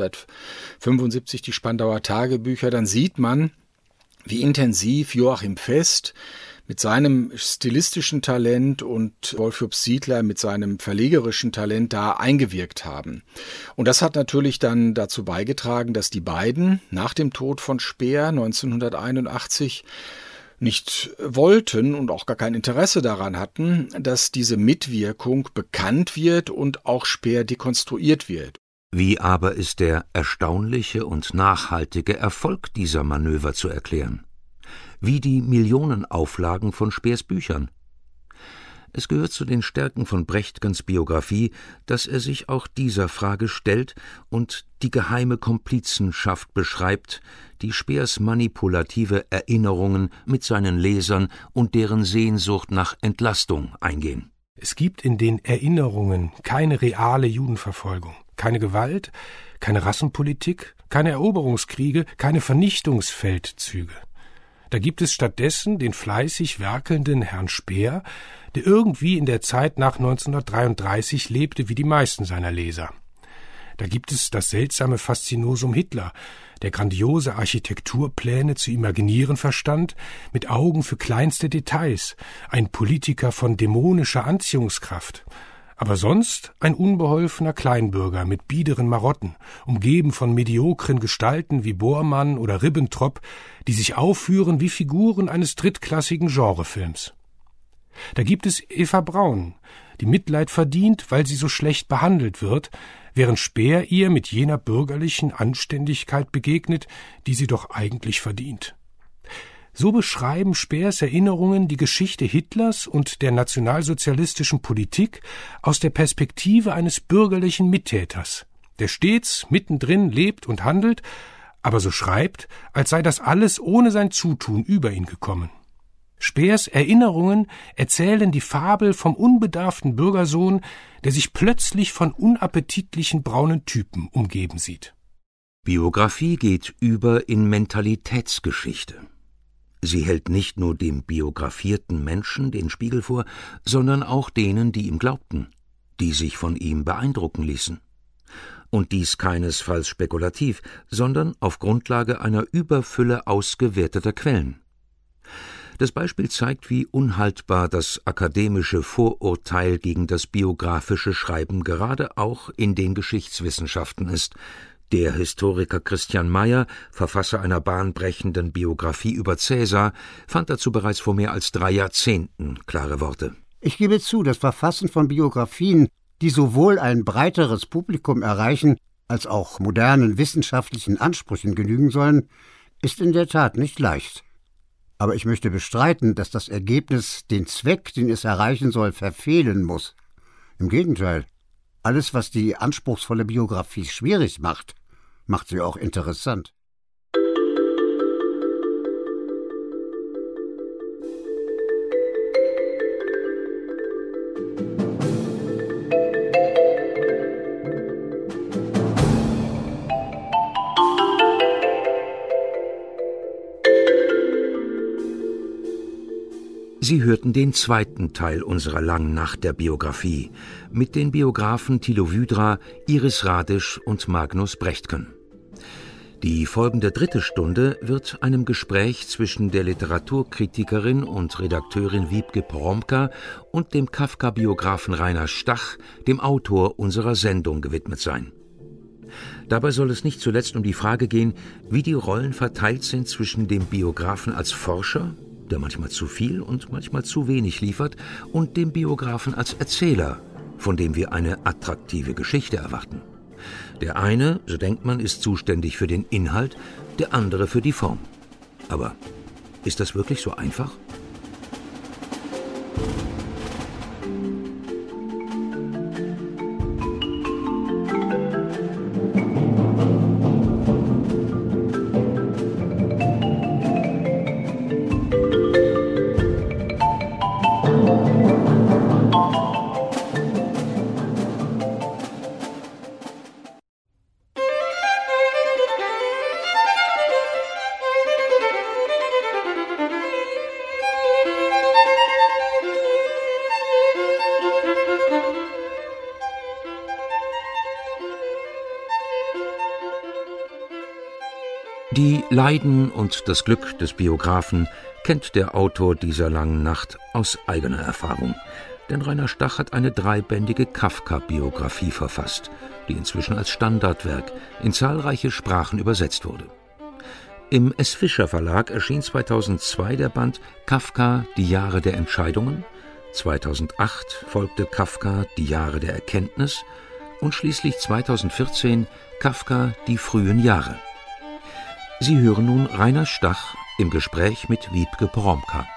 1975 die Spandauer Tagebücher, dann sieht man, wie intensiv Joachim Fest mit seinem stilistischen Talent und Wolf Jobst Siedler mit seinem verlegerischen Talent da eingewirkt haben. Und das hat natürlich dann dazu beigetragen, dass die beiden nach dem Tod von Speer 1981 nicht wollten und auch gar kein Interesse daran hatten, dass diese Mitwirkung bekannt wird und auch Speer dekonstruiert wird. Wie aber ist der erstaunliche und nachhaltige Erfolg dieser Manöver zu erklären? Wie die Millionenauflagen von Speers Büchern? Es gehört zu den Stärken von Brächtgens Biografie, dass er sich auch dieser Frage stellt und die geheime Komplizenschaft beschreibt, die Speers manipulative Erinnerungen mit seinen Lesern und deren Sehnsucht nach Entlastung eingehen. Es gibt in den Erinnerungen keine reale Judenverfolgung, keine Gewalt, keine Rassenpolitik, keine Eroberungskriege, keine Vernichtungsfeldzüge. Da gibt es stattdessen den fleißig werkelnden Herrn Speer, der irgendwie in der Zeit nach 1933 lebte wie die meisten seiner Leser. Da gibt es das seltsame Faszinosum Hitler, der grandiose Architekturpläne zu imaginieren verstand, mit Augen für kleinste Details, ein Politiker von dämonischer Anziehungskraft, aber sonst ein unbeholfener Kleinbürger mit biederen Marotten, umgeben von mediokren Gestalten wie Bormann oder Ribbentrop, die sich aufführen wie Figuren eines drittklassigen Genrefilms. Da gibt es Eva Braun, die Mitleid verdient, weil sie so schlecht behandelt wird, während Speer ihr mit jener bürgerlichen Anständigkeit begegnet, die sie doch eigentlich verdient. So beschreiben Speers Erinnerungen die Geschichte Hitlers und der nationalsozialistischen Politik aus der Perspektive eines bürgerlichen Mittäters, der stets mittendrin lebt und handelt, aber so schreibt, als sei das alles ohne sein Zutun über ihn gekommen. Speers Erinnerungen erzählen die Fabel vom unbedarften Bürgersohn, der sich plötzlich von unappetitlichen braunen Typen umgeben sieht. Biografie geht über in Mentalitätsgeschichte. Sie hält nicht nur dem biografierten Menschen den Spiegel vor, sondern auch denen, die ihm glaubten, die sich von ihm beeindrucken ließen. Und dies keinesfalls spekulativ, sondern auf Grundlage einer Überfülle ausgewerteter Quellen. Das Beispiel zeigt, wie unhaltbar das akademische Vorurteil gegen das biografische Schreiben gerade auch in den Geschichtswissenschaften ist. Der Historiker Christian Mayer, Verfasser einer bahnbrechenden Biografie über Cäsar, fand dazu bereits vor mehr als 3 Jahrzehnten klare Worte. Ich gebe zu, das Verfassen von Biografien, die sowohl ein breiteres Publikum erreichen, als auch modernen wissenschaftlichen Ansprüchen genügen sollen, ist in der Tat nicht leicht. Aber ich möchte bestreiten, dass das Ergebnis den Zweck, den es erreichen soll, verfehlen muss. Im Gegenteil, alles, was die anspruchsvolle Biografie schwierig macht, macht sie auch interessant. Sie hörten den zweiten Teil unserer langen Nacht der Biografie mit den Biografen Thilo Wydra, Iris Radisch und Magnus Brechtken. Die folgende 3. Stunde wird einem Gespräch zwischen der Literaturkritikerin und Redakteurin Wiebke Poromka und dem Kafka-Biografen Rainer Stach, dem Autor unserer Sendung, gewidmet sein. Dabei soll es nicht zuletzt um die Frage gehen, wie die Rollen verteilt sind zwischen dem Biografen als Forscher, der manchmal zu viel und manchmal zu wenig liefert, und dem Biografen als Erzähler, von dem wir eine attraktive Geschichte erwarten. Der eine, so denkt man, ist zuständig für den Inhalt, der andere für die Form. Aber ist das wirklich so einfach? Die Leiden und das Glück des Biografen kennt der Autor dieser langen Nacht aus eigener Erfahrung. Denn Rainer Stach hat eine 3-bändige Kafka-Biografie verfasst, die inzwischen als Standardwerk in zahlreiche Sprachen übersetzt wurde. Im S. Fischer Verlag erschien 2002 der Band Kafka, die Jahre der Entscheidungen, 2008 folgte Kafka, die Jahre der Erkenntnis und schließlich 2014 Kafka, die frühen Jahre. Sie hören nun Rainer Stach im Gespräch mit Wiebke Poromka.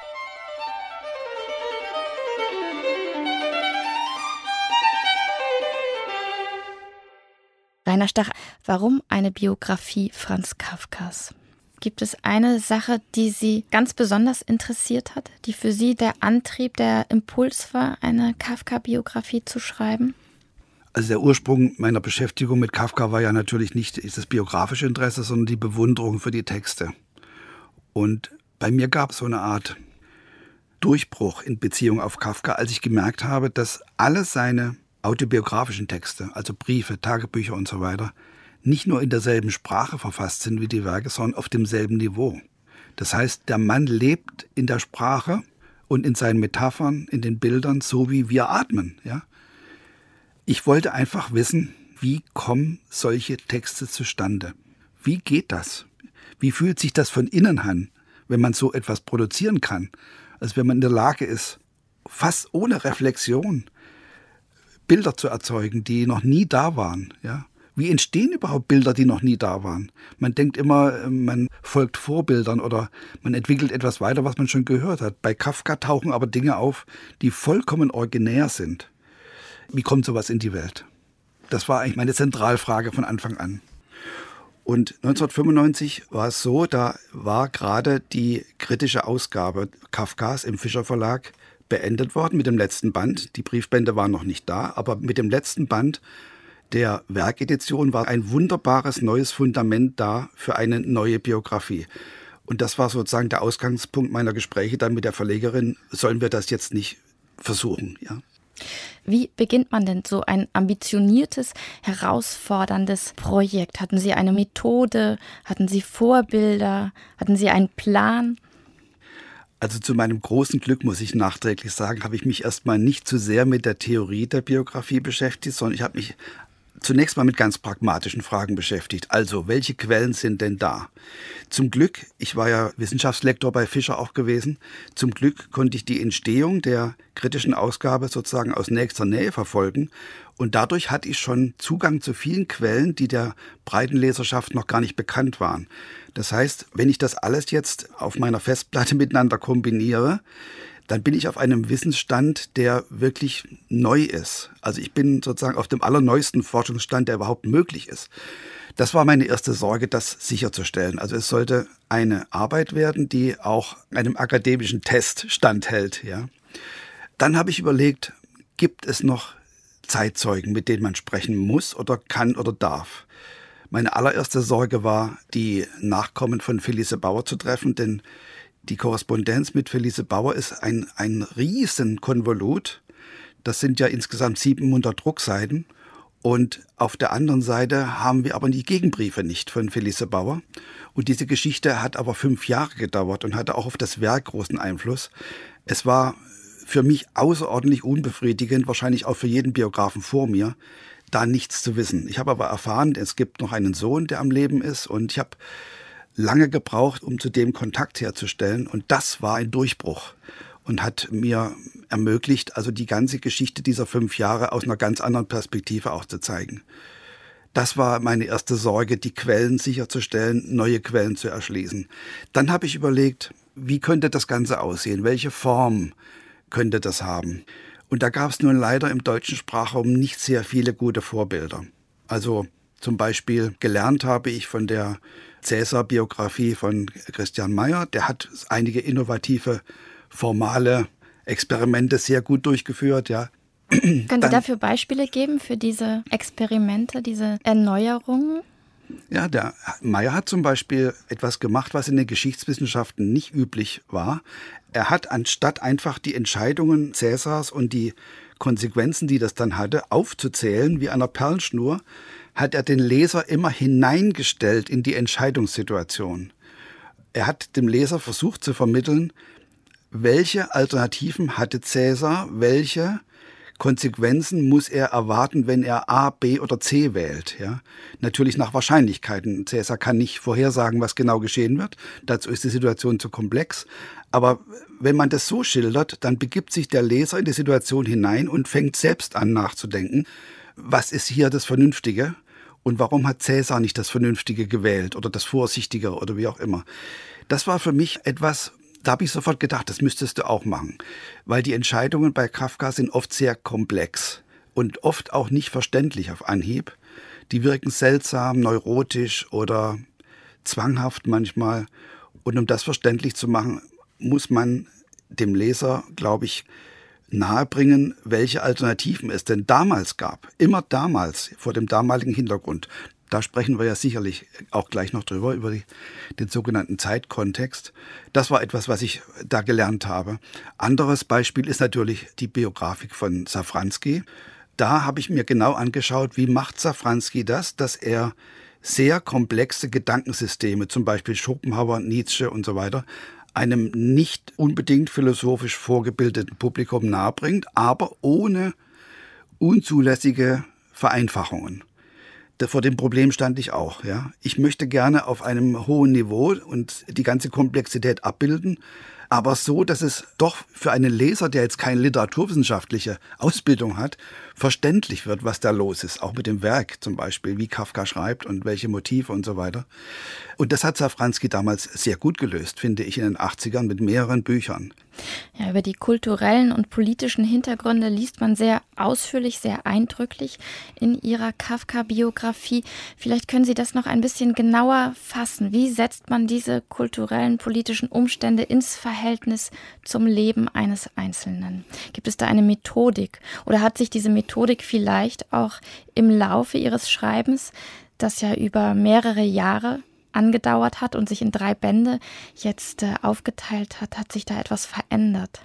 Rainer Stach, warum eine Biografie Franz Kafkas? Gibt es eine Sache, die Sie ganz besonders interessiert hat, die für Sie der Antrieb, der Impuls war, eine Kafka-Biografie zu schreiben? Also der Ursprung meiner Beschäftigung mit Kafka war ja natürlich nicht das biografische Interesse, sondern die Bewunderung für die Texte. Und bei mir gab es so eine Art Durchbruch in Beziehung auf Kafka, als ich gemerkt habe, dass alle seine autobiografischen Texte, also Briefe, Tagebücher und so weiter, nicht nur in derselben Sprache verfasst sind wie die Werke, sondern auf demselben Niveau. Das heißt, der Mann lebt in der Sprache und in seinen Metaphern, in den Bildern, so wie wir atmen. Ja? Ich wollte einfach wissen, wie kommen solche Texte zustande? Wie geht das? Wie fühlt sich das von innen an, wenn man so etwas produzieren kann? Also wenn man in der Lage ist, fast ohne Reflexion Bilder zu erzeugen, die noch nie da waren. Ja? Wie entstehen überhaupt Bilder, die noch nie da waren? Man denkt immer, man folgt Vorbildern oder man entwickelt etwas weiter, was man schon gehört hat. Bei Kafka tauchen aber Dinge auf, die vollkommen originär sind. Wie kommt sowas in die Welt? Das war eigentlich meine Zentralfrage von Anfang an. Und 1995 war es so, da war gerade die kritische Ausgabe Kafkas im Fischer Verlag beendet worden mit dem letzten Band. Die Briefbände waren noch nicht da, aber mit dem letzten Band der Werkedition war ein wunderbares neues Fundament da für eine neue Biografie. Und das war sozusagen der Ausgangspunkt meiner Gespräche dann mit der Verlegerin. Sollen wir das jetzt nicht versuchen? Ja? Wie beginnt man denn so ein ambitioniertes, herausforderndes Projekt? Hatten Sie eine Methode? Hatten Sie Vorbilder? Hatten Sie einen Plan? Also zu meinem großen Glück, muss ich nachträglich sagen, habe ich mich erstmal nicht zu sehr mit der Theorie der Biografie beschäftigt, sondern ich habe mich zunächst mal mit ganz pragmatischen Fragen beschäftigt. Also, welche Quellen sind denn da? Zum Glück, ich war ja Wissenschaftslektor bei Fischer auch gewesen, zum Glück konnte ich die Entstehung der kritischen Ausgabe sozusagen aus nächster Nähe verfolgen. Und dadurch hatte ich schon Zugang zu vielen Quellen, die der breiten Leserschaft noch gar nicht bekannt waren. Das heißt, wenn ich das alles jetzt auf meiner Festplatte miteinander kombiniere, dann bin ich auf einem Wissensstand, der wirklich neu ist. Also ich bin sozusagen auf dem allerneuesten Forschungsstand, der überhaupt möglich ist. Das war meine erste Sorge, das sicherzustellen. Also es sollte eine Arbeit werden, die auch einem akademischen Test standhält. Ja. Dann habe ich überlegt, gibt es noch Zeitzeugen, mit denen man sprechen muss oder kann oder darf? Meine allererste Sorge war, die Nachkommen von Felice Bauer zu treffen, denn die Korrespondenz mit Felice Bauer ist ein riesen Konvolut. Das sind ja insgesamt 700 Druckseiten. Und auf der anderen Seite haben wir aber die Gegenbriefe nicht von Felice Bauer. Und diese Geschichte hat aber 5 Jahre gedauert und hatte auch auf das Werk großen Einfluss. Es war für mich außerordentlich unbefriedigend, wahrscheinlich auch für jeden Biografen vor mir, da nichts zu wissen. Ich habe aber erfahren, es gibt noch einen Sohn, der am Leben ist. Und ich habe lange gebraucht, um zu dem Kontakt herzustellen. Und das war ein Durchbruch und hat mir ermöglicht, also die ganze Geschichte dieser 5 Jahre aus einer ganz anderen Perspektive auch zu zeigen. Das war meine erste Sorge, die Quellen sicherzustellen, neue Quellen zu erschließen. Dann habe ich überlegt, wie könnte das Ganze aussehen? Welche Form könnte das haben? Und da gab es nun leider im deutschen Sprachraum nicht sehr viele gute Vorbilder. Also zum Beispiel gelernt habe ich von der Cäsar-Biografie von Christian Meyer. Der hat einige innovative, formale Experimente sehr gut durchgeführt. Ja. Können Sie dafür Beispiele geben, für diese Experimente, diese Erneuerungen? Ja, der Meyer hat zum Beispiel etwas gemacht, was in den Geschichtswissenschaften nicht üblich war. Er hat, anstatt einfach die Entscheidungen Cäsars und die Konsequenzen, die das dann hatte, aufzuzählen wie an einer Perlenschnur, hat er den Leser immer hineingestellt in die Entscheidungssituation. Er hat dem Leser versucht zu vermitteln, welche Alternativen hatte Cäsar, welche Konsequenzen muss er erwarten, wenn er A, B oder C wählt. Ja? Natürlich nach Wahrscheinlichkeiten. Cäsar kann nicht vorhersagen, was genau geschehen wird. Dazu ist die Situation zu komplex. Aber wenn man das so schildert, dann begibt sich der Leser in die Situation hinein und fängt selbst an nachzudenken, was ist hier das Vernünftige und warum hat Cäsar nicht das Vernünftige gewählt oder das Vorsichtige oder wie auch immer. Das war für mich etwas, da habe ich sofort gedacht, das müsstest du auch machen, weil die Entscheidungen bei Kafka sind oft sehr komplex und oft auch nicht verständlich auf Anhieb. Die wirken seltsam, neurotisch oder zwanghaft manchmal. Und um das verständlich zu machen, muss man dem Leser, glaube ich, nahebringen, welche Alternativen es denn damals gab. Immer damals, vor dem damaligen Hintergrund. Da sprechen wir ja sicherlich auch gleich noch drüber, über den sogenannten Zeitkontext. Das war etwas, was ich da gelernt habe. Anderes Beispiel ist natürlich die Biografik von Safranski. Da habe ich mir genau angeschaut, wie macht Safranski das, dass er sehr komplexe Gedankensysteme, zum Beispiel Schopenhauer, Nietzsche und so weiter, einem nicht unbedingt philosophisch vorgebildeten Publikum nahebringt, aber ohne unzulässige Vereinfachungen. Vor dem Problem stand ich auch. Ja. Ich möchte gerne auf einem hohen Niveau und die ganze Komplexität abbilden, aber so, dass es doch für einen Leser, der jetzt keine literaturwissenschaftliche Ausbildung hat, verständlich wird, was da los ist. Auch mit dem Werk zum Beispiel, wie Kafka schreibt und welche Motive und so weiter. Und das hat Safranski damals sehr gut gelöst, finde ich, in den 80ern mit mehreren Büchern. Ja, über die kulturellen und politischen Hintergründe liest man sehr ausführlich, sehr eindrücklich in Ihrer Kafka-Biografie. Vielleicht können Sie das noch ein bisschen genauer fassen. Wie setzt man diese kulturellen, politischen Umstände ins Verhältnis zum Leben eines Einzelnen? Gibt es da eine Methodik? Oder hat sich diese Methodik vielleicht auch im Laufe Ihres Schreibens, das ja über mehrere Jahre angedauert hat und sich in 3 Bände jetzt aufgeteilt hat sich da etwas verändert?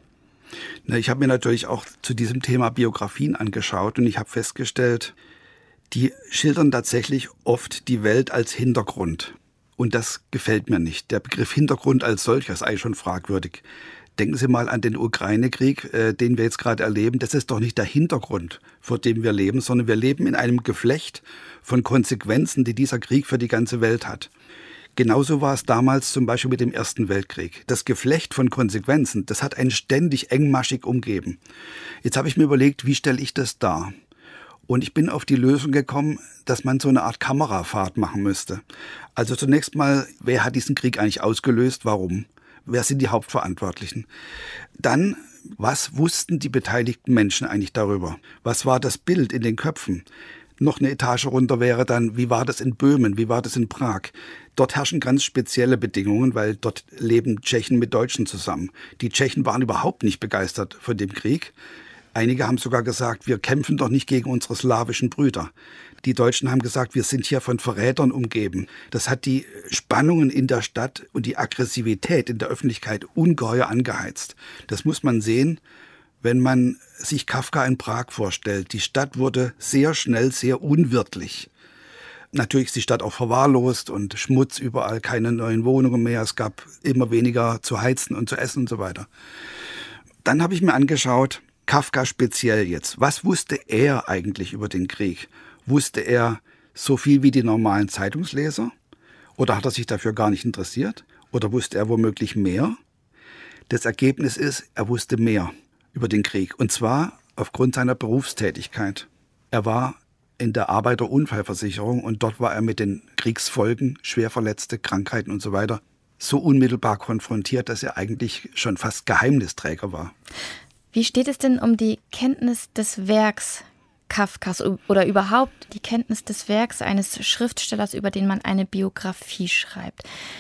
Ich habe mir natürlich auch zu diesem Thema Biografien angeschaut und ich habe festgestellt, die schildern tatsächlich oft die Welt als Hintergrund. Und das gefällt mir nicht. Der Begriff Hintergrund als solcher ist eigentlich schon fragwürdig. Denken Sie mal an den Ukraine-Krieg, den wir jetzt gerade erleben. Das ist doch nicht der Hintergrund, vor dem wir leben, sondern wir leben in einem Geflecht von Konsequenzen, die dieser Krieg für die ganze Welt hat. Genauso war es damals zum Beispiel mit dem Ersten Weltkrieg. Das Geflecht von Konsequenzen, das hat einen ständig engmaschig umgeben. Jetzt habe ich mir überlegt, wie stelle ich das dar? Und ich bin auf die Lösung gekommen, dass man so eine Art Kamerafahrt machen müsste. Also zunächst mal, wer hat diesen Krieg eigentlich ausgelöst? Warum? Wer sind die Hauptverantwortlichen? Dann, was wussten die beteiligten Menschen eigentlich darüber? Was war das Bild in den Köpfen? Noch eine Etage runter wäre dann, wie war das in Böhmen, wie war das in Prag? Dort herrschen ganz spezielle Bedingungen, weil dort leben Tschechen mit Deutschen zusammen. Die Tschechen waren überhaupt nicht begeistert von dem Krieg. Einige haben sogar gesagt, wir kämpfen doch nicht gegen unsere slawischen Brüder. Die Deutschen haben gesagt, wir sind hier von Verrätern umgeben. Das hat die Spannungen in der Stadt und die Aggressivität in der Öffentlichkeit ungeheuer angeheizt. Das muss man sehen, wenn man sich Kafka in Prag vorstellt. Die Stadt wurde sehr schnell sehr unwirtlich. Natürlich ist die Stadt auch verwahrlost und Schmutz überall, keine neuen Wohnungen mehr. Es gab immer weniger zu heizen und zu essen und so weiter. Dann habe ich mir angeschaut, Kafka speziell jetzt. Was wusste er eigentlich über den Krieg? Wusste er so viel wie die normalen Zeitungsleser? Oder hat er sich dafür gar nicht interessiert? Oder wusste er womöglich mehr? Das Ergebnis ist, er wusste mehr über den Krieg. Und zwar aufgrund seiner Berufstätigkeit. Er war in der Arbeiterunfallversicherung und dort war er mit den Kriegsfolgen, Schwerverletzte, Krankheiten und so weiter, so unmittelbar konfrontiert, dass er eigentlich schon fast Geheimnisträger war. Wie steht es denn um die Kenntnis des Werks Kafkas oder überhaupt die Kenntnis des Werks eines Schriftstellers, über den man eine Biografie schreibt?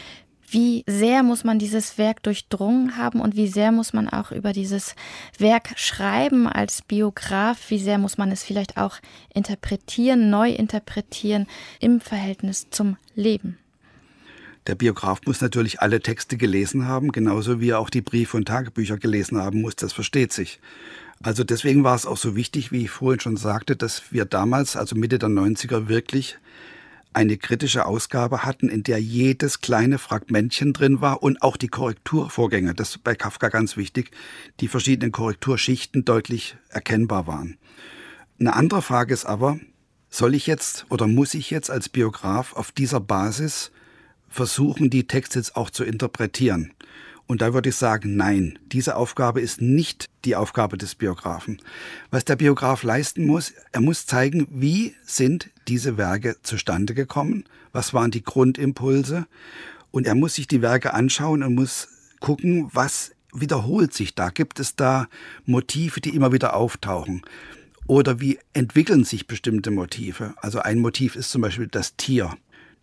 Wie sehr muss man dieses Werk durchdrungen haben und wie sehr muss man auch über dieses Werk schreiben als Biograf? Wie sehr muss man es vielleicht auch interpretieren, neu interpretieren im Verhältnis zum Leben? Der Biograf muss natürlich alle Texte gelesen haben, genauso wie er auch die Briefe und Tagebücher gelesen haben muss, das versteht sich. Also deswegen war es auch so wichtig, wie ich vorhin schon sagte, dass wir damals, also Mitte der 90er, wirklich eine kritische Ausgabe hatten, in der jedes kleine Fragmentchen drin war und auch die Korrekturvorgänge, das ist bei Kafka ganz wichtig, die verschiedenen Korrekturschichten deutlich erkennbar waren. Eine andere Frage ist aber, soll ich jetzt oder muss ich jetzt als Biograf auf dieser Basis versuchen, die Texte jetzt auch zu interpretieren? Und da würde ich sagen, nein, diese Aufgabe ist nicht die Aufgabe des Biografen. Was der Biograf leisten muss, er muss zeigen, wie sind diese Werke zustande gekommen, was waren die Grundimpulse, und er muss sich die Werke anschauen und muss gucken, was wiederholt sich da. Gibt es da Motive, die immer wieder auftauchen? Oder wie entwickeln sich bestimmte Motive? Also ein Motiv ist zum Beispiel das Tier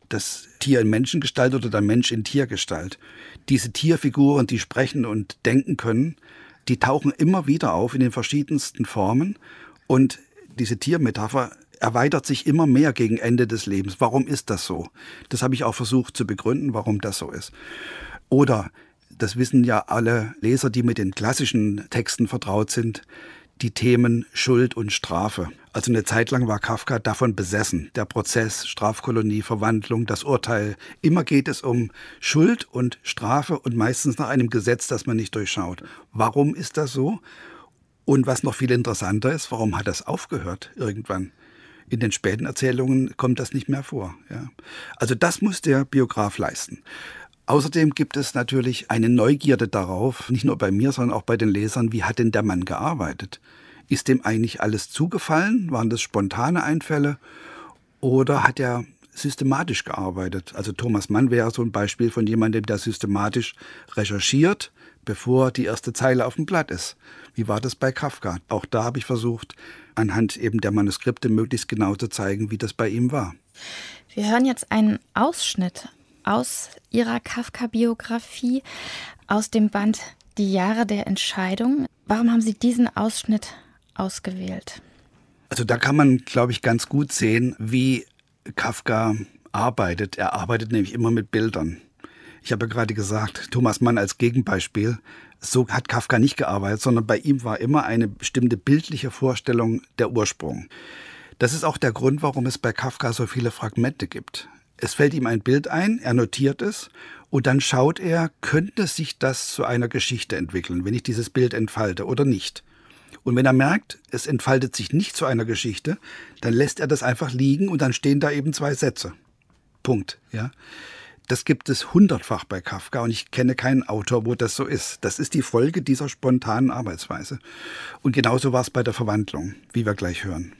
in Menschengestalt oder der Mensch in Tiergestalt. Diese Tierfiguren, die sprechen und denken können, die tauchen immer wieder auf in den verschiedensten Formen, und diese Tiermetapher erweitert sich immer mehr gegen Ende des Lebens. Warum ist das so? Das habe ich auch versucht zu begründen, warum das so ist. Oder, das wissen ja alle Leser, die mit den klassischen Texten vertraut sind, die Themen Schuld und Strafe. Also eine Zeit lang war Kafka davon besessen. Der Prozess, Strafkolonie, Verwandlung, das Urteil. Immer geht es um Schuld und Strafe und meistens nach einem Gesetz, das man nicht durchschaut. Warum ist das so? Und was noch viel interessanter ist, warum hat das aufgehört irgendwann? In den späten Erzählungen kommt das nicht mehr vor. Ja. Also das muss der Biograf leisten. Außerdem gibt es natürlich eine Neugierde darauf, nicht nur bei mir, sondern auch bei den Lesern, wie hat denn der Mann gearbeitet? Ist dem eigentlich alles zugefallen? Waren das spontane Einfälle? Oder hat er systematisch gearbeitet? Also Thomas Mann wäre so ein Beispiel von jemandem, der systematisch recherchiert, bevor die erste Zeile auf dem Blatt ist. Wie war das bei Kafka? Auch da habe ich versucht, anhand eben der Manuskripte möglichst genau zu zeigen, wie das bei ihm war. Wir hören jetzt einen Ausschnitt aus Ihrer Kafka-Biografie, aus dem Band Die Jahre der Entscheidung. Warum haben Sie diesen Ausschnitt ausgewählt? Also da kann man, glaube ich, ganz gut sehen, wie Kafka arbeitet. Er arbeitet nämlich immer mit Bildern. Ich habe ja gerade gesagt, Thomas Mann als Gegenbeispiel, so hat Kafka nicht gearbeitet, sondern bei ihm war immer eine bestimmte bildliche Vorstellung der Ursprung. Das ist auch der Grund, warum es bei Kafka so viele Fragmente gibt. Es fällt ihm ein Bild ein, er notiert es und dann schaut er, könnte sich das zu einer Geschichte entwickeln, wenn ich dieses Bild entfalte oder nicht. Und wenn er merkt, es entfaltet sich nicht zu einer Geschichte, dann lässt er das einfach liegen und dann stehen da eben 2 Sätze. Punkt. Ja. Das gibt es 100-fach bei Kafka und ich kenne keinen Autor, wo das so ist. Das ist die Folge dieser spontanen Arbeitsweise. Und genauso war es bei der Verwandlung, wie wir gleich hören.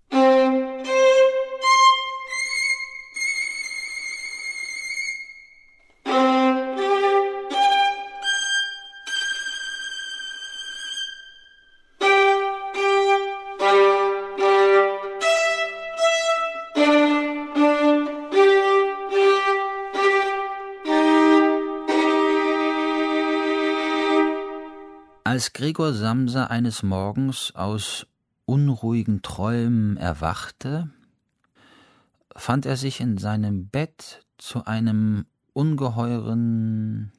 Als Gregor Samsa eines Morgens aus unruhigen Träumen erwachte, fand er sich in seinem Bett zu einem ungeheuren...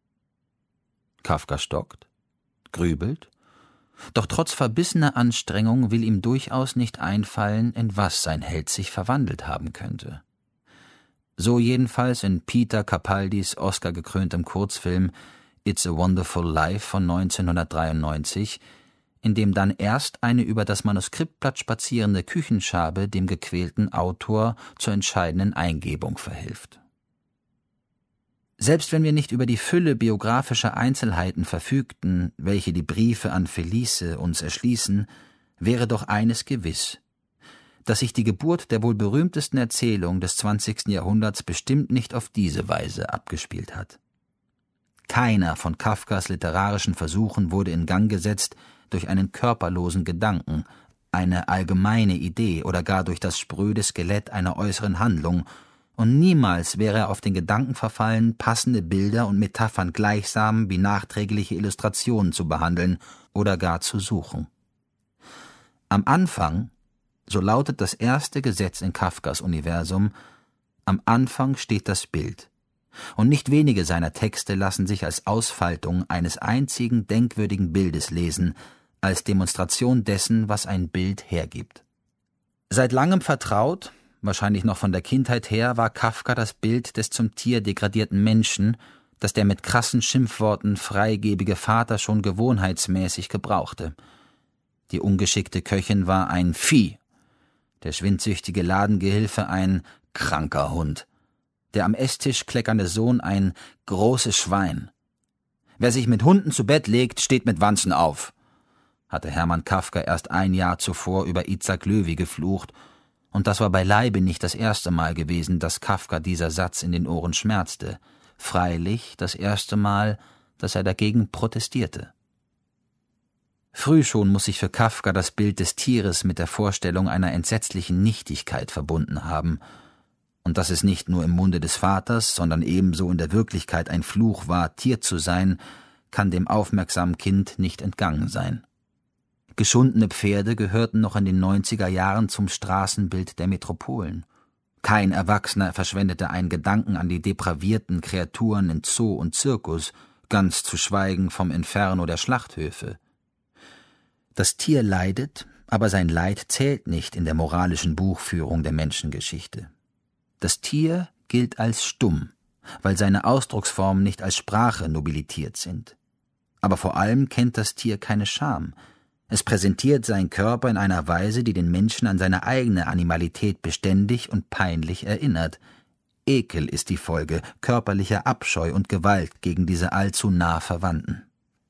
Kafka stockt, grübelt, doch trotz verbissener Anstrengung will ihm durchaus nicht einfallen, in was sein Held sich verwandelt haben könnte. So jedenfalls in Peter Capaldis Oscar-gekröntem Kurzfilm It's a Wonderful Life von 1993, in dem dann erst eine über das Manuskriptblatt spazierende Küchenschabe dem gequälten Autor zur entscheidenden Eingebung verhilft. Selbst wenn wir nicht über die Fülle biografischer Einzelheiten verfügten, welche die Briefe an Felice uns erschließen, wäre doch eines gewiss: dass sich die Geburt der wohl berühmtesten Erzählung des 20. Jahrhunderts bestimmt nicht auf diese Weise abgespielt hat. Keiner von Kafkas literarischen Versuchen wurde in Gang gesetzt durch einen körperlosen Gedanken, eine allgemeine Idee oder gar durch das spröde Skelett einer äußeren Handlung, und niemals wäre er auf den Gedanken verfallen, passende Bilder und Metaphern gleichsam wie nachträgliche Illustrationen zu behandeln oder gar zu suchen. Am Anfang, so lautet das erste Gesetz in Kafkas Universum, am Anfang steht das Bild. Und nicht wenige seiner Texte lassen sich als Ausfaltung eines einzigen denkwürdigen Bildes lesen, als Demonstration dessen, was ein Bild hergibt. Seit langem vertraut, wahrscheinlich noch von der Kindheit her, war Kafka das Bild des zum Tier degradierten Menschen, das der mit krassen Schimpfworten freigebige Vater schon gewohnheitsmäßig gebrauchte. Die ungeschickte Köchin war ein Vieh, der schwindsüchtige Ladengehilfe ein kranker Hund, der am Esstisch kleckernde Sohn ein großes Schwein. Wer sich mit Hunden zu Bett legt, steht mit Wanzen auf, hatte Hermann Kafka erst ein Jahr zuvor über Itzhak Löwy geflucht, und das war beileibe nicht das erste Mal gewesen, dass Kafka dieser Satz in den Ohren schmerzte, freilich das erste Mal, dass er dagegen protestierte. Früh schon muss sich für Kafka das Bild des Tieres mit der Vorstellung einer entsetzlichen Nichtigkeit verbunden haben, und dass es nicht nur im Munde des Vaters, sondern ebenso in der Wirklichkeit ein Fluch war, Tier zu sein, kann dem aufmerksamen Kind nicht entgangen sein. Geschundene Pferde gehörten noch in den 90er Jahren zum Straßenbild der Metropolen. Kein Erwachsener verschwendete einen Gedanken an die depravierten Kreaturen in Zoo und Zirkus, ganz zu schweigen vom Inferno der Schlachthöfe. Das Tier leidet, aber sein Leid zählt nicht in der moralischen Buchführung der Menschengeschichte. Das Tier gilt als stumm, weil seine Ausdrucksformen nicht als Sprache nobilitiert sind. Aber vor allem kennt das Tier keine Scham. Es präsentiert seinen Körper in einer Weise, die den Menschen an seine eigene Animalität beständig und peinlich erinnert. Ekel ist die Folge, körperlicher Abscheu und Gewalt gegen diese allzu nah Verwandten.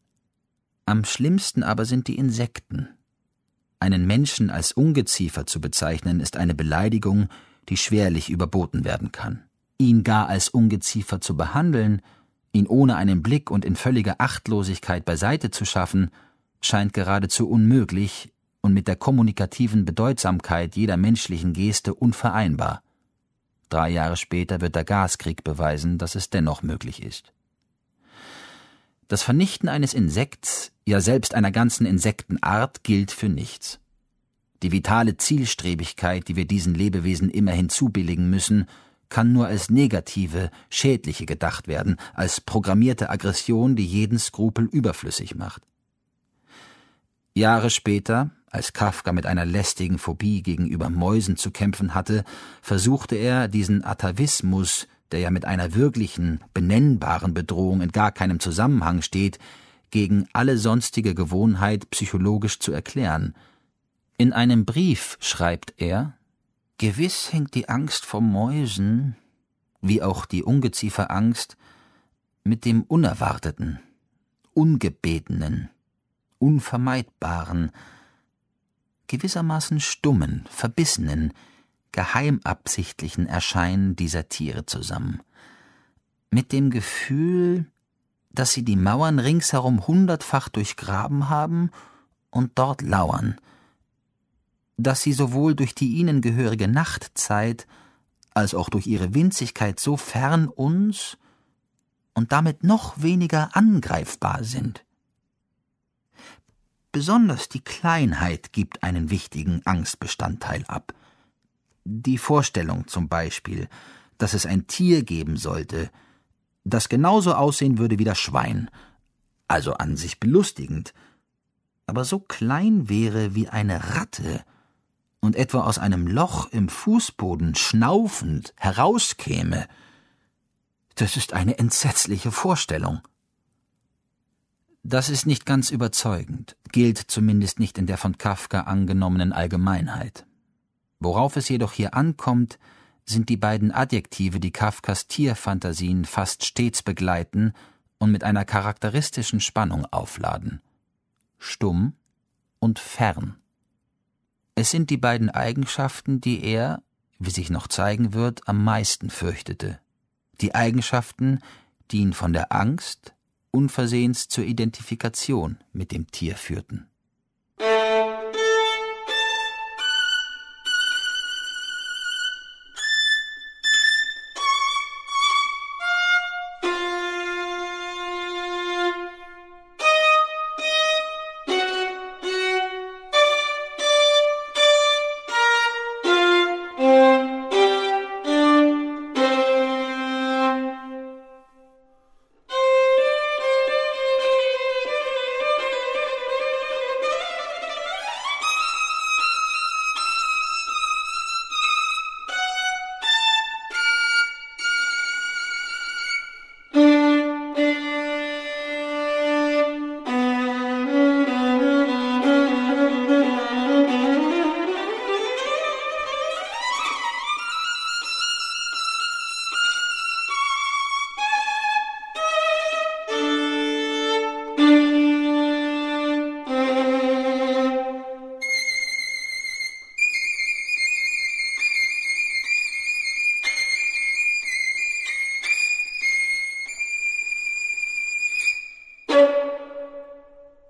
Am schlimmsten aber sind die Insekten. Einen Menschen als Ungeziefer zu bezeichnen, ist eine Beleidigung, die schwerlich überboten werden kann. Ihn gar als Ungeziefer zu behandeln, ihn ohne einen Blick und in völliger Achtlosigkeit beiseite zu schaffen, scheint geradezu unmöglich und mit der kommunikativen Bedeutsamkeit jeder menschlichen Geste unvereinbar. 3 Jahre später wird der Gaskrieg beweisen, dass es dennoch möglich ist. Das Vernichten eines Insekts, ja selbst einer ganzen Insektenart, gilt für nichts. Die vitale Zielstrebigkeit, die wir diesen Lebewesen immer hinzubilligen müssen, kann nur als negative, schädliche gedacht werden, als programmierte Aggression, die jeden Skrupel überflüssig macht. Jahre später, als Kafka mit einer lästigen Phobie gegenüber Mäusen zu kämpfen hatte, versuchte er, diesen Atavismus, der ja mit einer wirklichen, benennbaren Bedrohung in gar keinem Zusammenhang steht, gegen alle sonstige Gewohnheit psychologisch zu erklären. In einem Brief schreibt er: »Gewiss hängt die Angst vor Mäusen, wie auch die Ungezieferangst, mit dem Unerwarteten, Ungebetenen, Unvermeidbaren, gewissermaßen stummen, verbissenen, geheimabsichtlichen Erscheinen dieser Tiere zusammen. Mit dem Gefühl, dass sie die Mauern ringsherum 100-fach durchgraben haben und dort lauern, dass sie sowohl durch die ihnen gehörige Nachtzeit als auch durch ihre Winzigkeit so fern uns und damit noch weniger angreifbar sind. Besonders die Kleinheit gibt einen wichtigen Angstbestandteil ab. Die Vorstellung zum Beispiel, dass es ein Tier geben sollte, das genauso aussehen würde wie das Schwein, also an sich belustigend, aber so klein wäre wie eine Ratte und etwa aus einem Loch im Fußboden schnaufend herauskäme, das ist eine entsetzliche Vorstellung. Das ist nicht ganz überzeugend, gilt zumindest nicht in der von Kafka angenommenen Allgemeinheit. Worauf es jedoch hier ankommt, sind die beiden Adjektive, die Kafkas Tierfantasien fast stets begleiten und mit einer charakteristischen Spannung aufladen: stumm und fern. Es sind die beiden Eigenschaften, die er, wie sich noch zeigen wird, am meisten fürchtete. Die Eigenschaften, die ihn von der Angst unversehens zur Identifikation mit dem Tier führten.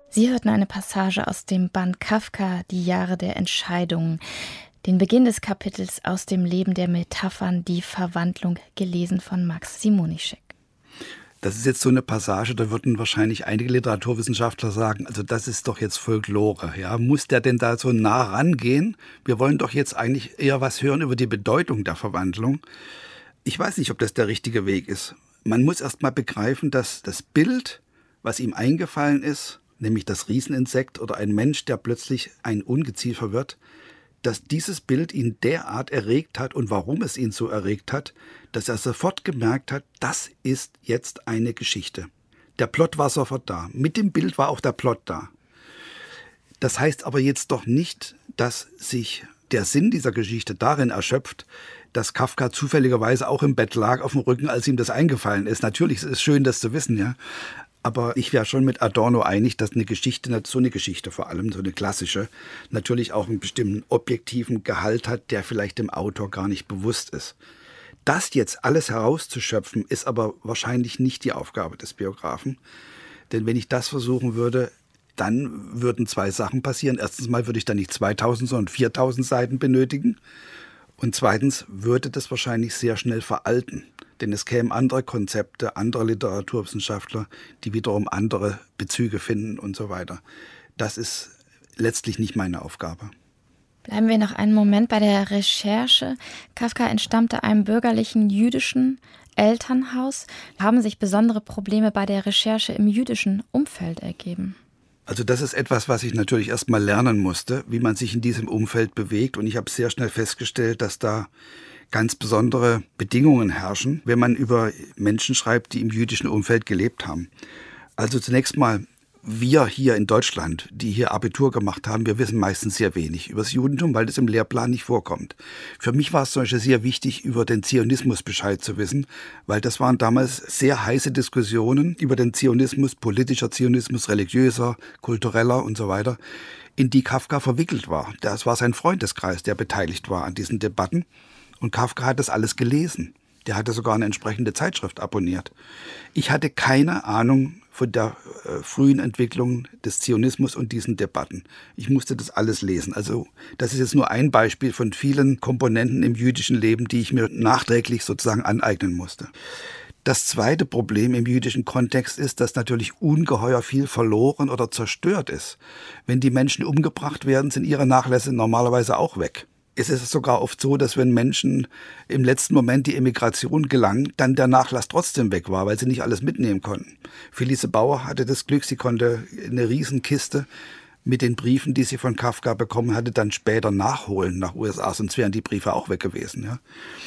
Sie hörten eine Passage aus dem Band Kafka, Die Jahre der Entscheidungen. Den Beginn des Kapitels aus dem Leben der Metaphern, die Verwandlung, gelesen von Max Simonischek. Das ist jetzt so eine Passage, da würden wahrscheinlich einige Literaturwissenschaftler sagen, also das ist doch jetzt Folklore. Ja? Muss der denn da so nah rangehen? Wir wollen doch jetzt eigentlich eher was hören über die Bedeutung der Verwandlung. Ich weiß nicht, ob das der richtige Weg ist. Man muss erst mal begreifen, dass das Bild, was ihm eingefallen ist, nämlich das Rieseninsekt oder ein Mensch, der plötzlich ein Ungeziefer wird, dass dieses Bild ihn derart erregt hat und warum es ihn so erregt hat, dass er sofort gemerkt hat, das ist jetzt eine Geschichte. Der Plot war sofort da. Mit dem Bild war auch der Plot da. Das heißt aber jetzt doch nicht, dass sich der Sinn dieser Geschichte darin erschöpft, dass Kafka zufälligerweise auch im Bett lag auf dem Rücken, als ihm das eingefallen ist. Natürlich ist es schön, das zu wissen, ja. Aber ich wäre schon mit Adorno einig, dass eine Geschichte, so eine Geschichte vor allem, so eine klassische, natürlich auch einen bestimmten objektiven Gehalt hat, der vielleicht dem Autor gar nicht bewusst ist. Das jetzt alles herauszuschöpfen, ist aber wahrscheinlich nicht die Aufgabe des Biografen. Denn wenn ich das versuchen würde, dann würden zwei Sachen passieren. Erstens mal würde ich dann nicht 2000, sondern 4000 Seiten benötigen. Und zweitens würde das wahrscheinlich sehr schnell veralten. Denn es kämen andere Konzepte, andere Literaturwissenschaftler, die wiederum andere Bezüge finden und so weiter. Das ist letztlich nicht meine Aufgabe. Bleiben wir noch einen Moment bei der Recherche. Kafka entstammte einem bürgerlichen jüdischen Elternhaus. Haben sich besondere Probleme bei der Recherche im jüdischen Umfeld ergeben? Also das ist etwas, was ich natürlich erst mal lernen musste, wie man sich in diesem Umfeld bewegt. Und ich habe sehr schnell festgestellt, dass da ganz besondere Bedingungen herrschen, wenn man über Menschen schreibt, die im jüdischen Umfeld gelebt haben. Also zunächst mal, wir hier in Deutschland, die hier Abitur gemacht haben, wir wissen meistens sehr wenig über das Judentum, weil das im Lehrplan nicht vorkommt. Für mich war es zum Beispiel sehr wichtig, über den Zionismus Bescheid zu wissen, weil das waren damals sehr heiße Diskussionen über den Zionismus, politischer Zionismus, religiöser, kultureller und so weiter, in die Kafka verwickelt war. Das war sein Freundeskreis, der beteiligt war an diesen Debatten. Und Kafka hat das alles gelesen. Der hatte sogar eine entsprechende Zeitschrift abonniert. Ich hatte keine Ahnung von der frühen Entwicklung des Zionismus und diesen Debatten. Ich musste das alles lesen. Also das ist jetzt nur ein Beispiel von vielen Komponenten im jüdischen Leben, die ich mir nachträglich sozusagen aneignen musste. Das zweite Problem im jüdischen Kontext ist, dass natürlich ungeheuer viel verloren oder zerstört ist. Wenn die Menschen umgebracht werden, sind ihre Nachlässe normalerweise auch weg. Es ist sogar oft so, dass wenn Menschen im letzten Moment die Emigration gelang, dann der Nachlass trotzdem weg war, weil sie nicht alles mitnehmen konnten. Felice Bauer hatte das Glück, sie konnte eine Riesenkiste mit den Briefen, die sie von Kafka bekommen hatte, dann später nachholen nach USA, sonst wären die Briefe auch weg gewesen. Ja.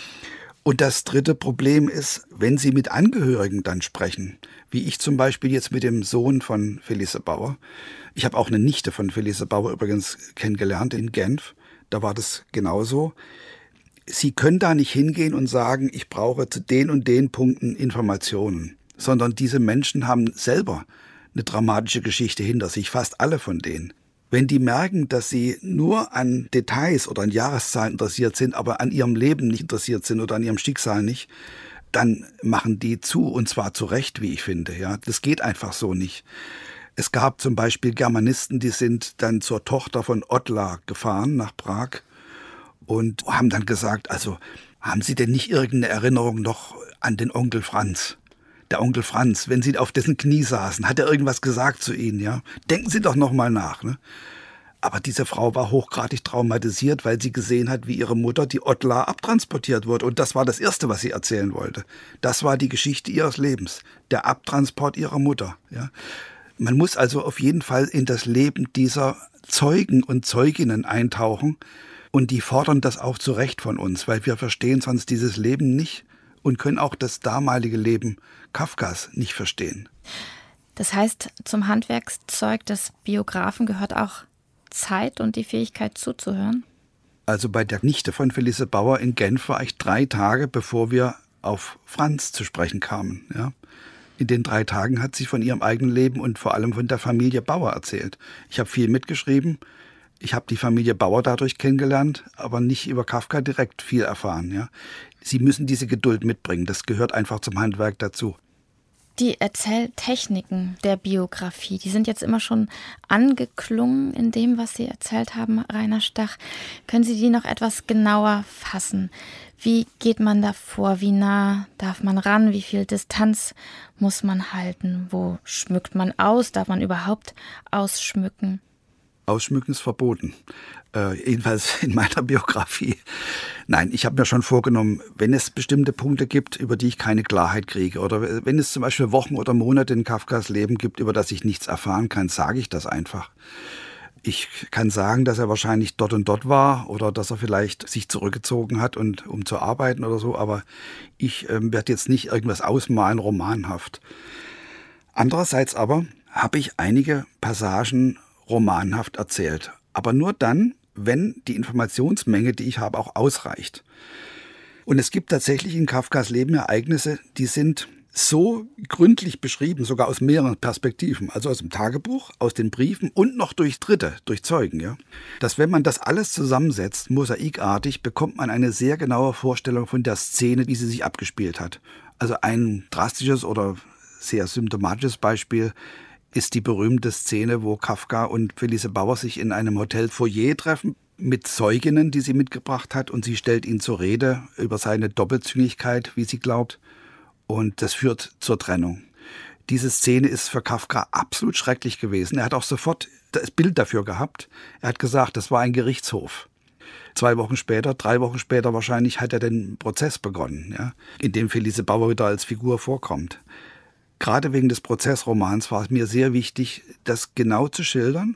Und das dritte Problem ist, wenn Sie mit Angehörigen dann sprechen, wie ich zum Beispiel jetzt mit dem Sohn von Felice Bauer. Ich habe auch eine Nichte von Felice Bauer übrigens kennengelernt in Genf. Da war das genauso. Sie können da nicht hingehen und sagen, ich brauche zu den und den Punkten Informationen, sondern diese Menschen haben selber eine dramatische Geschichte hinter sich, fast alle von denen. Wenn die merken, dass sie nur an Details oder an Jahreszahlen interessiert sind, aber an ihrem Leben nicht interessiert sind oder an ihrem Schicksal nicht, dann machen die zu, und zwar zu Recht, wie ich finde. Ja, das geht einfach so nicht. Es gab zum Beispiel Germanisten, die sind dann zur Tochter von Ottlar gefahren nach Prag und haben dann gesagt, also haben Sie denn nicht irgendeine Erinnerung noch an den Onkel Franz? Der Onkel Franz, wenn Sie auf dessen Knie saßen, hat er irgendwas gesagt zu Ihnen, ja? Denken Sie doch noch mal nach, ne? Aber diese Frau war hochgradig traumatisiert, weil sie gesehen hat, wie ihre Mutter, die Ottlar, abtransportiert wurde. Und das war das Erste, was sie erzählen wollte. Das war die Geschichte ihres Lebens, der Abtransport ihrer Mutter, ja? Man muss also auf jeden Fall in das Leben dieser Zeugen und Zeuginnen eintauchen und die fordern das auch zu Recht von uns, weil wir verstehen sonst dieses Leben nicht und können auch das damalige Leben Kafkas nicht verstehen. Das heißt, zum Handwerkszeug des Biografen gehört auch Zeit und die Fähigkeit zuzuhören? Also bei der Nichte von Felice Bauer in Genf war ich 3 Tage, bevor wir auf Franz zu sprechen kamen, ja. In den 3 Tagen hat sie von ihrem eigenen Leben und vor allem von der Familie Bauer erzählt. Ich habe viel mitgeschrieben. Ich habe die Familie Bauer dadurch kennengelernt, aber nicht über Kafka direkt viel erfahren. Ja. Sie müssen diese Geduld mitbringen. Das gehört einfach zum Handwerk dazu. Die Erzähltechniken der Biografie, die sind jetzt immer schon angeklungen in dem, was Sie erzählt haben, Rainer Stach. Können Sie die noch etwas genauer fassen? Wie geht man da vor? Wie nah darf man ran? Wie viel Distanz muss man halten? Wo schmückt man aus? Darf man überhaupt ausschmücken? Ausschmücken ist verboten. Jedenfalls in meiner Biografie. Nein, ich habe mir schon vorgenommen, wenn es bestimmte Punkte gibt, über die ich keine Klarheit kriege, oder wenn es zum Beispiel Wochen oder Monate in Kafkas Leben gibt, über das ich nichts erfahren kann, sage ich das einfach. Ich kann sagen, dass er wahrscheinlich dort und dort war oder dass er vielleicht sich zurückgezogen hat, um zu arbeiten oder so, aber ich werde jetzt nicht irgendwas ausmalen, romanhaft. Andererseits aber habe ich einige Passagen romanhaft erzählt, aber nur dann, wenn die Informationsmenge, die ich habe, auch ausreicht. Und es gibt tatsächlich in Kafkas Leben Ereignisse, die sind so gründlich beschrieben, sogar aus mehreren Perspektiven, also aus dem Tagebuch, aus den Briefen und noch durch Dritte, durch Zeugen, ja, dass wenn man das alles zusammensetzt, mosaikartig, bekommt man eine sehr genaue Vorstellung von der Szene, wie sie sich abgespielt hat. Also ein drastisches oder sehr symptomatisches Beispiel ist die berühmte Szene, wo Kafka und Felice Bauer sich in einem Hotelfoyer treffen mit Zeuginnen, die sie mitgebracht hat, und sie stellt ihn zur Rede über seine Doppelzüngigkeit, wie sie glaubt, und das führt zur Trennung. Diese Szene ist für Kafka absolut schrecklich gewesen. Er hat auch sofort das Bild dafür gehabt. Er hat gesagt, das war ein Gerichtshof. 2 Wochen später, 3 Wochen später wahrscheinlich, hat er den Prozess begonnen, ja, in dem Felice Bauer wieder als Figur vorkommt. Gerade wegen des Prozessromans war es mir sehr wichtig, das genau zu schildern.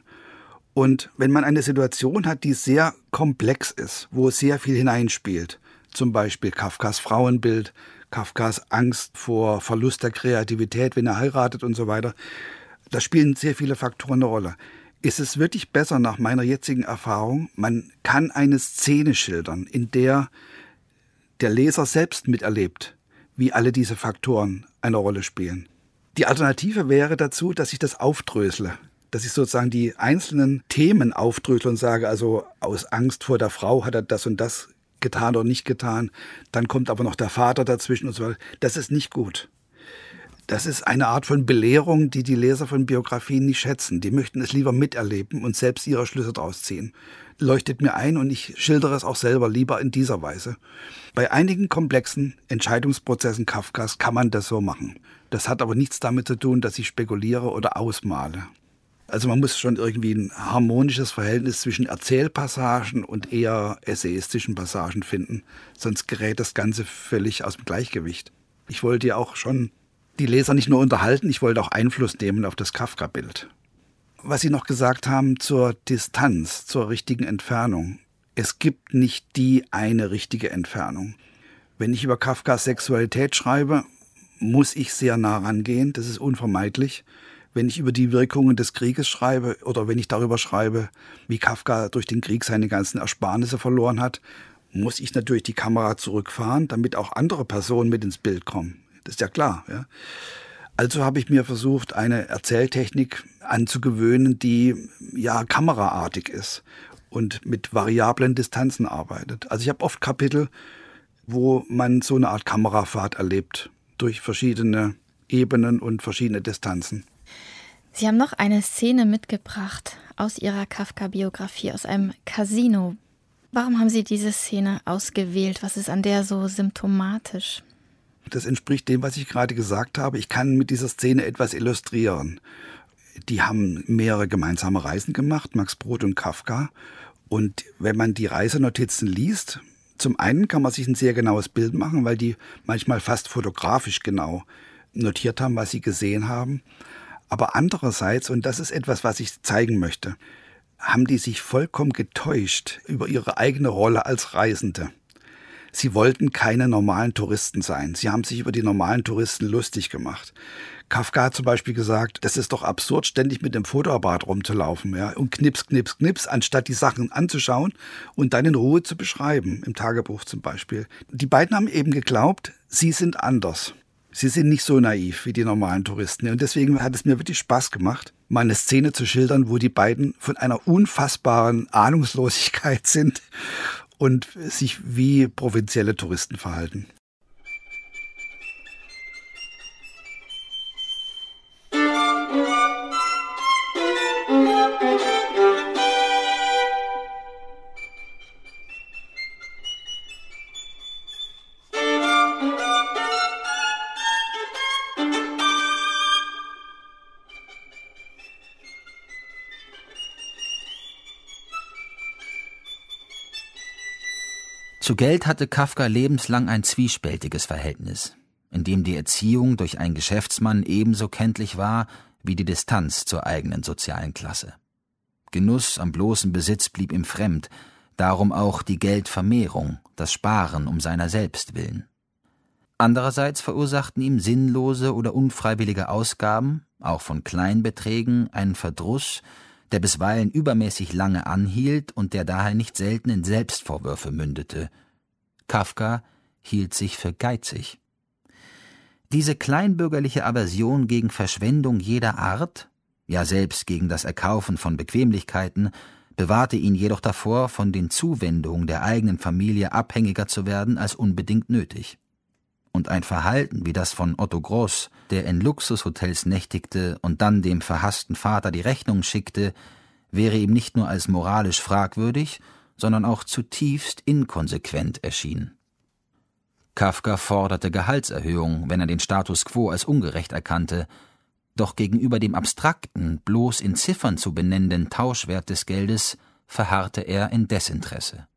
Und wenn man eine Situation hat, die sehr komplex ist, wo sehr viel hineinspielt, zum Beispiel Kafkas Frauenbild, Kafkas Angst vor Verlust der Kreativität, wenn er heiratet und so weiter, da spielen sehr viele Faktoren eine Rolle. Ist es wirklich besser nach meiner jetzigen Erfahrung, man kann eine Szene schildern, in der der Leser selbst miterlebt, wie alle diese Faktoren eine Rolle spielen. Die Alternative wäre dazu, dass ich das aufdrösele, dass ich sozusagen die einzelnen Themen aufdrösele und sage, also aus Angst vor der Frau hat er das und das getan oder nicht getan, dann kommt aber noch der Vater dazwischen und so weiter. Das ist nicht gut. Das ist eine Art von Belehrung, die die Leser von Biografien nicht schätzen. Die möchten es lieber miterleben und selbst ihre Schlüsse daraus ziehen. Leuchtet mir ein und ich schildere es auch selber lieber in dieser Weise. Bei einigen komplexen Entscheidungsprozessen Kafkas kann man das so machen. Das hat aber nichts damit zu tun, dass ich spekuliere oder ausmale. Also man muss schon irgendwie ein harmonisches Verhältnis zwischen Erzählpassagen und eher essayistischen Passagen finden. Sonst gerät das Ganze völlig aus dem Gleichgewicht. Ich wollte ja auch schon die Leser nicht nur unterhalten, ich wollte auch Einfluss nehmen auf das Kafka-Bild. Was Sie noch gesagt haben zur Distanz, zur richtigen Entfernung. Es gibt nicht die eine richtige Entfernung. Wenn ich über Kafkas Sexualität schreibe, muss ich sehr nah rangehen, das ist unvermeidlich. Wenn ich über die Wirkungen des Krieges schreibe oder wenn ich darüber schreibe, wie Kafka durch den Krieg seine ganzen Ersparnisse verloren hat, muss ich natürlich die Kamera zurückfahren, damit auch andere Personen mit ins Bild kommen. Das ist ja klar. Ja? Also habe ich mir versucht, eine Erzähltechnik anzugewöhnen, die ja kameraartig ist und mit variablen Distanzen arbeitet. Also ich habe oft Kapitel, wo man so eine Art Kamerafahrt erlebt, durch verschiedene Ebenen und verschiedene Distanzen. Sie haben noch eine Szene mitgebracht aus Ihrer Kafka-Biografie, aus einem Casino. Warum haben Sie diese Szene ausgewählt? Was ist an der so symptomatisch? Das entspricht dem, was ich gerade gesagt habe. Ich kann mit dieser Szene etwas illustrieren. Die haben mehrere gemeinsame Reisen gemacht, Max Brod und Kafka. Und wenn man die Reisenotizen liest, zum einen kann man sich ein sehr genaues Bild machen, weil die manchmal fast fotografisch genau notiert haben, was sie gesehen haben. Aber andererseits, und das ist etwas, was ich zeigen möchte, haben die sich vollkommen getäuscht über ihre eigene Rolle als Reisende. Sie wollten keine normalen Touristen sein. Sie haben sich über die normalen Touristen lustig gemacht. Kafka hat zum Beispiel gesagt, das ist doch absurd, ständig mit dem Fotoapparat rumzulaufen, ja, und knips, knips, knips, anstatt die Sachen anzuschauen und dann in Ruhe zu beschreiben, im Tagebuch zum Beispiel. Die beiden haben eben geglaubt, sie sind anders. Sie sind nicht so naiv wie die normalen Touristen. Und deswegen hat es mir wirklich Spaß gemacht, mal eine Szene zu schildern, wo die beiden von einer unfassbaren Ahnungslosigkeit sind und sich wie provinzielle Touristen verhalten. Zu Geld hatte Kafka lebenslang ein zwiespältiges Verhältnis, in dem die Erziehung durch einen Geschäftsmann ebenso kenntlich war wie die Distanz zur eigenen sozialen Klasse. Genuss am bloßen Besitz blieb ihm fremd, darum auch die Geldvermehrung, das Sparen um seiner selbst willen. Andererseits verursachten ihm sinnlose oder unfreiwillige Ausgaben, auch von Kleinbeträgen, einen Verdruss, der bisweilen übermäßig lange anhielt und der daher nicht selten in Selbstvorwürfe mündete. Kafka hielt sich für geizig. Diese kleinbürgerliche Aversion gegen Verschwendung jeder Art, ja selbst gegen das Erkaufen von Bequemlichkeiten, bewahrte ihn jedoch davor, von den Zuwendungen der eigenen Familie abhängiger zu werden als unbedingt nötig. Und ein Verhalten wie das von Otto Groß, der in Luxushotels nächtigte und dann dem verhassten Vater die Rechnung schickte, wäre ihm nicht nur als moralisch fragwürdig, sondern auch zutiefst inkonsequent erschienen. Kafka forderte Gehaltserhöhung, wenn er den Status quo als ungerecht erkannte, doch gegenüber dem abstrakten, bloß in Ziffern zu benennenden Tauschwert des Geldes verharrte er in Desinteresse.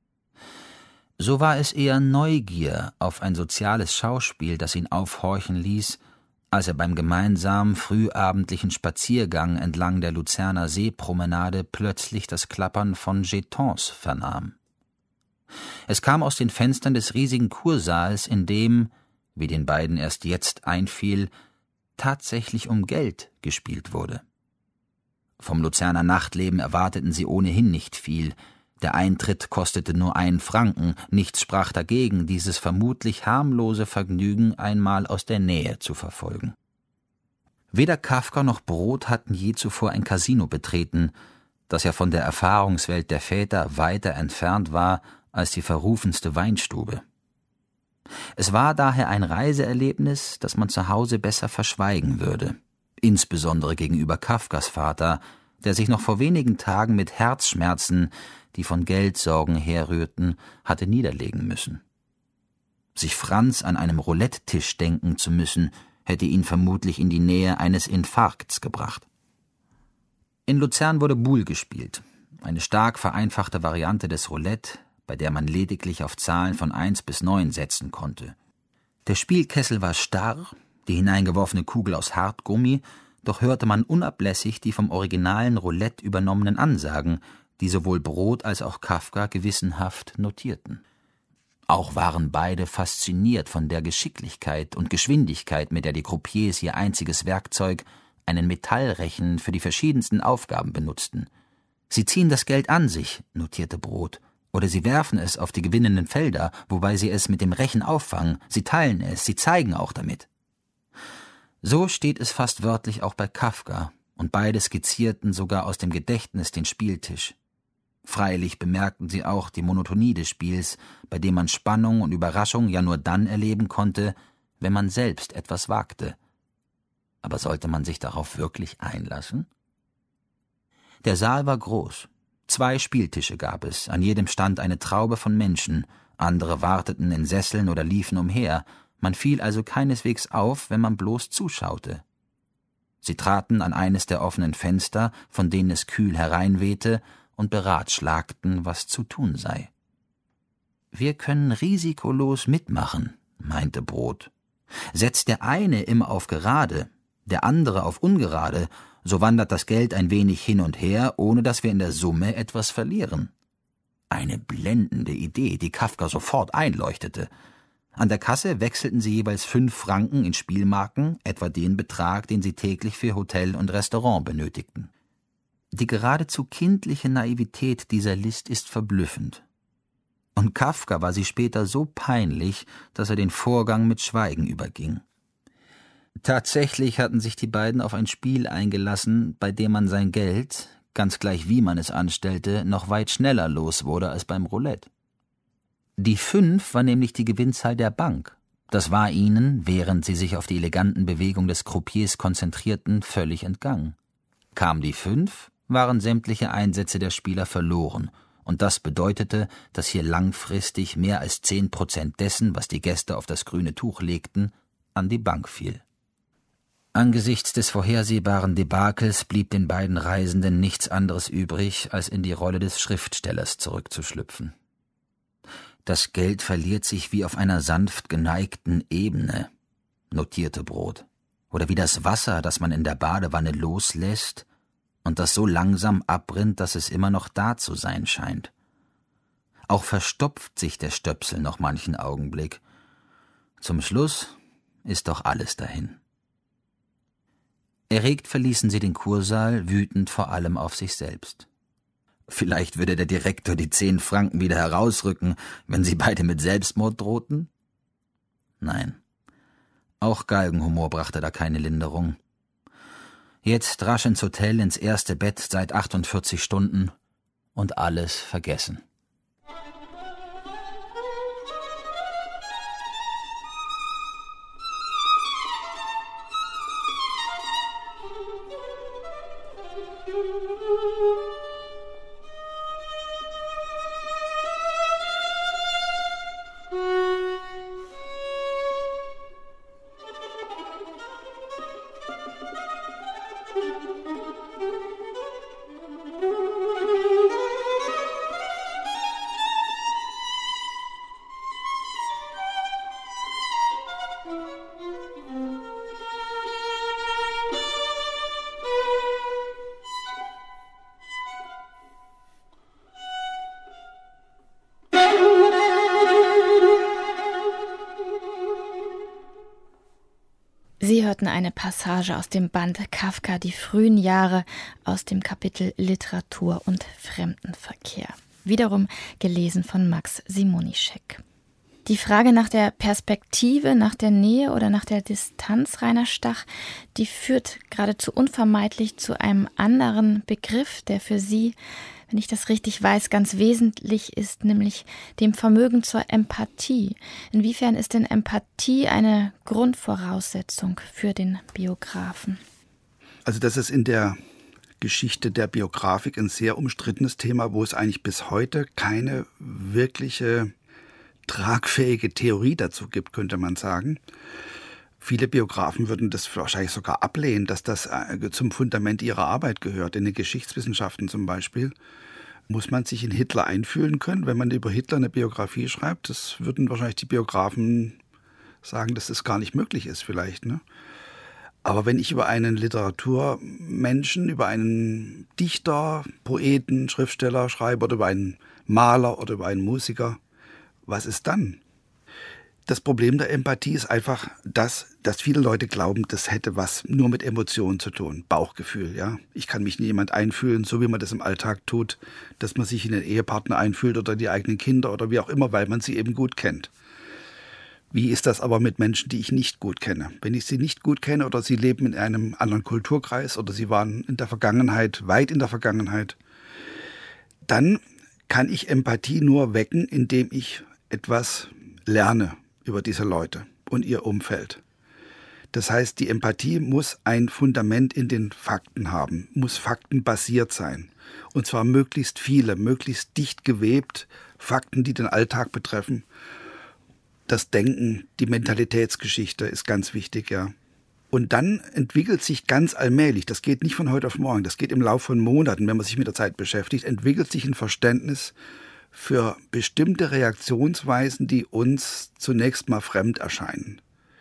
So war es eher Neugier auf ein soziales Schauspiel, das ihn aufhorchen ließ, als er beim gemeinsamen frühabendlichen Spaziergang entlang der Luzerner Seepromenade plötzlich das Klappern von Jetons vernahm. Es kam aus den Fenstern des riesigen Kursaals, in dem, wie den beiden erst jetzt einfiel, tatsächlich um Geld gespielt wurde. Vom Luzerner Nachtleben erwarteten sie ohnehin nicht viel. Der Eintritt kostete nur 1 Franken, nichts sprach dagegen, dieses vermutlich harmlose Vergnügen einmal aus der Nähe zu verfolgen. Weder Kafka noch Brod hatten je zuvor ein Casino betreten, das ja von der Erfahrungswelt der Väter weiter entfernt war als die verrufenste Weinstube. Es war daher ein Reiseerlebnis, das man zu Hause besser verschweigen würde, insbesondere gegenüber Kafkas Vater, der sich noch vor wenigen Tagen mit Herzschmerzen, die von Geldsorgen herrührten, hatte niederlegen müssen. Sich Franz an einem Roulette-Tisch denken zu müssen, hätte ihn vermutlich in die Nähe eines Infarkts gebracht. In Luzern wurde Boule gespielt, eine stark vereinfachte Variante des Roulette, bei der man lediglich auf Zahlen von 1 bis 9 setzen konnte. Der Spielkessel war starr, die hineingeworfene Kugel aus Hartgummi, doch hörte man unablässig die vom originalen Roulette übernommenen Ansagen, die sowohl Brod als auch Kafka gewissenhaft notierten. Auch waren beide fasziniert von der Geschicklichkeit und Geschwindigkeit, mit der die Croupiers ihr einziges Werkzeug, einen Metallrechen, für die verschiedensten Aufgaben benutzten. »Sie ziehen das Geld an sich«, notierte Brod, »oder sie werfen es auf die gewinnenden Felder, wobei sie es mit dem Rechen auffangen, sie teilen es, sie zeigen auch damit.« So steht es fast wörtlich auch bei Kafka, und beide skizzierten sogar aus dem Gedächtnis den Spieltisch. Freilich bemerkten sie auch die Monotonie des Spiels, bei dem man Spannung und Überraschung ja nur dann erleben konnte, wenn man selbst etwas wagte. Aber sollte man sich darauf wirklich einlassen? Der Saal war groß. 2 Spieltische gab es, an jedem stand eine Traube von Menschen, andere warteten in Sesseln oder liefen umher, man fiel also keineswegs auf, wenn man bloß zuschaute. Sie traten an eines der offenen Fenster, von denen es kühl hereinwehte, und beratschlagten, was zu tun sei. »Wir können risikolos mitmachen«, meinte Brod. »Setzt der eine immer auf gerade, der andere auf ungerade, so wandert das Geld ein wenig hin und her, ohne dass wir in der Summe etwas verlieren.« Eine blendende Idee, die Kafka sofort einleuchtete. An der Kasse wechselten sie jeweils 5 Franken in Spielmarken, etwa den Betrag, den sie täglich für Hotel und Restaurant benötigten. Die geradezu kindliche Naivität dieser List ist verblüffend. Und Kafka war sie später so peinlich, dass er den Vorgang mit Schweigen überging. Tatsächlich hatten sich die beiden auf ein Spiel eingelassen, bei dem man sein Geld, ganz gleich wie man es anstellte, noch weit schneller los wurde als beim Roulette. Die 5 war nämlich die Gewinnzahl der Bank. Das war ihnen, während sie sich auf die eleganten Bewegungen des Croupiers konzentrierten, völlig entgangen. Kam die 5, waren sämtliche Einsätze der Spieler verloren, und das bedeutete, dass hier langfristig mehr als 10% dessen, was die Gäste auf das grüne Tuch legten, an die Bank fiel. Angesichts des vorhersehbaren Debakels blieb den beiden Reisenden nichts anderes übrig, als in die Rolle des Schriftstellers zurückzuschlüpfen. Das Geld verliert sich wie auf einer sanft geneigten Ebene, notierte Brod. Oder wie das Wasser, das man in der Badewanne loslässt und das so langsam abrinnt, dass es immer noch da zu sein scheint. Auch verstopft sich der Stöpsel noch manchen Augenblick. Zum Schluss ist doch alles dahin. Erregt verließen sie den Kursaal, wütend vor allem auf sich selbst. Vielleicht würde der Direktor die 10 Franken wieder herausrücken, wenn sie beide mit Selbstmord drohten? Nein, auch Galgenhumor brachte da keine Linderung. Jetzt rasch ins Hotel, ins erste Bett seit 48 Stunden und alles vergessen. Sie hörten eine Passage aus dem Band Kafka, die frühen Jahre, aus dem Kapitel Literatur und Fremdenverkehr. Wiederum gelesen von Max Simonischek. Die Frage nach der Perspektive, nach der Nähe oder nach der Distanz, Rainer Stach, die führt geradezu unvermeidlich zu einem anderen Begriff, der für Sie, wenn ich das richtig weiß, ganz wesentlich ist, nämlich dem Vermögen zur Empathie. Inwiefern ist denn Empathie eine Grundvoraussetzung für den Biografen? Also das ist in der Geschichte der Biografik ein sehr umstrittenes Thema, wo es eigentlich bis heute keine wirkliche tragfähige Theorie dazu gibt, könnte man sagen. Viele Biografen würden das wahrscheinlich sogar ablehnen, dass das zum Fundament ihrer Arbeit gehört. In den Geschichtswissenschaften zum Beispiel muss man sich in Hitler einfühlen können, wenn man über Hitler eine Biografie schreibt. Das würden wahrscheinlich die Biografen sagen, dass das gar nicht möglich ist vielleicht, ne? Aber wenn ich über einen Literaturmenschen, über einen Dichter, Poeten, Schriftsteller schreibe oder über einen Maler oder über einen Musiker, was ist dann? Das Problem der Empathie ist einfach, dass viele Leute glauben, das hätte was nur mit Emotionen zu tun. Bauchgefühl, ja. Ich kann mich in jemand einfühlen, so wie man das im Alltag tut, dass man sich in den Ehepartner einfühlt oder die eigenen Kinder oder wie auch immer, weil man sie eben gut kennt. Wie ist das aber mit Menschen, die ich nicht gut kenne? Wenn ich sie nicht gut kenne oder sie leben in einem anderen Kulturkreis oder sie waren in der Vergangenheit, weit in der Vergangenheit, dann kann ich Empathie nur wecken, indem ich etwas lerne über diese Leute und ihr Umfeld. Das heißt, die Empathie muss ein Fundament in den Fakten haben, muss faktenbasiert sein. Und zwar möglichst viele, möglichst dicht gewebt, Fakten, die den Alltag betreffen. Das Denken, die Mentalitätsgeschichte ist ganz wichtig, ja. Und dann entwickelt sich ganz allmählich, das geht nicht von heute auf morgen, das geht im Laufe von Monaten, wenn man sich mit der Zeit beschäftigt, entwickelt sich ein Verständnis für bestimmte Reaktionsweisen, die uns zunächst mal fremd erscheinen.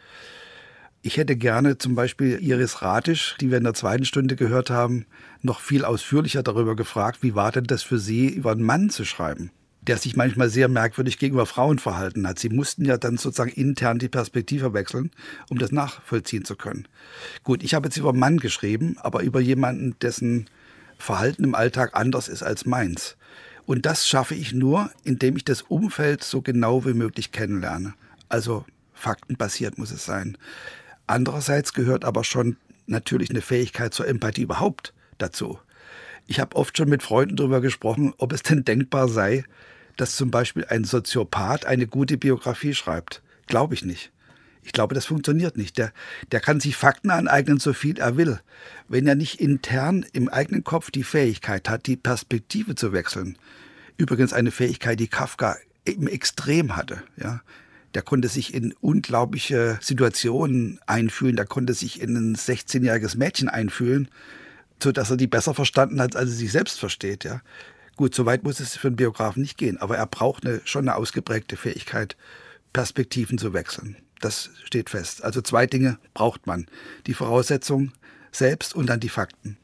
Ich hätte gerne zum Beispiel Iris Ratisch, die wir in der 2. Stunde gehört haben, noch viel ausführlicher darüber gefragt, wie war denn das für Sie, über einen Mann zu schreiben, der sich manchmal sehr merkwürdig gegenüber Frauen verhalten hat. Sie mussten ja dann sozusagen intern die Perspektive wechseln, um das nachvollziehen zu können. Gut, ich habe jetzt über einen Mann geschrieben, aber über jemanden, dessen Verhalten im Alltag anders ist als meins. Und das schaffe ich nur, indem ich das Umfeld so genau wie möglich kennenlerne. Also faktenbasiert muss es sein. Andererseits gehört aber schon natürlich eine Fähigkeit zur Empathie überhaupt dazu. Ich habe oft schon mit Freunden darüber gesprochen, ob es denn denkbar sei, dass zum Beispiel ein Soziopath eine gute Biografie schreibt. Glaube ich nicht. Ich glaube, das funktioniert nicht. Der kann sich Fakten aneignen, so viel er will. Wenn er nicht intern im eigenen Kopf die Fähigkeit hat, die Perspektive zu wechseln. Übrigens eine Fähigkeit, die Kafka im Extrem hatte. Ja. Der konnte sich in unglaubliche Situationen einfühlen. Der konnte sich in ein 16-jähriges Mädchen einfühlen, sodass er die besser verstanden hat, als er sich selbst versteht. Ja. Gut, so weit muss es für einen Biografen nicht gehen, aber er braucht schon eine ausgeprägte Fähigkeit, Perspektiven zu wechseln. Das steht fest. Also 2 Dinge braucht man. Die Voraussetzung selbst und dann die Fakten.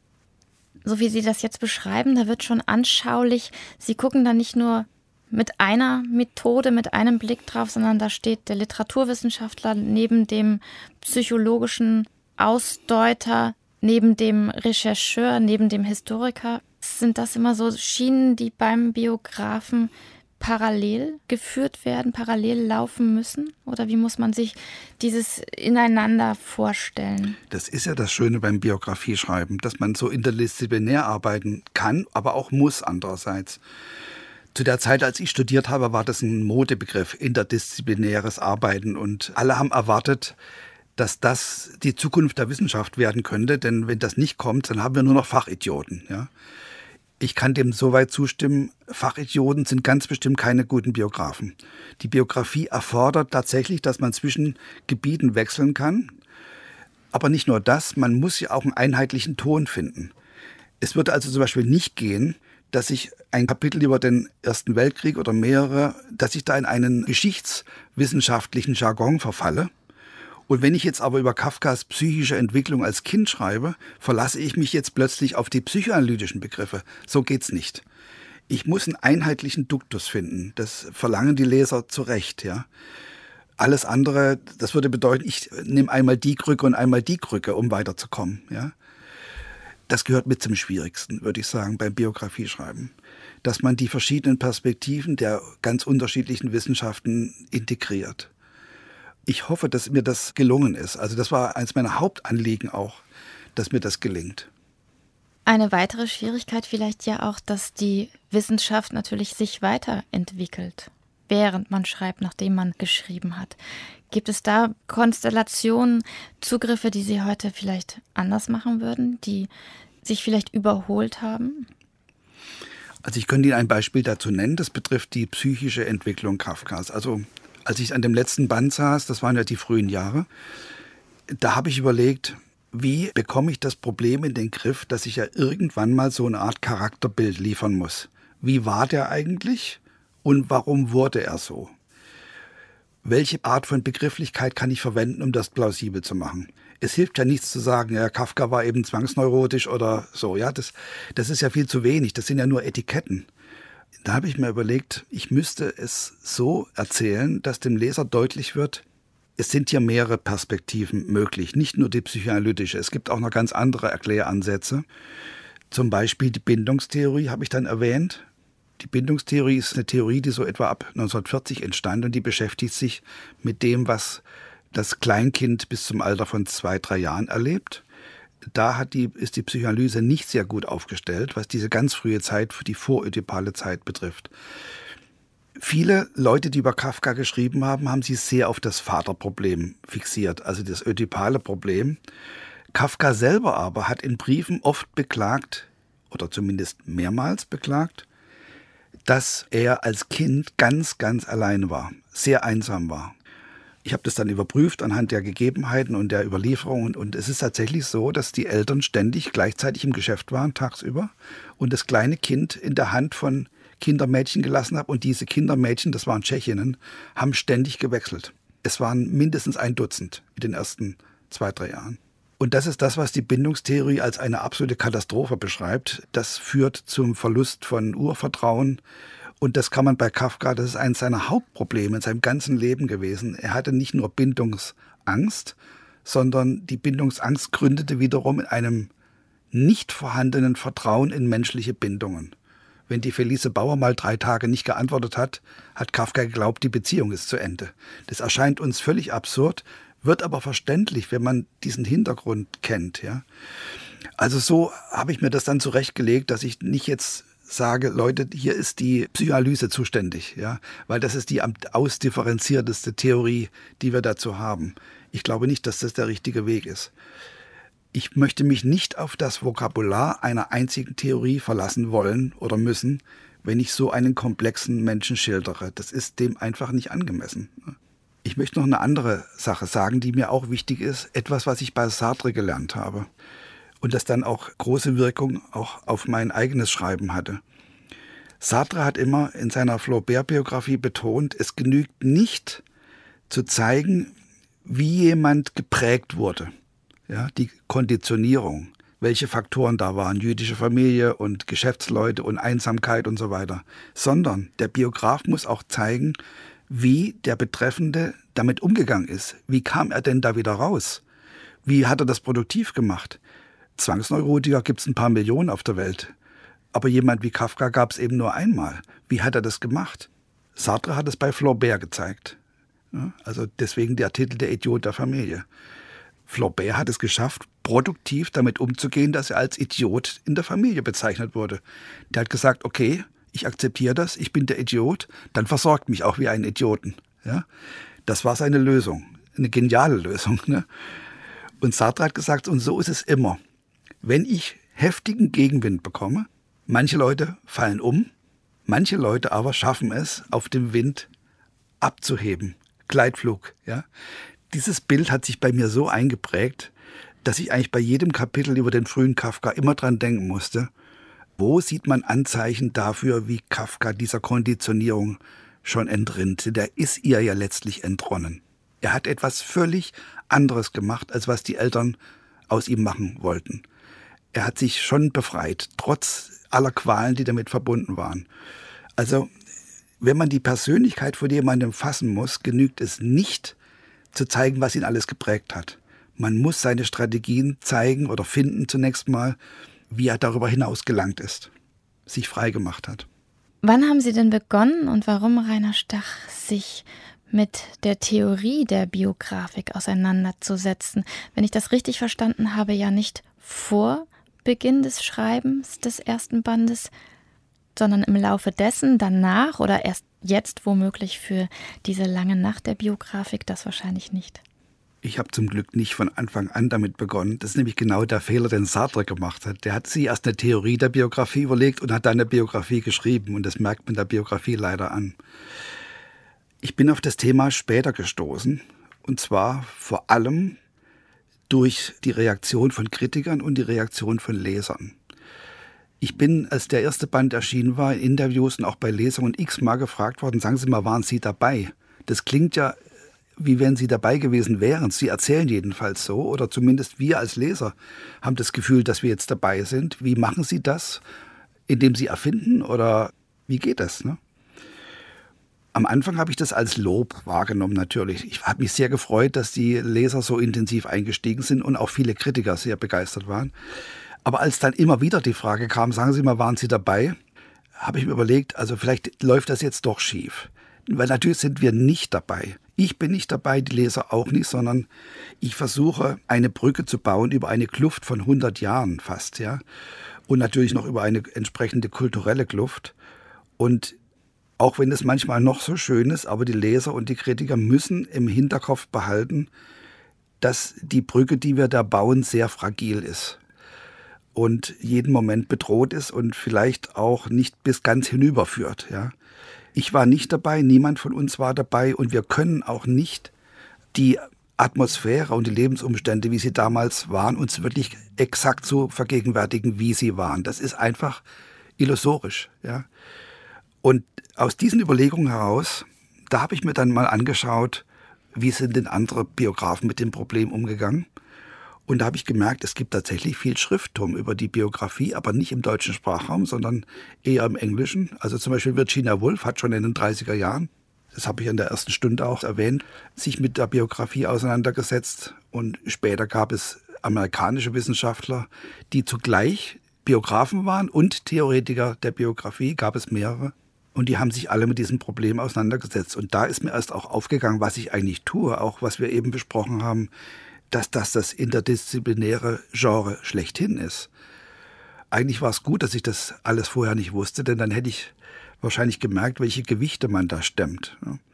So wie Sie das jetzt beschreiben, da wird schon anschaulich. Sie gucken da nicht nur mit einer Methode, mit einem Blick drauf, sondern da steht der Literaturwissenschaftler neben dem psychologischen Ausdeuter, neben dem Rechercheur, neben dem Historiker. Sind das immer so Schienen, die beim Biografen parallel geführt werden, parallel laufen müssen? Oder wie muss man sich dieses Ineinander vorstellen? Das ist ja das Schöne beim Biografieschreiben, dass man so interdisziplinär arbeiten kann, aber auch muss andererseits. Zu der Zeit, als ich studiert habe, war das ein Modebegriff, interdisziplinäres Arbeiten. Und alle haben erwartet, dass das die Zukunft der Wissenschaft werden könnte. Denn wenn das nicht kommt, dann haben wir nur noch Fachidioten. Ja? Ich kann dem soweit zustimmen, Fachidioten sind ganz bestimmt keine guten Biografen. Die Biografie erfordert tatsächlich, dass man zwischen Gebieten wechseln kann. Aber nicht nur das, man muss ja auch einen einheitlichen Ton finden. Es würde also zum Beispiel nicht gehen, dass ich ein Kapitel über den Ersten Weltkrieg oder mehrere, dass ich da in einen geschichtswissenschaftlichen Jargon verfalle. Und wenn ich jetzt aber über Kafkas psychische Entwicklung als Kind schreibe, verlasse ich mich jetzt plötzlich auf die psychoanalytischen Begriffe. So geht's nicht. Ich muss einen einheitlichen Duktus finden. Das verlangen die Leser zu Recht, ja. Alles andere, das würde bedeuten, ich nehme einmal die Krücke und einmal die Krücke, um weiterzukommen, ja. Das gehört mit zum Schwierigsten, würde ich sagen, beim Biografieschreiben. Dass man die verschiedenen Perspektiven der ganz unterschiedlichen Wissenschaften integriert. Ich hoffe, dass mir das gelungen ist. Also das war eines meiner Hauptanliegen auch, dass mir das gelingt. Eine weitere Schwierigkeit vielleicht ja auch, dass die Wissenschaft natürlich sich weiterentwickelt, während man schreibt, nachdem man geschrieben hat. Gibt es da Konstellationen, Zugriffe, die Sie heute vielleicht anders machen würden, die sich vielleicht überholt haben? Also ich könnte Ihnen ein Beispiel dazu nennen, das betrifft die psychische Entwicklung Kafkas. Also als ich an dem letzten Band saß, das waren ja die frühen Jahre, da habe ich überlegt, wie bekomme ich das Problem in den Griff, dass ich ja irgendwann mal so eine Art Charakterbild liefern muss. Wie war der eigentlich und warum wurde er so? Welche Art von Begrifflichkeit kann ich verwenden, um das plausibel zu machen? Es hilft ja nichts zu sagen, ja, Kafka war eben zwangsneurotisch oder so. Ja, das ist ja viel zu wenig, das sind ja nur Etiketten. Da habe ich mir überlegt, ich müsste es so erzählen, dass dem Leser deutlich wird, es sind hier mehrere Perspektiven möglich, nicht nur die psychoanalytische. Es gibt auch noch ganz andere Erkläransätze. Zum Beispiel die Bindungstheorie habe ich dann erwähnt. Die Bindungstheorie ist eine Theorie, die so etwa ab 1940 entstand und die beschäftigt sich mit dem, was das Kleinkind bis zum Alter von 2-3 Jahren erlebt. Da ist die Psychoanalyse nicht sehr gut aufgestellt, was diese ganz frühe Zeit, die vorödipale Zeit betrifft. Viele Leute, die über Kafka geschrieben haben, haben sich sehr auf das Vaterproblem fixiert, also das ödipale Problem. Kafka selber aber hat in Briefen oft beklagt, oder zumindest mehrmals beklagt, dass er als Kind ganz, ganz allein war, sehr einsam war. Ich habe das dann überprüft anhand der Gegebenheiten und der Überlieferungen und es ist tatsächlich so, dass die Eltern ständig gleichzeitig im Geschäft waren, tagsüber, und das kleine Kind in der Hand von Kindermädchen gelassen haben und diese Kindermädchen, das waren Tschechinnen, haben ständig gewechselt. Es waren mindestens 1 Dutzend in den ersten 2-3 Jahren. Und das ist das, was die Bindungstheorie als eine absolute Katastrophe beschreibt. Das führt zum Verlust von Urvertrauen. Und das kann man bei Kafka, das ist eines seiner Hauptprobleme in seinem ganzen Leben gewesen. Er hatte nicht nur Bindungsangst, sondern die Bindungsangst gründete wiederum in einem nicht vorhandenen Vertrauen in menschliche Bindungen. Wenn die Felice Bauer mal 3 Tage nicht geantwortet hat, hat Kafka geglaubt, die Beziehung ist zu Ende. Das erscheint uns völlig absurd, wird aber verständlich, wenn man diesen Hintergrund kennt. Ja? Also so habe ich mir das dann zurechtgelegt, dass ich nicht jetzt sage, Leute, hier ist die Psychoanalyse zuständig, ja, weil das ist die am ausdifferenzierteste Theorie, die wir dazu haben. Ich glaube nicht, dass das der richtige Weg ist. Ich möchte mich nicht auf das Vokabular einer einzigen Theorie verlassen wollen oder müssen, wenn ich so einen komplexen Menschen schildere. Das ist dem einfach nicht angemessen. Ich möchte noch eine andere Sache sagen, die mir auch wichtig ist. Etwas, was ich bei Sartre gelernt habe und das dann auch große Wirkung auch auf mein eigenes Schreiben hatte. Sartre hat immer in seiner Flaubert-Biografie betont, es genügt nicht zu zeigen, wie jemand geprägt wurde. Ja, die Konditionierung, welche Faktoren da waren, jüdische Familie und Geschäftsleute und Einsamkeit und so weiter. Sondern der Biograf muss auch zeigen, wie der Betreffende damit umgegangen ist. Wie kam er denn da wieder raus? Wie hat er das produktiv gemacht? Zwangsneurotiker gibt es ein paar Millionen auf der Welt. Aber jemand wie Kafka gab es eben nur einmal. Wie hat er das gemacht? Sartre hat es bei Flaubert gezeigt. Ja, also deswegen der Titel Der Idiot der Familie. Flaubert hat es geschafft, produktiv damit umzugehen, dass er als Idiot in der Familie bezeichnet wurde. Der hat gesagt, okay, ich akzeptiere das, ich bin der Idiot, dann versorgt mich auch wie einen Idioten. Ja? Das war seine Lösung, eine geniale Lösung. Ne? Und Sartre hat gesagt, und so ist es immer. Wenn ich heftigen Gegenwind bekomme, manche Leute fallen um, manche Leute aber schaffen es, auf dem Wind abzuheben. Gleitflug. Ja? Dieses Bild hat sich bei mir so eingeprägt, dass ich eigentlich bei jedem Kapitel über den frühen Kafka immer dran denken musste, wo sieht man Anzeichen dafür, wie Kafka dieser Konditionierung schon entrinnt. Der ist ihr ja letztlich entronnen. Er hat etwas völlig anderes gemacht, als was die Eltern aus ihm machen wollten. Er hat sich schon befreit, trotz aller Qualen, die damit verbunden waren. Also, wenn man die Persönlichkeit von jemandem fassen muss, genügt es nicht, zu zeigen, was ihn alles geprägt hat. Man muss seine Strategien zeigen oder finden zunächst mal, wie er darüber hinaus gelangt ist, sich frei gemacht hat. Wann haben Sie denn begonnen und warum Rainer Stach sich mit der Theorie der Biografik auseinanderzusetzen? Wenn ich das richtig verstanden habe, ja nicht vor Beginn des Schreibens des ersten Bandes, sondern im Laufe dessen, danach oder erst jetzt womöglich für diese lange Nacht der Biografik, das wahrscheinlich nicht. Ich habe zum Glück nicht von Anfang an damit begonnen. Das ist nämlich genau der Fehler, den Sartre gemacht hat. Der hat sich erst eine Theorie der Biografie überlegt und hat dann eine Biografie geschrieben. Und das merkt man der Biografie leider an. Ich bin auf das Thema später gestoßen. Und zwar vor allem durch die Reaktion von Kritikern und die Reaktion von Lesern. Ich bin, als der erste Band erschienen war, in Interviews und auch bei Lesungen x-mal gefragt worden, sagen Sie mal, waren Sie dabei? Das klingt ja, wie wenn Sie dabei gewesen wären. Sie erzählen jedenfalls so, oder zumindest wir als Leser haben das Gefühl, dass wir jetzt dabei sind. Wie machen Sie das? Indem Sie erfinden oder wie geht das? Ne? Am Anfang habe ich das als Lob wahrgenommen natürlich. Ich habe mich sehr gefreut, dass die Leser so intensiv eingestiegen sind und auch viele Kritiker sehr begeistert waren. Aber als dann immer wieder die Frage kam, sagen Sie mal, waren Sie dabei, habe ich mir überlegt, also vielleicht läuft das jetzt doch schief. Weil natürlich sind wir nicht dabei. Ich bin nicht dabei, die Leser auch nicht, sondern ich versuche, eine Brücke zu bauen über eine Kluft von 100 Jahren fast, ja. Und natürlich noch über eine entsprechende kulturelle Kluft. Und auch wenn es manchmal noch so schön ist, aber die Leser und die Kritiker müssen im Hinterkopf behalten, dass die Brücke, die wir da bauen, sehr fragil ist. Und jeden Moment bedroht ist und vielleicht auch nicht bis ganz hinüberführt. Ja. Ich war nicht dabei, niemand von uns war dabei und wir können auch nicht die Atmosphäre und die Lebensumstände, wie sie damals waren, uns wirklich exakt so vergegenwärtigen, wie sie waren. Das ist einfach illusorisch. Ja. Und aus diesen Überlegungen heraus, da habe ich mir dann mal angeschaut, wie sind denn andere Biografen mit dem Problem umgegangen. Und da habe ich gemerkt, es gibt tatsächlich viel Schrifttum über die Biografie, aber nicht im deutschen Sprachraum, sondern eher im Englischen. Also zum Beispiel Virginia Woolf hat schon in den 30er Jahren, das habe ich in der ersten Stunde auch erwähnt, sich mit der Biografie auseinandergesetzt. Und später gab es amerikanische Wissenschaftler, die zugleich Biografen waren und Theoretiker der Biografie, gab es mehrere. Und die haben sich alle mit diesem Problem auseinandergesetzt. Und da ist mir erst auch aufgegangen, was ich eigentlich tue, auch was wir eben besprochen haben, dass das interdisziplinäre Genre schlechthin ist. Eigentlich war es gut, dass ich das alles vorher nicht wusste, denn dann hätte ich wahrscheinlich gemerkt, welche Gewichte man da stemmt.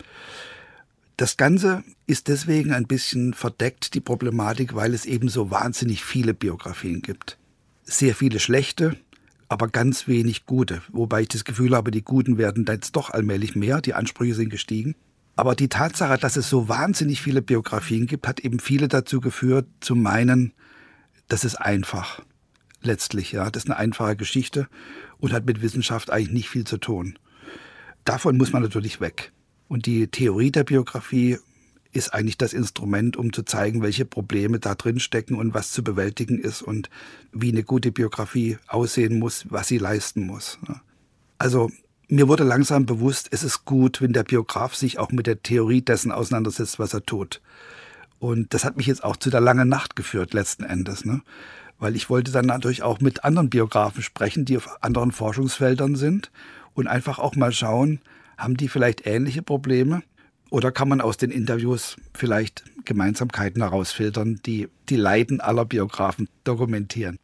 Das Ganze ist deswegen ein bisschen verdeckt, die Problematik, weil es eben so wahnsinnig viele Biografien gibt. Sehr viele schlechte, aber ganz wenig gute. Wobei ich das Gefühl habe, die Guten werden jetzt doch allmählich mehr, die Ansprüche sind gestiegen. Aber die Tatsache, dass es so wahnsinnig viele Biografien gibt, hat eben viele dazu geführt, zu meinen, das ist einfach. letztlich. Ja, das ist eine einfache Geschichte und hat mit Wissenschaft eigentlich nicht viel zu tun. Davon muss man natürlich weg. Und die Theorie der Biografie ist eigentlich das Instrument, um zu zeigen, welche Probleme da drin stecken und was zu bewältigen ist und wie eine gute Biografie aussehen muss, was sie leisten muss. Also mir wurde langsam bewusst, es ist gut, wenn der Biograf sich auch mit der Theorie dessen auseinandersetzt, was er tut. Und das hat mich jetzt auch zu der langen Nacht geführt, letzten Endes, ne? Weil ich wollte dann natürlich auch mit anderen Biografen sprechen, die auf anderen Forschungsfeldern sind und einfach auch mal schauen, haben die vielleicht ähnliche Probleme? Oder kann man aus den Interviews vielleicht Gemeinsamkeiten herausfiltern, die die Leiden aller Biografen dokumentieren?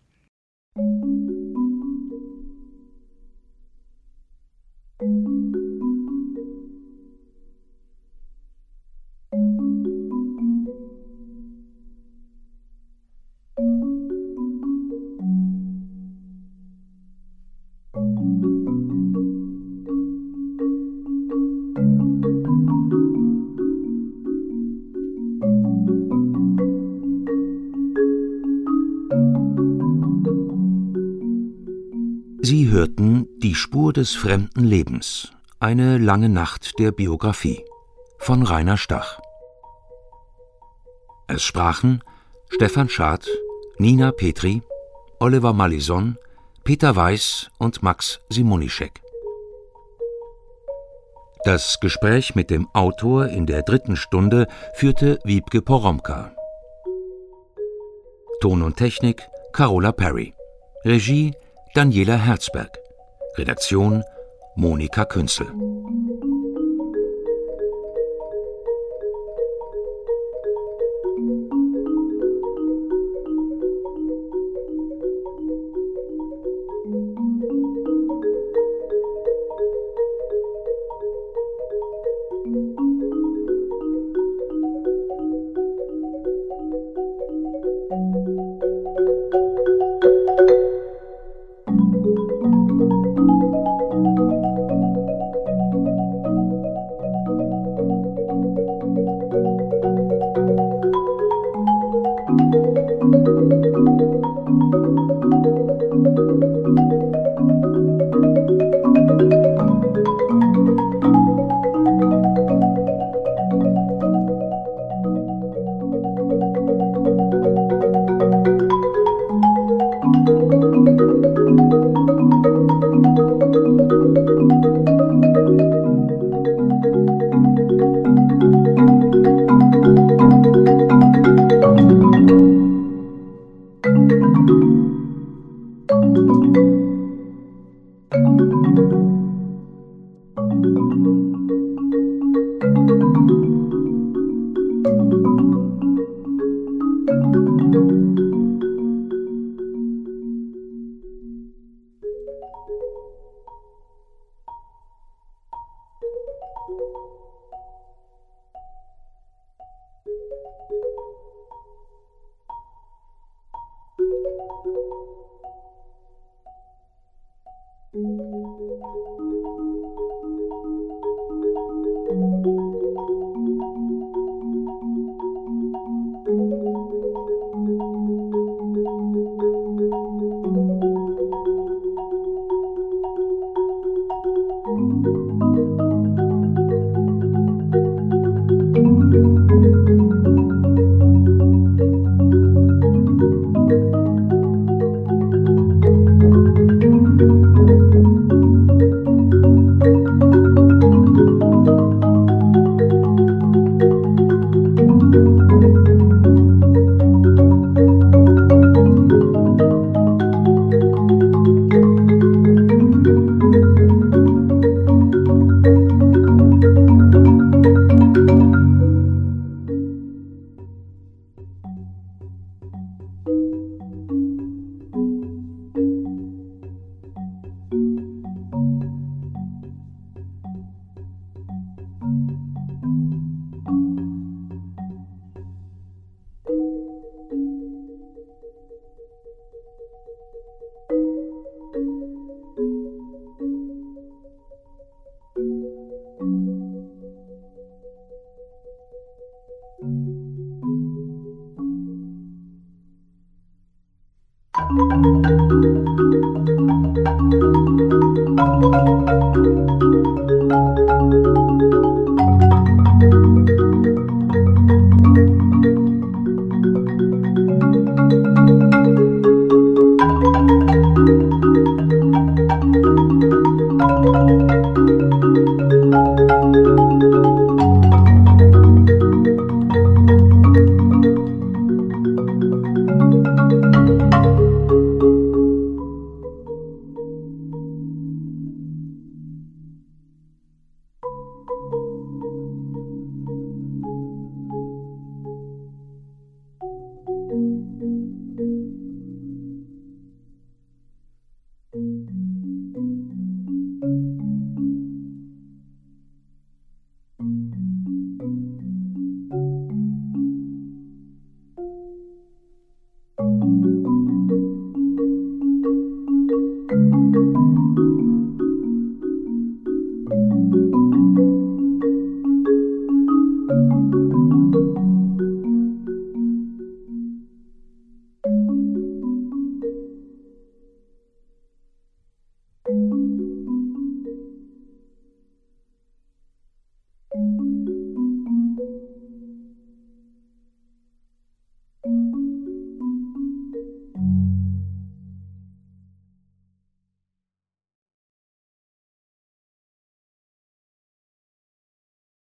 Sie hörten Die Spur des fremden Lebens, eine lange Nacht der Biografie von Rainer Stach. Es sprachen Stefan Schad, Nina Petri, Oliver Malison, Peter Weiß und Max Simonischek. Das Gespräch mit dem Autor in der 3. Stunde führte Wiebke Poromka. Ton und Technik Carola Perry. Regie Daniela Herzberg. Redaktion Monika Künzel. Thank you.